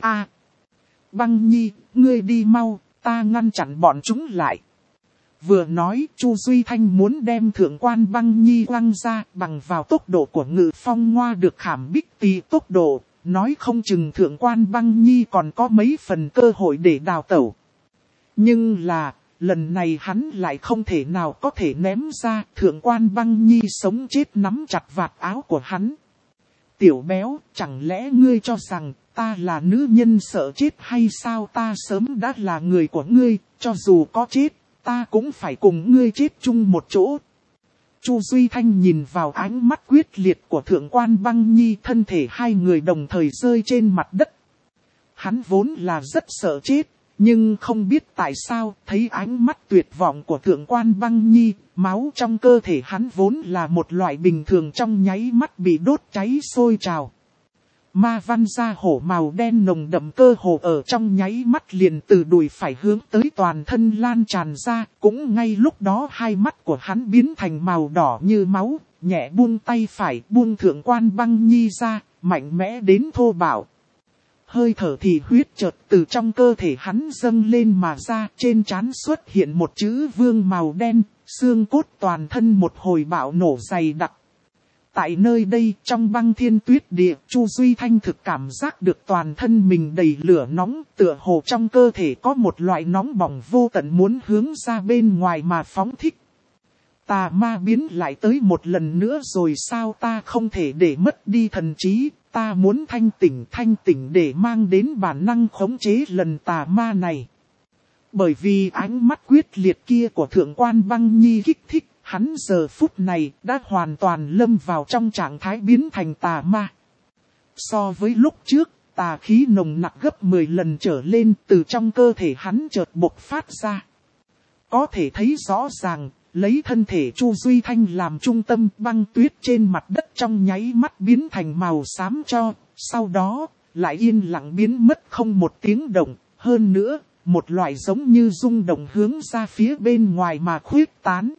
Băng Nhi, ngươi đi mau, ta ngăn chặn bọn chúng lại. Vừa nói, Chu Duy Thanh muốn đem Thượng Quan Băng Nhi quăng ra, bằng vào tốc độ của Ngự Phong Ngoa được Khảm Bích Tì tốc độ, nói không chừng Thượng Quan Băng Nhi còn có mấy phần cơ hội để đào tẩu. Nhưng là, lần này hắn lại không thể nào có thể ném ra, Thượng Quan Băng Nhi sống chết nắm chặt vạt áo của hắn. Tiểu béo, chẳng lẽ ngươi cho rằng ta là nữ nhân sợ chết hay sao? Ta sớm đã là người của ngươi, cho dù có chết, ta cũng phải cùng ngươi chết chung một chỗ. Chu Duy Thanh nhìn vào ánh mắt quyết liệt của Thượng quan Băng Nhi, thân thể hai người đồng thời rơi trên mặt đất. Hắn vốn là rất sợ chết, nhưng không biết tại sao, thấy ánh mắt tuyệt vọng của Thượng quan Băng Nhi, máu trong cơ thể hắn vốn là một loại bình thường trong nháy mắt bị đốt cháy sôi trào. Ma văn da hổ màu đen nồng đậm cơ hồ ở trong nháy mắt liền từ đùi phải hướng tới toàn thân lan tràn ra, cũng ngay lúc đó hai mắt của hắn biến thành màu đỏ như máu, nhẹ buông tay phải buông Thượng quan Băng Nhi ra, mạnh mẽ đến thô bạo. Hơi thở thì huyết chợt từ trong cơ thể hắn dâng lên mà ra, trên trán xuất hiện một chữ vương màu đen, xương cốt toàn thân một hồi bạo nổ dày đặc. Tại nơi đây trong băng thiên tuyết địa, Chu Duy Thanh thực cảm giác được toàn thân mình đầy lửa nóng, tựa hồ trong cơ thể có một loại nóng bỏng vô tận muốn hướng ra bên ngoài mà phóng thích. Tà ma biến lại tới một lần nữa rồi sao, ta không thể để mất đi thần trí, ta muốn thanh tỉnh để mang đến bản năng khống chế lần tà ma này. Bởi vì ánh mắt quyết liệt kia của Thượng quan Băng Nhi kích thích, hắn giờ phút này đã hoàn toàn lâm vào trong trạng thái biến thành tà ma. So với lúc trước, tà khí nồng nặc gấp 10 lần trở lên, từ trong cơ thể hắn chợt bộc phát ra. Có thể thấy rõ ràng, lấy thân thể Chu Duy Thanh làm trung tâm, băng tuyết trên mặt đất trong nháy mắt biến thành màu xám cho, sau đó lại yên lặng biến mất không một tiếng động. Hơn nữa, một loại giống như rung động hướng ra phía bên ngoài mà khuyết tán.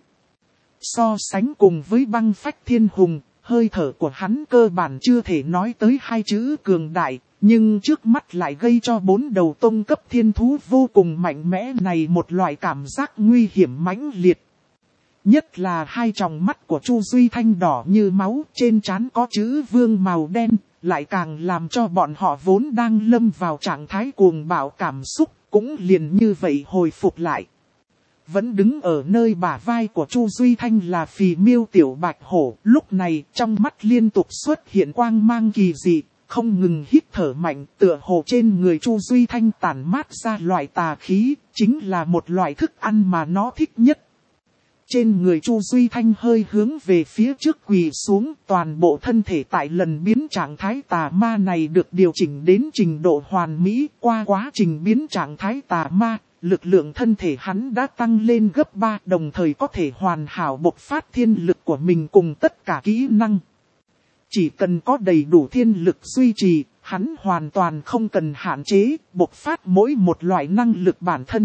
So sánh cùng với băng phách thiên hùng, hơi thở của hắn cơ bản chưa thể nói tới hai chữ cường đại, nhưng trước mắt lại gây cho 4 đầu tông cấp thiên thú vô cùng mạnh mẽ này một loại cảm giác nguy hiểm mãnh liệt. Nhất là hai tròng mắt của Chu Duy Thanh đỏ như máu, trên trán có chữ vương màu đen, lại càng làm cho bọn họ vốn đang lâm vào trạng thái cuồng bạo cảm xúc, cũng liền như vậy hồi phục lại. Vẫn đứng ở nơi bả vai của Chu Duy Thanh là Phì Miêu tiểu bạch hổ, lúc này trong mắt liên tục xuất hiện quang mang kỳ dị, không ngừng hít thở mạnh, tựa hồ trên người Chu Duy Thanh tản mát ra loại tà khí, chính là một loại thức ăn mà nó thích nhất. Trên người Chu Duy Thanh hơi hướng về phía trước quỳ xuống, toàn bộ thân thể tại lần biến trạng thái tà ma này được điều chỉnh đến trình độ hoàn mỹ. Qua quá trình biến trạng thái tà ma, lực lượng thân thể hắn đã tăng lên gấp 3, đồng thời có thể hoàn hảo bộc phát thiên lực của mình cùng tất cả kỹ năng. Chỉ cần có đầy đủ thiên lực duy trì, hắn hoàn toàn không cần hạn chế, bộc phát mỗi một loại năng lực bản thân.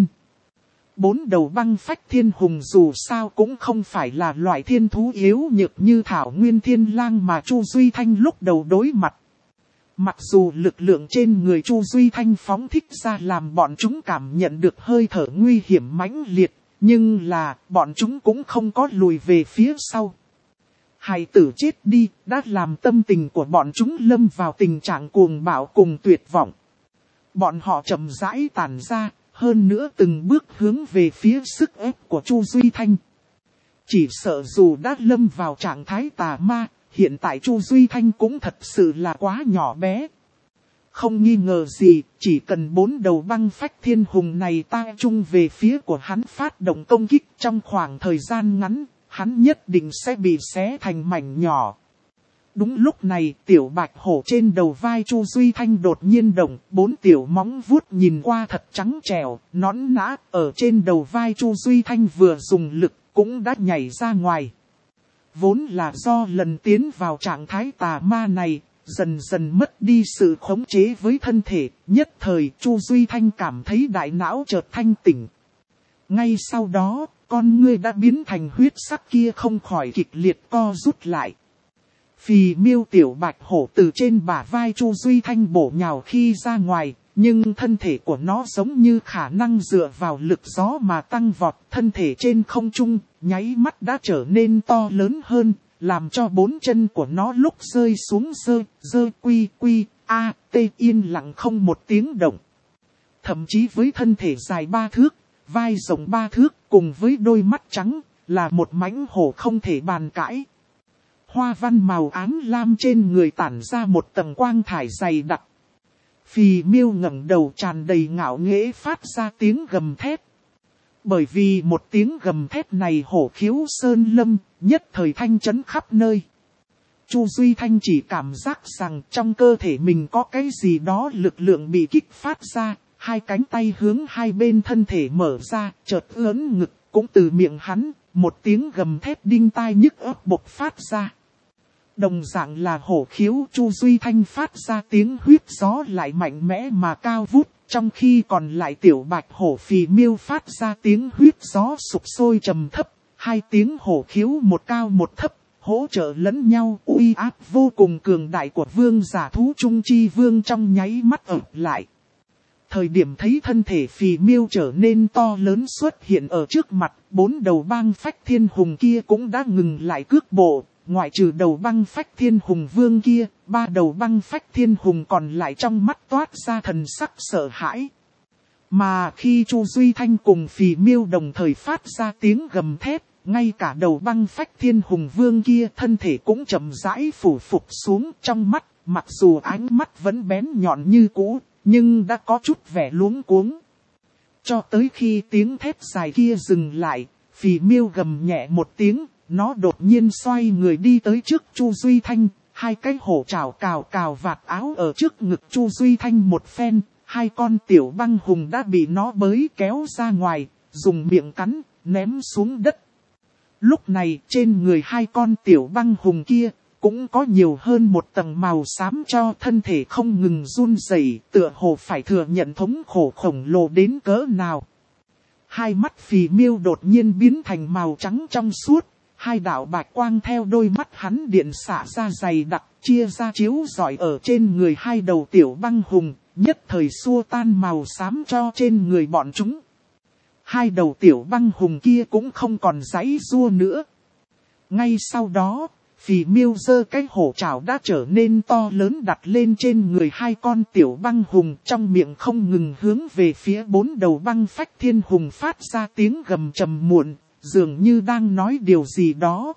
4 đầu băng phách thiên hùng dù sao cũng không phải là loại thiên thú yếu nhược như Thảo Nguyên Thiên Lang mà Chu Duy Thanh lúc đầu đối mặt. Mặc dù lực lượng trên người Chu Duy Thanh phóng thích ra làm bọn chúng cảm nhận được hơi thở nguy hiểm mãnh liệt, nhưng là bọn chúng cũng không có lùi về phía sau. Hài tử chết đi, đã làm tâm tình của bọn chúng lâm vào tình trạng cuồng bạo cùng tuyệt vọng. Bọn họ chậm rãi tản ra, hơn nữa từng bước hướng về phía sức ép của Chu Duy Thanh. Chỉ sợ dù đã lâm vào trạng thái tà ma, hiện tại Chu Duy Thanh cũng thật sự là quá nhỏ bé. Không nghi ngờ gì, chỉ cần 4 đầu băng phách thiên hùng này ta chung về phía của hắn phát động công kích trong khoảng thời gian ngắn, hắn nhất định sẽ bị xé thành mảnh nhỏ. Đúng lúc này, tiểu bạch hổ trên đầu vai Chu Duy Thanh đột nhiên động, 4 tiểu móng vuốt nhìn qua thật trắng trẻo, nõn nã, ở trên đầu vai Chu Duy Thanh vừa dùng lực, cũng đã nhảy ra ngoài. Vốn là do lần tiến vào trạng thái tà ma này, dần dần mất đi sự khống chế với thân thể, nhất thời Chu Duy Thanh cảm thấy đại não chợt thanh tỉnh. Ngay sau đó, con ngươi đã biến thành huyết sắc kia không khỏi kịch liệt co rút lại. Phì Miêu tiểu bạch hổ từ trên bả vai Chu Duy Thanh bổ nhào khi ra ngoài, nhưng thân thể của nó giống như khả năng dựa vào lực gió mà tăng vọt, thân thể trên không trung, nháy mắt đã trở nên to lớn hơn, làm cho 4 chân của nó lúc rơi xuống dơ quy a tê yên lặng không một tiếng động. Thậm chí với thân thể dài 3 thước, vai rộng 3 thước cùng với đôi mắt trắng, là một mãnh hổ không thể bàn cãi. Hoa văn màu ám lam trên người tản ra một tầng quang thải dày đặc. Phì Miêu ngẩng đầu tràn đầy ngạo nghễ phát ra tiếng gầm thét. Bởi vì một tiếng gầm thét này hổ khiếu sơn lâm, nhất thời thanh chấn khắp nơi. Chu Duy Thanh chỉ cảm giác rằng trong cơ thể mình có cái gì đó lực lượng bị kích phát ra, hai cánh tay hướng hai bên thân thể mở ra, chợt ưỡn ngực, cũng từ miệng hắn, một tiếng gầm thét đinh tai nhức óc bộc phát ra. Đồng dạng là hổ khiếu, Chu Duy Thanh phát ra tiếng huýt gió lại mạnh mẽ mà cao vút, trong khi còn lại tiểu bạch hổ Phì Miêu phát ra tiếng huýt gió sục sôi trầm thấp, hai tiếng hổ khiếu một cao một thấp, hỗ trợ lẫn nhau, uy áp vô cùng cường đại của vương giả thú Trung Chi Vương trong nháy mắt ập lại. Thời điểm thấy thân thể Phì Miêu trở nên to lớn xuất hiện ở trước mặt, bốn đầu băng phách thiên hùng kia cũng đã ngừng lại cước bộ, ngoại trừ đầu băng phách thiên hùng vương kia, ba đầu băng phách thiên hùng còn lại trong mắt toát ra thần sắc sợ hãi. Mà khi Chu Duy Thanh cùng Phì Miêu đồng thời phát ra tiếng gầm thét, ngay cả đầu băng phách thiên hùng vương kia thân thể cũng chậm rãi phủ phục xuống, trong mắt, mặc dù ánh mắt vẫn bén nhọn như cũ, nhưng đã có chút vẻ luống cuống. Cho tới khi tiếng thét dài kia dừng lại, Phì Miêu gầm nhẹ một tiếng, nó đột nhiên xoay người đi tới trước Chu Duy Thanh, hai cái hổ trảo cào cào vạt áo ở trước ngực Chu Duy Thanh một phen, hai con tiểu băng hùng đã bị nó bới kéo ra ngoài, dùng miệng cắn, ném xuống đất. Lúc này trên người hai con tiểu băng hùng kia, cũng có nhiều hơn một tầng màu xám cho thân thể không ngừng run rẩy, tựa hồ phải thừa nhận thống khổ khổng lồ đến cỡ nào. Hai mắt Phì Miêu đột nhiên biến thành màu trắng trong suốt, hai đạo bạch quang theo đôi mắt hắn điện xạ ra dày đặc, chia ra chiếu rọi ở trên người hai đầu tiểu băng hùng, nhất thời xua tan màu xám cho trên người bọn chúng. Hai đầu tiểu băng hùng kia cũng không còn giãy giụa nữa. Ngay sau đó, Phì Miêu giơ cái hổ trảo đã trở nên to lớn đặt lên trên người hai con tiểu băng hùng, trong miệng không ngừng hướng về phía bốn đầu băng phách thiên hùng phát ra tiếng gầm trầm muộn, dường như đang nói điều gì đó.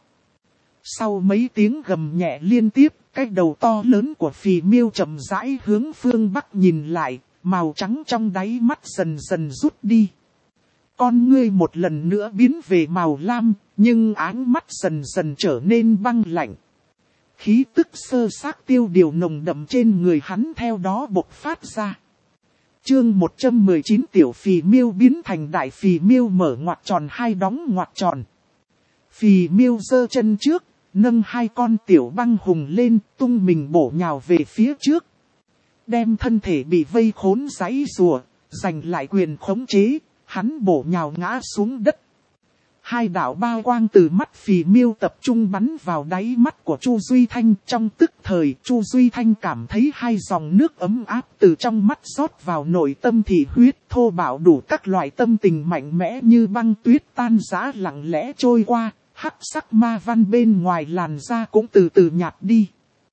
Sau mấy tiếng gầm nhẹ liên tiếp, cái đầu to lớn của Phì Miêu chậm rãi hướng phương bắc nhìn lại, màu trắng trong đáy mắt dần dần rút đi. Con ngươi một lần nữa biến về màu lam, nhưng ánh mắt dần dần trở nên băng lạnh. Khí tức sơ xác tiêu điều nồng đậm trên người hắn theo đó bộc phát ra. Chương 119 tiểu Phì Miêu biến thành đại Phì Miêu mở ngoặc tròn hai đóng ngoặc tròn. Phì Miêu giơ chân trước, nâng hai con tiểu băng hùng lên, tung mình bổ nhào về phía trước. Đem thân thể bị vây khốn giãy giụa, giành lại quyền khống chế, hắn bổ nhào ngã xuống đất. Hai đạo ba quang từ mắt Phì Miêu tập trung bắn vào đáy mắt của Chu Duy Thanh. Trong tức thời, Chu Duy Thanh cảm thấy hai dòng nước ấm áp từ trong mắt rót vào nội tâm thị huyết, thô bạo đủ các loại tâm tình mạnh mẽ như băng tuyết tan rã lặng lẽ trôi qua, hắc sắc ma văn bên ngoài làn da cũng từ từ nhạt đi.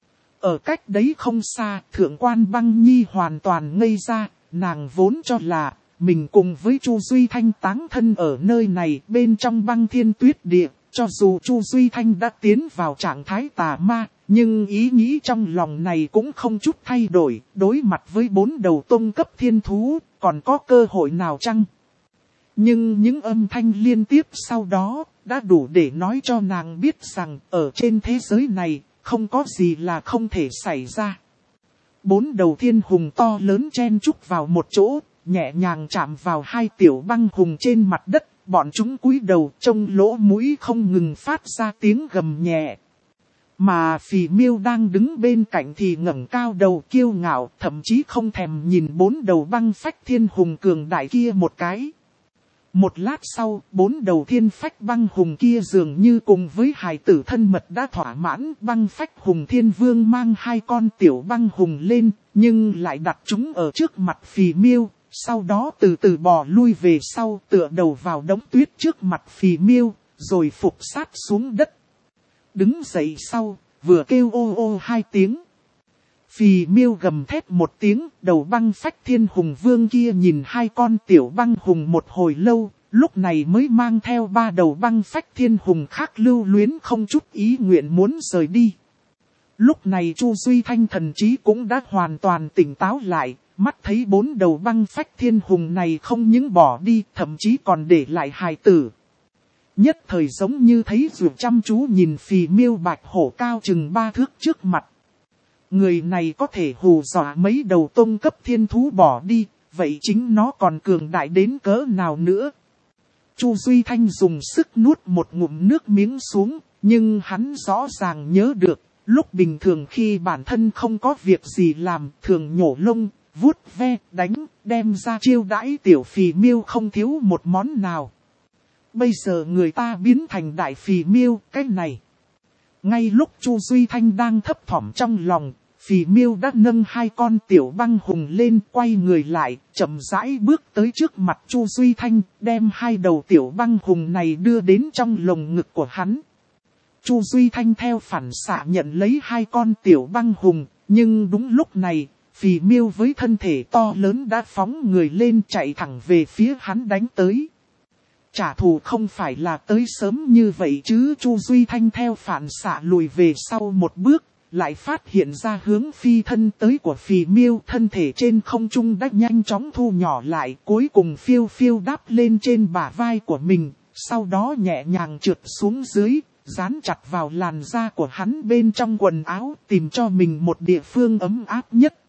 Ở cách đấy không xa, thượng quan Băng Nhi hoàn toàn ngây ra, nàng vốn cho là mình cùng với Chu Duy Thanh táng thân ở nơi này bên trong băng thiên tuyết địa, cho dù Chu Duy Thanh đã tiến vào trạng thái tà ma, nhưng ý nghĩ trong lòng này cũng không chút thay đổi, đối mặt với bốn đầu tông cấp thiên thú, còn có cơ hội nào chăng? Nhưng những âm thanh liên tiếp sau đó, đã đủ để nói cho nàng biết rằng, ở trên thế giới này, không có gì là không thể xảy ra. Bốn đầu thiên hùng to lớn chen chúc vào một chỗ, nhẹ nhàng chạm vào hai tiểu băng hùng trên mặt đất, bọn chúng cúi đầu trông lỗ mũi không ngừng phát ra tiếng gầm nhẹ. Mà Phì Miêu đang đứng bên cạnh thì ngẩng cao đầu kiêu ngạo, thậm chí không thèm nhìn bốn đầu băng phách thiên hùng cường đại kia một cái. Một lát sau, bốn đầu thiên phách băng hùng kia dường như cùng với hài tử thân mật đã thỏa mãn. Băng phách hùng thiên vương mang hai con tiểu băng hùng lên, nhưng lại đặt chúng ở trước mặt Phì Miêu. Sau đó từ từ bò lui về sau, tựa đầu vào đống tuyết trước mặt Phì Miêu, rồi phục sát xuống đất. Đứng dậy sau, vừa kêu ô ô hai tiếng. Phì Miêu gầm thét một tiếng, đầu băng phách thiên hùng vương kia nhìn hai con tiểu băng hùng một hồi lâu, lúc này mới mang theo ba đầu băng phách thiên hùng khác lưu luyến không chút ý nguyện muốn rời đi. Lúc này Chu Duy Thanh thần trí cũng đã hoàn toàn tỉnh táo lại, mắt thấy 4 đầu băng phách thiên hùng này không những bỏ đi, thậm chí còn để lại hài tử. Nhất thời giống như thấy ruột chăm chú nhìn phì miêu bạch hổ cao chừng 3 thước trước mặt. Người này có thể hù dọa mấy đầu tông cấp thiên thú bỏ đi, vậy chính nó còn cường đại đến cỡ nào nữa. Chu Duy Thanh dùng sức nuốt một ngụm nước miếng xuống, nhưng hắn rõ ràng nhớ được, lúc bình thường khi bản thân không có việc gì làm, thường nhổ lông, vuốt ve, đánh, đem ra chiêu đãi tiểu phì miêu không thiếu một món nào. Bây giờ người ta biến thành đại phì miêu, cái này. Ngay lúc Chu Duy Thanh đang thấp thỏm trong lòng, phì miêu đã nâng 2 con tiểu băng hùng lên, quay người lại, chậm rãi bước tới trước mặt Chu Duy Thanh, đem 2 đầu tiểu băng hùng này đưa đến trong lồng ngực của hắn. Chu Duy Thanh theo phản xạ nhận lấy 2 con tiểu băng hùng, nhưng đúng lúc này, phì miêu với thân thể to lớn đã phóng người lên chạy thẳng về phía hắn đánh tới. Trả thù không phải là tới sớm như vậy chứ. Chu Duy Thanh theo phản xạ lùi về sau một bước, lại phát hiện ra hướng phi thân tới của phì miêu, thân thể trên không trung đã nhanh chóng thu nhỏ lại, cuối cùng phiêu phiêu đáp lên trên bả vai của mình, sau đó nhẹ nhàng trượt xuống dưới, dán chặt vào làn da của hắn bên trong quần áo, tìm cho mình một địa phương ấm áp nhất.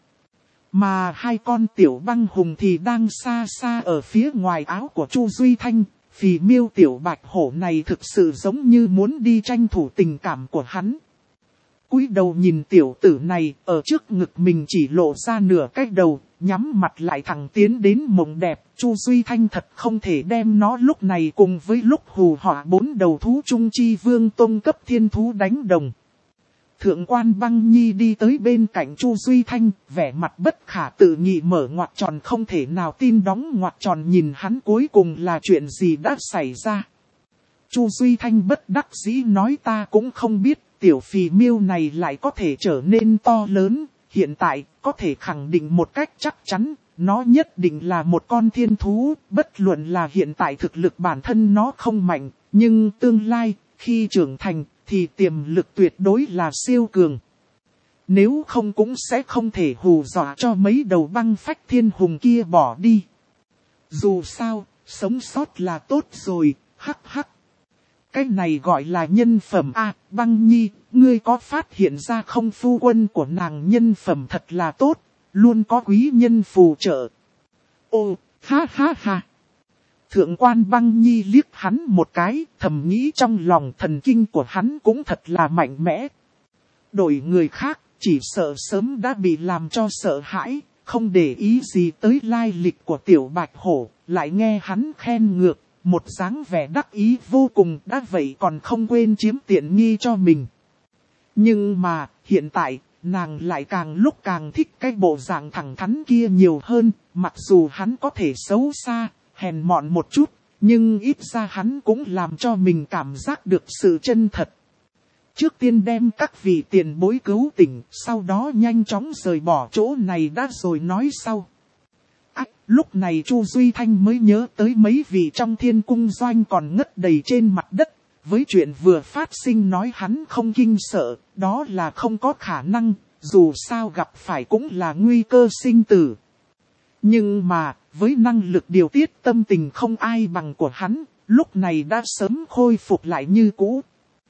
Mà 2 con tiểu băng hùng thì đang xa xa ở phía ngoài áo của Chu Duy Thanh. Phì miêu tiểu bạch hổ này thực sự giống như muốn đi tranh thủ tình cảm của hắn. Cúi đầu nhìn tiểu tử này, ở trước ngực mình chỉ lộ ra nửa cái đầu, nhắm mặt lại thẳng tiến đến mộng đẹp. Chu Duy Thanh thật không thể đem nó lúc này cùng với lúc hù họa 4 đầu thú trung chi vương tông cấp thiên thú đánh đồng. Thượng quan Băng Nhi đi tới bên cạnh Chu Duy Thanh, vẻ mặt bất khả tự nghị mở ngoặc tròn không thể nào tin đóng ngoặc tròn nhìn hắn cuối cùng là chuyện gì đã xảy ra. Chu Duy Thanh bất đắc dĩ nói ta cũng không biết tiểu phì miêu này lại có thể trở nên to lớn, hiện tại có thể khẳng định một cách chắc chắn, nó nhất định là một con thiên thú, bất luận là hiện tại thực lực bản thân nó không mạnh, nhưng tương lai, khi trưởng thành, thì tiềm lực tuyệt đối là siêu cường. Nếu không cũng sẽ không thể hù dọa cho mấy đầu băng phách thiên hùng kia bỏ đi. Dù sao, sống sót là tốt rồi, hắc hắc. Cái này gọi là nhân phẩm à, Băng Nhi, ngươi có phát hiện ra không, phu quân của nàng nhân phẩm thật là tốt, luôn có quý nhân phù trợ. Ô, ha ha ha. Thượng quan Băng Nhi liếc hắn một cái, thầm nghĩ trong lòng thần kinh của hắn cũng thật là mạnh mẽ. Đổi người khác, chỉ sợ sớm đã bị làm cho sợ hãi, không để ý gì tới lai lịch của tiểu bạch hổ, lại nghe hắn khen ngược, một dáng vẻ đắc ý vô cùng, đã vậy còn không quên chiếm tiện nghi cho mình. Nhưng mà, hiện tại, nàng lại càng lúc càng thích cái bộ dạng thẳng thắn kia nhiều hơn, mặc dù hắn có thể xấu xa, hèn mọn một chút, nhưng ít ra hắn cũng làm cho mình cảm giác được sự chân thật. Trước tiên đem các vị tiền bối cứu tỉnh, sau đó nhanh chóng rời bỏ chỗ này đã rồi nói sau. Lúc này Chu Duy Thanh mới nhớ tới mấy vị trong thiên cung doanh còn ngất đầy trên mặt đất. Với chuyện vừa phát sinh nói hắn không kinh sợ, đó là không có khả năng, dù sao gặp phải cũng là nguy cơ sinh tử. Nhưng mà, với năng lực điều tiết tâm tình không ai bằng của hắn, lúc này đã sớm khôi phục lại như cũ.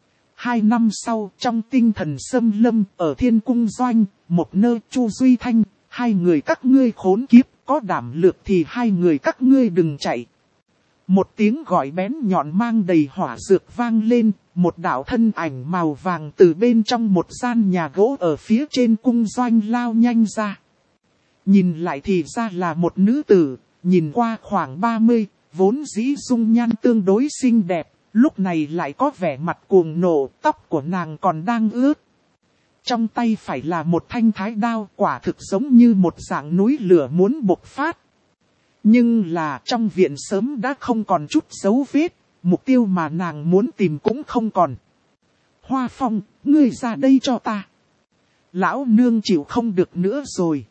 2 năm sau, trong tinh thần xâm lâm, ở thiên cung doanh, một nơi Chu Duy Thanh, 2 người các ngươi khốn kiếp, có đảm lược thì 2 người các ngươi đừng chạy. Một tiếng gọi bén nhọn mang đầy hỏa dược vang lên, một đạo thân ảnh màu vàng từ bên trong một gian nhà gỗ ở phía trên cung doanh lao nhanh ra. Nhìn lại thì ra là một nữ tử, nhìn qua khoảng 30, vốn dĩ dung nhan tương đối xinh đẹp, lúc này lại có vẻ mặt cuồng nộ, tóc của nàng còn đang ướt. Trong tay phải là một thanh thái đao, quả thực giống như một dạng núi lửa muốn bộc phát. Nhưng là trong viện sớm đã không còn chút dấu vết, mục tiêu mà nàng muốn tìm cũng không còn. Hoa Phong, ngươi ra đây cho ta. Lão nương chịu không được nữa rồi.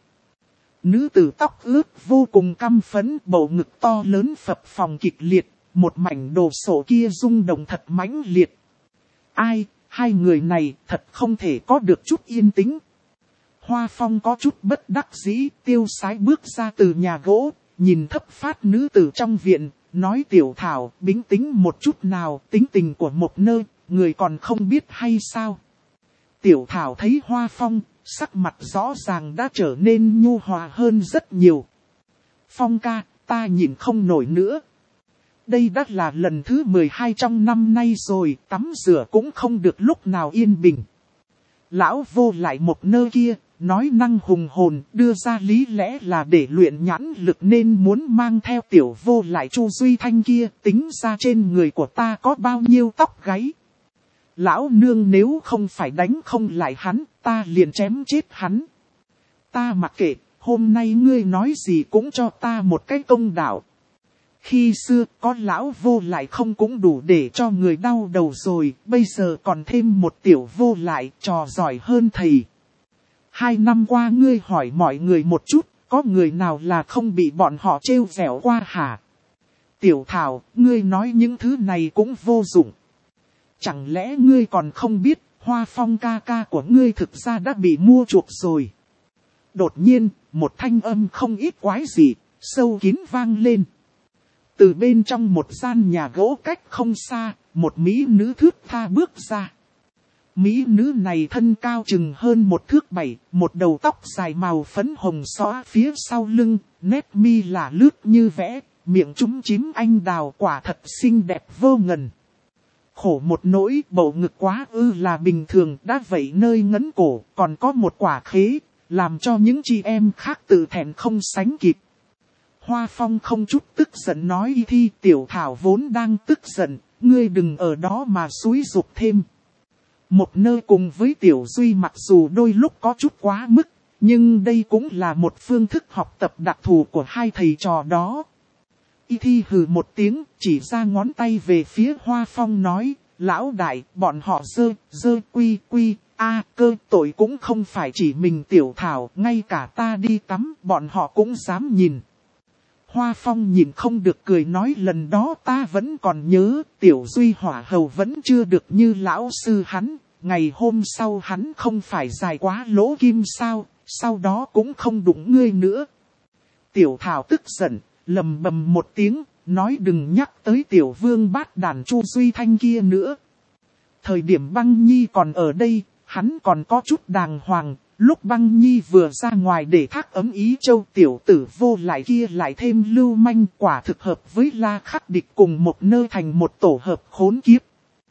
Nữ tử tóc ướt vô cùng căm phẫn, bầu ngực to lớn phập phồng kịch liệt, một mảnh đồ sộ kia rung động thật mãnh liệt. Ai, 2 người này thật không thể có được chút yên tĩnh. Hoa Phong có chút bất đắc dĩ, tiêu sái bước ra từ nhà gỗ, nhìn thấp phát nữ tử trong viện, nói Tiểu Thảo, bình tĩnh một chút nào, tính tình của một nơi, người còn không biết hay sao. Tiểu Thảo thấy Hoa Phong, sắc mặt rõ ràng đã trở nên nhu hòa hơn rất nhiều. Phong ca, ta nhìn không nổi nữa. Đây đã là lần thứ 12 trong năm nay rồi, tắm rửa cũng không được lúc nào yên bình. Lão Vô Lại một nơi kia, nói năng hùng hồn, đưa ra lý lẽ là để luyện nhãn lực nên muốn mang theo Tiểu Vô Lại Chu Duy Thanh kia, tính ra trên người của ta có bao nhiêu tóc gáy. Lão nương nếu không phải đánh không lại hắn, ta liền chém chết hắn. Ta mặc kệ, hôm nay ngươi nói gì cũng cho ta một cái công đạo. Khi xưa có lão Vô Lại không cũng đủ để cho người đau đầu rồi, bây giờ còn thêm một Tiểu Vô Lại, trò giỏi hơn thầy. 2 năm qua ngươi hỏi mọi người một chút, có người nào là không bị bọn họ trêu vẻo qua hả? Tiểu Thảo, ngươi nói những thứ này cũng vô dụng. Chẳng lẽ ngươi còn không biết, Hoa Phong ca ca của ngươi thực ra đã bị mua chuộc rồi. Đột nhiên, một thanh âm không ít quái dị, sâu kín vang lên. Từ bên trong một gian nhà gỗ cách không xa, một mỹ nữ thướt tha bước ra. Mỹ nữ này thân cao chừng hơn 1 thước 7, một đầu tóc dài màu phấn hồng xõa phía sau lưng, nét mi là lướt như vẽ, miệng chúm chím anh đào, quả thật xinh đẹp vô ngần. Khổ một nỗi bầu ngực quá ư là bình thường, đã vậy nơi ngấn cổ còn có một quả khế, làm cho những chị em khác tự thẹn không sánh kịp. Hoa Phong không chút tức giận nói Y Thi, Tiểu Thảo vốn đang tức giận, ngươi đừng ở đó mà xúi giục thêm. Một nơi cùng với Tiểu Duy mặc dù đôi lúc có chút quá mức, nhưng đây cũng là một phương thức học tập đặc thù của hai thầy trò đó. Y Thi hừ một tiếng, chỉ ra ngón tay về phía Hoa Phong nói, lão đại, bọn họ dơ quy, cơ tội cũng không phải chỉ mình Tiểu Thảo, ngay cả ta đi tắm, bọn họ cũng dám nhìn. Hoa Phong nhìn không được cười nói lần đó ta vẫn còn nhớ, Tiểu Duy hỏa hầu vẫn chưa được như lão sư hắn, ngày hôm sau hắn không phải dài quá lỗ kim sao, sau đó cũng không đụng ngươi nữa. Tiểu Thảo tức giận, lầm bầm một tiếng, nói đừng nhắc tới Tiểu Vương Bát Đàn Chu Duy Thanh kia nữa. Thời điểm Băng Nhi còn ở đây, hắn còn có chút đàng hoàng. Lúc Băng Nhi vừa ra ngoài để thác ấm Ý Châu, tiểu tử Vô Lại kia lại thêm lưu manh, quả thực hợp với La Khắc Địch cùng một nơi thành một tổ hợp khốn kiếp.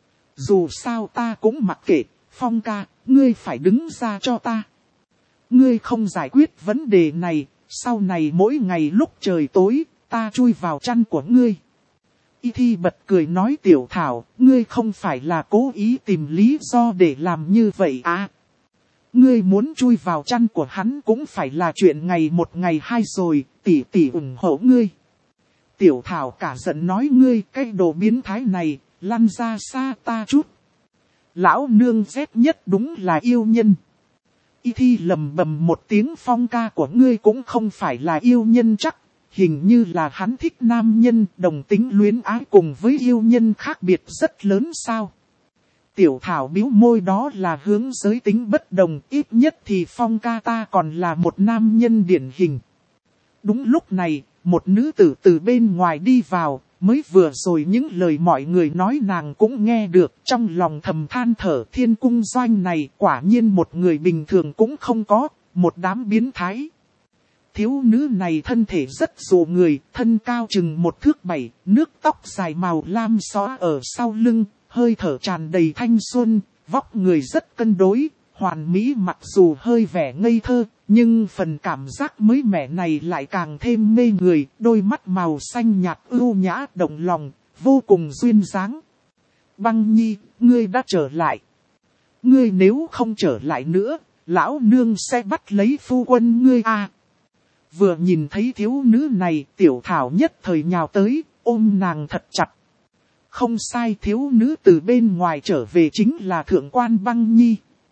Dù sao ta cũng mặc kệ, Phong ca, ngươi phải đứng ra cho ta. Ngươi không giải quyết vấn đề này, sau này mỗi ngày lúc trời tối, ta chui vào chăn của ngươi. Y Thi bật cười nói Tiểu Thảo, ngươi không phải là cố ý tìm lý do để làm như vậy à? Ngươi muốn chui vào chăn của hắn cũng phải là chuyện ngày 1 ngày 2 rồi, tỷ tỷ ủng hộ ngươi. Tiểu Thảo cả giận nói ngươi cái đồ biến thái này, lăn ra xa ta chút. Lão nương rét nhất đúng là yêu nhân. Y Thi lầm bầm một tiếng Phong ca của ngươi cũng không phải là yêu nhân chắc. Hình như là hắn thích nam nhân, đồng tính luyến ái cùng với yêu nhân khác biệt rất lớn sao. Tiểu Thảo bĩu môi đó là hướng giới tính bất đồng, ít nhất thì Phong ca ta còn là một nam nhân điển hình. Đúng lúc này, một nữ tử từ bên ngoài đi vào, mới vừa rồi những lời mọi người nói nàng cũng nghe được, trong lòng thầm than thở Thiên Cung Doanh này quả nhiên một người bình thường cũng không có, một đám biến thái. Thiếu nữ này thân thể rất dụ người, thân cao chừng 1 thước 7, nước tóc dài màu lam xõa ở sau lưng, hơi thở tràn đầy thanh xuân, vóc người rất cân đối, hoàn mỹ mặc dù hơi vẻ ngây thơ, nhưng phần cảm giác mới mẻ này lại càng thêm mê người, đôi mắt màu xanh nhạt ưu nhã động lòng, vô cùng duyên dáng. Băng Nhi, ngươi đã trở lại. Ngươi nếu không trở lại nữa, lão nương sẽ bắt lấy phu quân ngươi à. Vừa nhìn thấy thiếu nữ này, Tiểu Thảo nhất thời nhào tới, ôm nàng thật chặt. Không sai, thiếu nữ từ bên ngoài trở về chính là thượng quan Băng Nhi.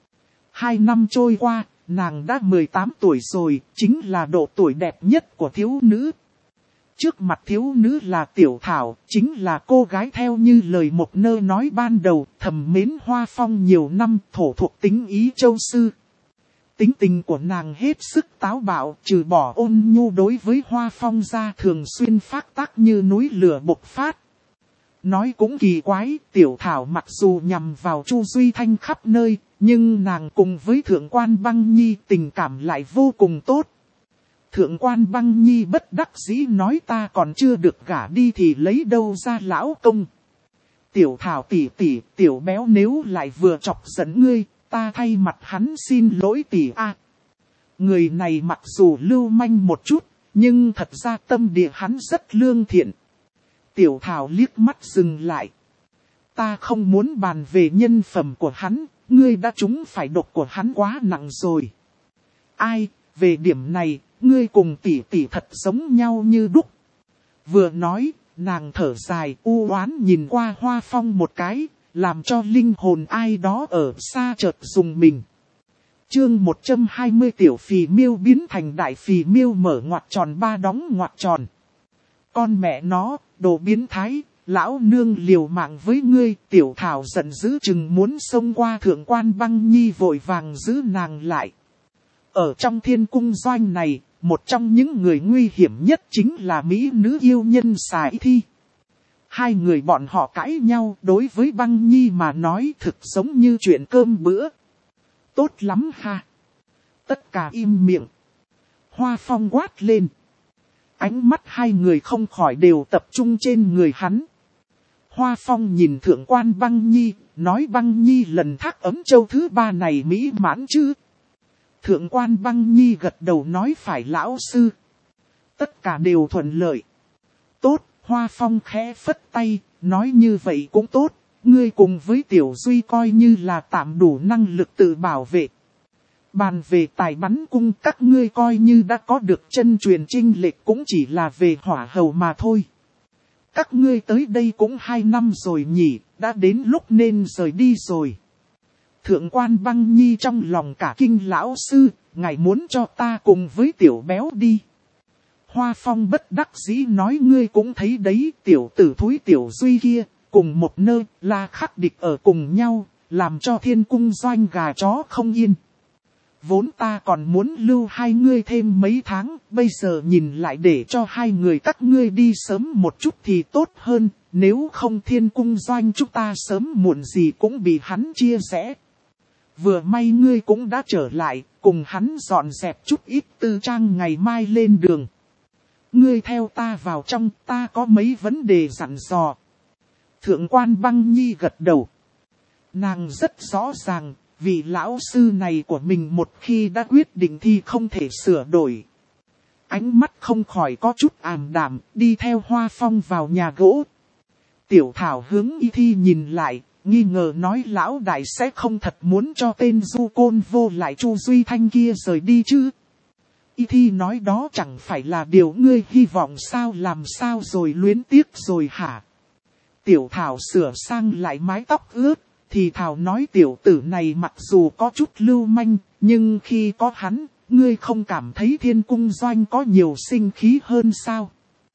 2 năm trôi qua, nàng đã 18 tuổi rồi, chính là độ tuổi đẹp nhất của thiếu nữ. Trước mặt thiếu nữ là Tiểu Thảo, chính là cô gái theo như lời một nơ nói ban đầu, thầm mến Hoa Phong nhiều năm, thổ thuộc tính Ý Châu sư. Tính tình của nàng hết sức táo bạo, trừ bỏ ôn nhu đối với Hoa Phong ra thường xuyên phát tác như núi lửa bộc phát. Nói cũng kỳ quái, Tiểu Thảo mặc dù nhằm vào Chu Duy Thanh khắp nơi, nhưng nàng cùng với Thượng quan Băng Nhi tình cảm lại vô cùng tốt. Thượng quan Băng Nhi bất đắc dĩ nói ta còn chưa được gả đi thì lấy đâu ra lão công. Tiểu Thảo tỷ tỷ, Tiểu Béo nếu lại vừa chọc giận ngươi, ta thay mặt hắn xin lỗi tỷ a. Người này mặc dù lưu manh một chút, nhưng thật ra tâm địa hắn rất lương thiện. Tiểu Thảo liếc mắt dừng lại. Ta không muốn bàn về nhân phẩm của hắn, ngươi đã trúng phải độc của hắn quá nặng rồi. Ai, về điểm này, ngươi cùng tỷ tỷ thật giống nhau như đúc. Vừa nói, nàng thở dài u oán nhìn qua Hoa Phong một cái, làm cho linh hồn ai đó ở xa chợt dùng mình. Chương 120 tiểu phì miêu biến thành đại phì miêu mở ngoặc tròn ba đóng ngoặc tròn. Con mẹ nó, đồ biến thái, lão nương liều mạng với ngươi. Tiểu Thảo giận dữ chừng muốn xông qua Thượng quan Băng Nhi vội vàng giữ nàng lại. Ở trong thiên cung doanh này, một trong những người nguy hiểm nhất chính là mỹ nữ yêu nhân Xà Y Thi. Hai người bọn họ cãi nhau đối với Băng Nhi mà nói thực giống như chuyện cơm bữa. Tốt lắm ha. Tất cả im miệng. Hoa Phong quát lên. Ánh mắt hai người không khỏi đều tập trung trên người hắn. Hoa Phong nhìn Thượng quan Băng Nhi, nói Băng Nhi lần thác ấm châu thứ 3 này mỹ mãn chứ. Thượng quan Băng Nhi gật đầu nói phải lão sư. Tất cả đều thuận lợi. Tốt, Hoa Phong khẽ phất tay, nói như vậy cũng tốt. Ngươi cùng với Tiểu Duy coi như là tạm đủ năng lực tự bảo vệ. Bàn về tài bắn cung các ngươi coi như đã có được chân truyền chinh lệch cũng chỉ là về hỏa hầu mà thôi. Các ngươi tới đây cũng 2 năm rồi nhỉ, đã đến lúc nên rời đi rồi. Thượng quan Băng Nhi trong lòng cả kinh lão sư, ngài muốn cho ta cùng với Tiểu Béo đi. Hoa Phong bất đắc dĩ nói ngươi cũng thấy đấy, tiểu tử thúi Tiểu Duy kia, cùng một nơi là khắc địch ở cùng nhau, làm cho thiên cung doanh gà chó không yên. Vốn ta còn muốn lưu hai ngươi thêm mấy tháng, bây giờ nhìn lại để cho hai người các ngươi đi sớm một chút thì tốt hơn, nếu không thiên cung doanh chúng ta sớm muộn gì cũng bị hắn chia rẽ. Vừa may ngươi cũng đã trở lại, cùng hắn dọn dẹp chút ít tư trang ngày mai lên đường. Ngươi theo ta vào trong, ta có mấy vấn đề dặn dò. Thượng quan Băng Nhi gật đầu. Nàng rất rõ ràng, vị lão sư này của mình một khi đã quyết định thì không thể sửa đổi. Ánh mắt không khỏi có chút ảm đạm, đi theo Hoa Phong vào nhà gỗ. Tiểu Thảo hướng Y Thi nhìn lại, nghi ngờ nói lão đại sẽ không thật muốn cho tên du côn vô lại Chu Duy Thanh kia rời đi chứ. Y Thi nói đó chẳng phải là điều ngươi hy vọng sao, làm sao rồi luyến tiếc rồi hả? Tiểu Thảo sửa sang lại mái tóc ướt, thì Thảo nói tiểu tử này mặc dù có chút lưu manh, nhưng khi có hắn, ngươi không cảm thấy thiên cung doanh có nhiều sinh khí hơn sao?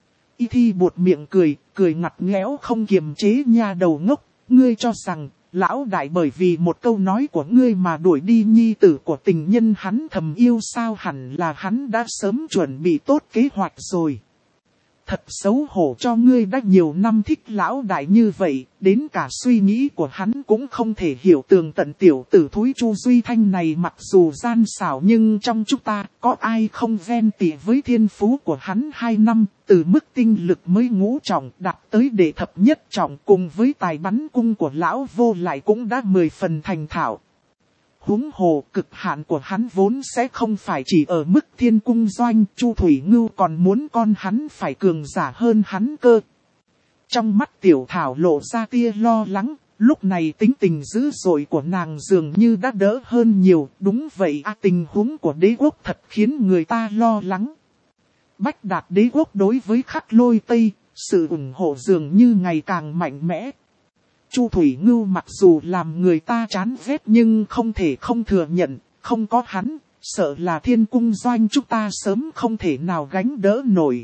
Y Thi buột miệng cười, cười ngặt nghẽo không kiềm chế nha đầu ngốc, ngươi cho rằng, lão đại bởi vì một câu nói của ngươi mà đuổi đi nhi tử của tình nhân hắn thầm yêu sao, hẳn là hắn đã sớm chuẩn bị tốt kế hoạch rồi. Thật xấu hổ cho ngươi đã nhiều năm thích lão đại như vậy, đến cả suy nghĩ của hắn cũng không thể hiểu tường tận. Tiểu tử thúi Chu Duy Thanh này mặc dù gian xảo nhưng trong chúng ta có ai không ghen tị với thiên phú của hắn 2 năm, từ mức tinh lực mới ngũ trọng đạt tới đệ thập nhất trọng cùng với tài bắn cung của lão vô lại cũng đã 10 phần thành thạo. Huống hồ cực hạn của hắn vốn sẽ không phải chỉ ở mức thiên cung doanh, Chu Thủy Ngưu còn muốn con hắn phải cường giả hơn hắn cơ. Trong mắt Tiểu Thảo lộ ra tia lo lắng, lúc này tính tình dữ dội của nàng dường như đã đỡ hơn nhiều. Đúng vậy, tình huống của đế quốc thật khiến người ta lo lắng. Bách Đạt đế quốc đối với Khắc Lôi Tây, sự ủng hộ dường như ngày càng mạnh mẽ. Chu Thủy Ngưu mặc dù làm người ta chán ghét nhưng không thể không thừa nhận, không có hắn, sợ là thiên cung doanh chúng ta sớm không thể nào gánh đỡ nổi.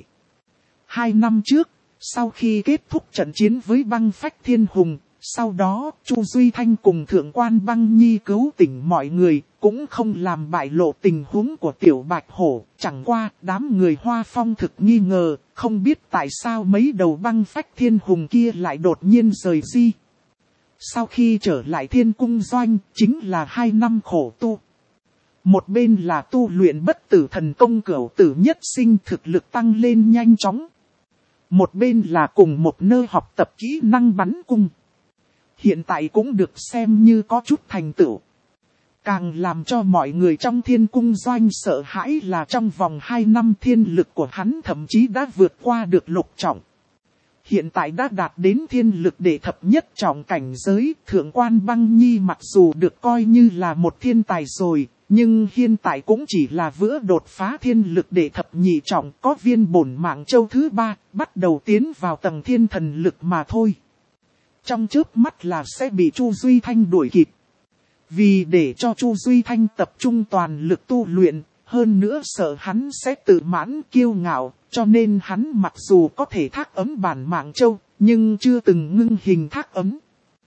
2 năm trước, sau khi kết thúc trận chiến với băng phách thiên hùng, sau đó Chu Duy Thanh cùng Thượng quan Băng Nhi cứu tỉnh mọi người, cũng không làm bại lộ tình huống của Tiểu Bạch Hổ. Chẳng qua đám người Hoa Phong thực nghi ngờ, không biết tại sao mấy đầu băng phách thiên hùng kia lại đột nhiên rời đi. Sau khi trở lại Thiên Cung Doanh, chính là 2 năm khổ tu. Một bên là tu luyện bất tử thần công cửu tử nhất sinh, thực lực tăng lên nhanh chóng. Một bên là cùng một nơi học tập kỹ năng bắn cung. Hiện tại cũng được xem như có chút thành tựu. Càng làm cho mọi người trong Thiên Cung Doanh sợ hãi là trong vòng 2 năm thiên lực của hắn thậm chí đã vượt qua được lục trọng. Hiện tại đã đạt đến thiên lực đệ thập nhất trọng cảnh giới. Thượng quan Băng Nhi mặc dù được coi như là một thiên tài rồi, nhưng hiện tại cũng chỉ là vừa đột phá thiên lực đệ thập nhị trọng, có viên bổn mạng châu thứ 3, bắt đầu tiến vào tầng thiên thần lực mà thôi. Trong chớp mắt là sẽ bị Chu Duy Thanh đuổi kịp. Vì để cho Chu Duy Thanh tập trung toàn lực tu luyện, hơn nữa sợ hắn sẽ tự mãn kiêu ngạo, cho nên hắn mặc dù có thể thác ấm bản mạng châu, nhưng chưa từng ngưng hình thác ấm.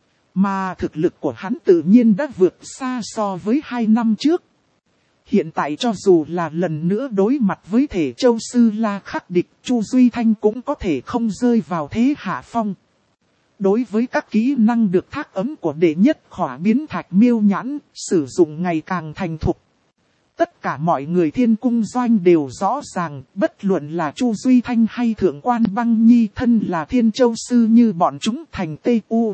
Mà thực lực của hắn tự nhiên đã vượt xa so với 2 năm trước. Hiện tại cho dù là lần nữa đối mặt với thể châu sư La khắc địch, Chu Duy Thanh cũng có thể không rơi vào thế hạ phong. Đối với các kỹ năng được thác ấm của đệ nhất khỏa biến thạch miêu nhãn, sử dụng ngày càng thành thục. Tất cả mọi người Thiên Cung Doanh đều rõ ràng, bất luận là Chu Duy Thanh hay Thượng quan Băng Nhi thân là Thiên Châu Sư như bọn chúng thành T.U.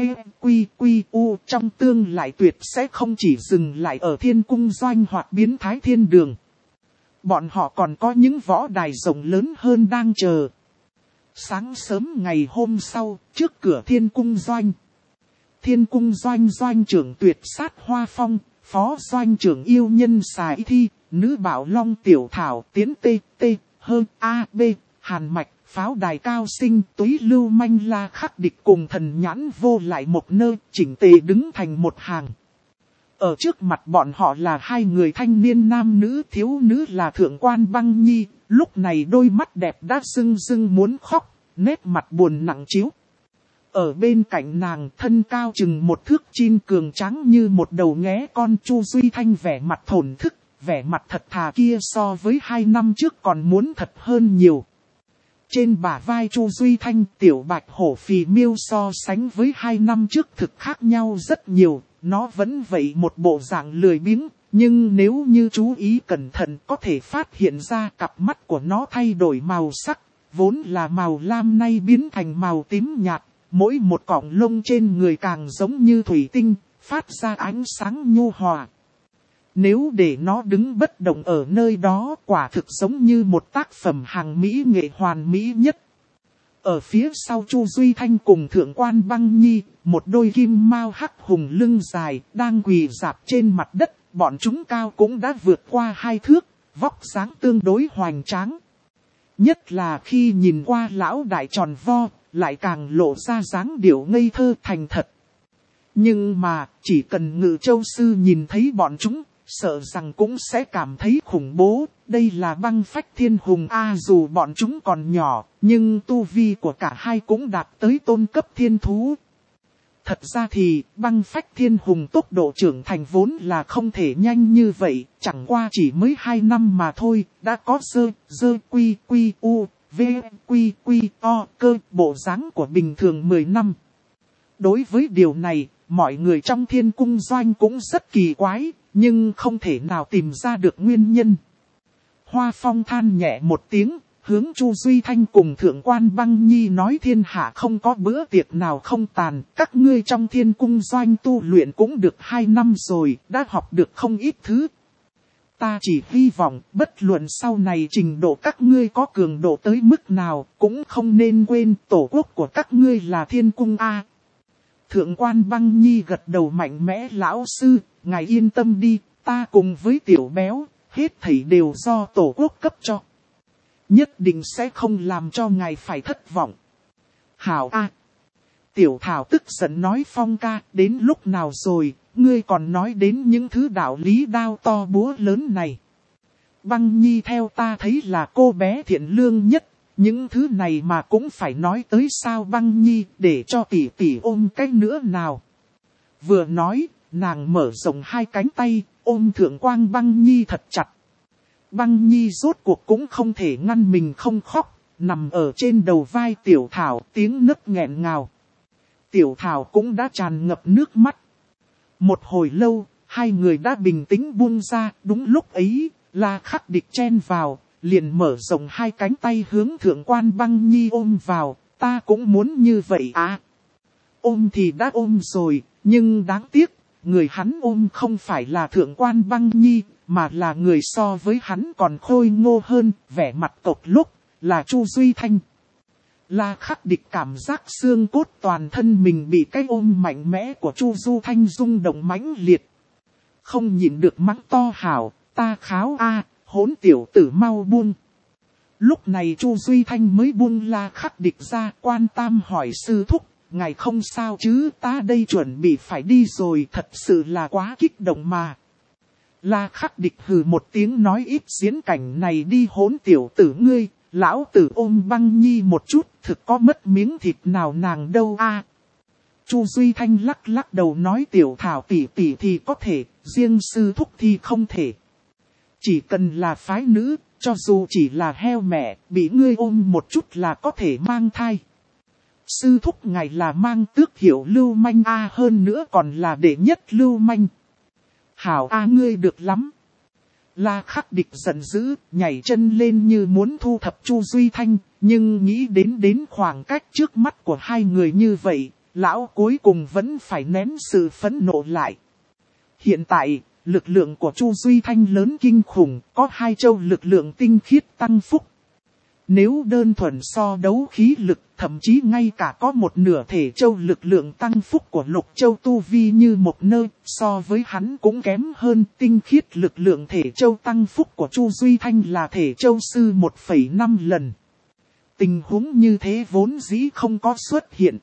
V.Q.Q.U. trong tương lại tuyệt sẽ không chỉ dừng lại ở Thiên Cung Doanh hoặc biến thái thiên đường. Bọn họ còn có những võ đài rộng lớn hơn đang chờ. Sáng sớm ngày hôm sau, trước cửa Thiên Cung Doanh. Thiên Cung Doanh Doanh trưởng Tuyệt Sát Hoa Phong, Phó Doanh trưởng Yêu Nhân Xài Thi, Nữ Bảo Long Tiểu Thảo, Tiến T.T. Hơn A.B. Hàn Mạch, Pháo Đài Cao Sinh, Túy Lưu Manh La khắc địch cùng Thần Nhãn Vô lại một nơi, chỉnh tề đứng thành một hàng. Ở trước mặt bọn họ là 2 người thanh niên nam nữ, thiếu nữ là Thượng quan Băng Nhi, lúc này đôi mắt đẹp đã rưng rưng muốn khóc, nét mặt buồn nặng chiếu. Ở bên cạnh nàng, thân cao chừng 1 thước chin cường tráng như một đầu nghé con, Chu Duy Thanh vẻ mặt thổn thức, vẻ mặt thật thà kia so với 2 năm trước còn muốn thật hơn nhiều. Trên bả vai Chu Duy Thanh, Tiểu Bạch Hổ phì miêu so sánh với 2 năm trước thực khác nhau rất nhiều, nó vẫn vậy một bộ dạng lười biếng, nhưng nếu như chú ý cẩn thận có thể phát hiện ra cặp mắt của nó thay đổi màu sắc, vốn là màu lam nay biến thành màu tím nhạt, mỗi một cọng lông trên người càng giống như thủy tinh, phát ra ánh sáng nhu hòa. Nếu để nó đứng bất động ở nơi đó, quả thực giống như một tác phẩm hàng mỹ nghệ hoàn mỹ nhất. Ở phía sau Chu Duy Thanh cùng Thượng quan Băng Nhi, một đôi kim mao hắc hùng lưng dài, đang quỳ rạp trên mặt đất, bọn chúng cao cũng đã vượt qua 2 thước, vóc dáng tương đối hoành tráng. Nhất là khi nhìn qua lão đại tròn vo, lại càng lộ ra dáng điệu ngây thơ thành thật. Nhưng mà, chỉ cần Ngự Châu Sư nhìn thấy bọn chúng, sợ rằng cũng sẽ cảm thấy khủng bố. Đây là băng phách thiên hùng dù bọn chúng còn nhỏ, nhưng tu vi của cả hai cũng đạt tới tôn cấp thiên thú. Thật ra thì, băng phách thiên hùng tốc độ trưởng thành vốn là không thể nhanh như vậy, chẳng qua chỉ mới 2 năm mà thôi, đã có dơ quy u, v quy o cơ bộ dáng của bình thường 10 năm. Đối với điều này, mọi người trong Thiên Cung Doanh cũng rất kỳ quái, nhưng không thể nào tìm ra được nguyên nhân. Hoa Phong than nhẹ một tiếng, hướng Chu Duy Thanh cùng Thượng quan Băng Nhi nói thiên hạ không có bữa tiệc nào không tàn, các ngươi trong Thiên Cung Doanh tu luyện cũng được 2 năm rồi, đã học được không ít thứ. Ta chỉ hy vọng, bất luận sau này trình độ các ngươi có cường độ tới mức nào, cũng không nên quên tổ quốc của các ngươi là Thiên Cung A. Thượng quan Băng Nhi gật đầu mạnh mẽ, lão sư, ngài yên tâm đi, ta cùng với tiểu béo, hết thảy đều do tổ quốc cấp cho. Nhất định sẽ không làm cho ngài phải thất vọng. Hảo A. Tiểu Thảo tức giận nói, Phong ca, đến lúc nào rồi, ngươi còn nói đến những thứ đạo lý đao to búa lớn này. Băng Nhi theo ta thấy là cô bé thiện lương nhất, những thứ này mà cũng phải nói tới sao Băng Nhi, để cho tỷ ôm cái nữa nào. Vừa nói, nàng mở rộng 2 cánh tay, ôm Thượng Quan Băng Nhi thật chặt. Băng Nhi rốt cuộc cũng không thể ngăn mình không khóc, nằm ở trên đầu vai Tiểu Thảo, tiếng nấc nghẹn ngào. Tiểu Thảo cũng đã tràn ngập nước mắt. Một hồi lâu, hai người đã bình tĩnh buông ra, đúng lúc ấy, La Khắc Địch chen vào, liền mở rộng hai cánh tay hướng Thượng Quan Băng Nhi ôm vào, ta cũng muốn như vậy à. Ôm thì đã ôm rồi, nhưng đáng tiếc, người hắn ôm không phải là Thượng Quan Băng Nhi, mà là người so với hắn còn khôi ngô hơn, vẻ mặt tột lúc, là Chu Duy Thanh. La Khắc Địch cảm giác xương cốt toàn thân mình bị cái ôm mạnh mẽ của Chu Duy Thanh rung động mãnh liệt. Không nhịn được mắng to hảo, ta kháo a, hỗn tiểu tử mau buông. Lúc này Chu Duy Thanh mới buông La Khắc Địch ra, quan tam hỏi sư thúc, ngài không sao chứ, ta đây chuẩn bị phải đi rồi, thật sự là quá kích động mà. La Khắc Địch hừ một tiếng nói ít diễn cảnh này đi hỗn tiểu tử ngươi, lão tử ôm Băng Nhi một chút, thực có mất miếng thịt nào nàng đâu a. Chu Duy Thanh lắc lắc đầu nói Tiểu Thảo tỷ tỷ thì có thể, riêng sư thúc thì không thể. Chỉ cần là phái nữ, cho dù chỉ là heo mẹ, bị ngươi ôm một chút là có thể mang thai. Sư thúc ngài là mang tước hiệu lưu manh a, hơn nữa còn là đệ nhất lưu manh. Hảo a ngươi được lắm. La Khắc Địch giận dữ, nhảy chân lên như muốn thu thập Chu Duy Thanh, nhưng nghĩ đến khoảng cách trước mắt của hai người như vậy, lão cuối cùng vẫn phải nén sự phẫn nộ lại. Hiện tại, lực lượng của Chu Duy Thanh lớn kinh khủng, có hai châu lực lượng tinh khiết tăng phúc. Nếu đơn thuần so đấu khí lực, thậm chí ngay cả có một nửa thể châu lực lượng tăng phúc của Lục Châu tu vi như một nơi, so với hắn cũng kém hơn. Tinh khiết lực lượng thể châu tăng phúc của Chu Duy Thanh là thể châu sư 1,5 lần. Tình huống như thế vốn dĩ không có xuất hiện.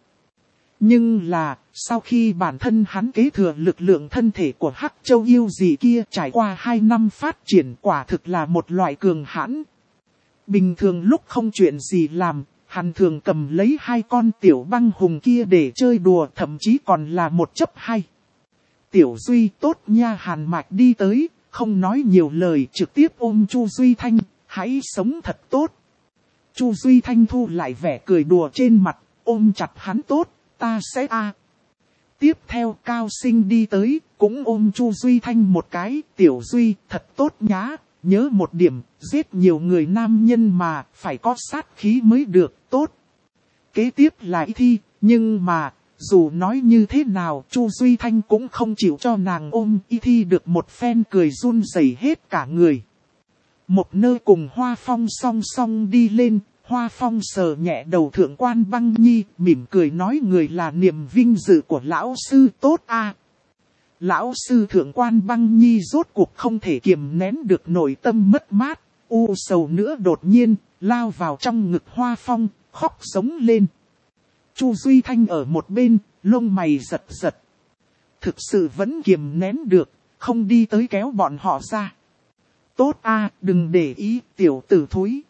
Nhưng là, sau khi bản thân hắn kế thừa lực lượng thân thể của Hắc Châu yêu dị kia trải qua 2 năm phát triển quả thực là một loại cường hãn. Bình thường lúc không chuyện gì làm, hắn thường cầm lấy 2 con tiểu băng hùng kia để chơi đùa, thậm chí còn là một chấp hay. Tiểu Duy tốt nha, Hàn Mạch đi tới, không nói nhiều lời trực tiếp ôm Chu Duy Thanh, hãy sống thật tốt. Chu Duy Thanh thu lại vẻ cười đùa trên mặt, ôm chặt hắn tốt, ta sẽ a. Tiếp theo Cao Sinh đi tới, cũng ôm Chu Duy Thanh một cái, Tiểu Duy thật tốt nhá. Nhớ một điểm, giết nhiều người nam nhân mà, phải có sát khí mới được, tốt. Kế tiếp là Y Thi, nhưng mà, dù nói như thế nào, Chu Duy Thanh cũng không chịu cho nàng ôm Y Thi được một phen cười run rẩy hết cả người. Một nơi cùng Hoa Phong song song đi lên, Hoa Phong sờ nhẹ đầu Thượng Quan Băng Nhi, mỉm cười nói người là niềm vinh dự của lão sư tốt a. Lão sư Thượng Quan Băng Nhi rốt cuộc không thể kiềm nén được nội tâm mất mát, u sầu nữa đột nhiên, lao vào trong ngực Hoa Phong, khóc sống lên. Chu Duy Thanh ở một bên, lông mày giật giật. Thực sự vẫn kiềm nén được, không đi tới kéo bọn họ ra. Tốt a, đừng để ý tiểu tử thúi.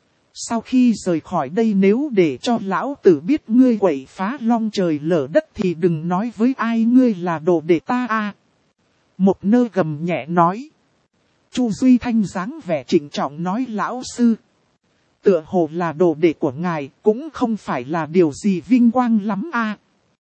Sau khi rời khỏi đây nếu để cho lão tử biết ngươi quậy phá long trời lở đất thì đừng nói với ai ngươi là đồ đệ ta a. Một nơi gầm nhẹ nói. Chu Duy Thanh dáng vẻ trịnh trọng nói lão sư. Tựa hồ là đồ đệ của ngài cũng không phải là điều gì vinh quang lắm a.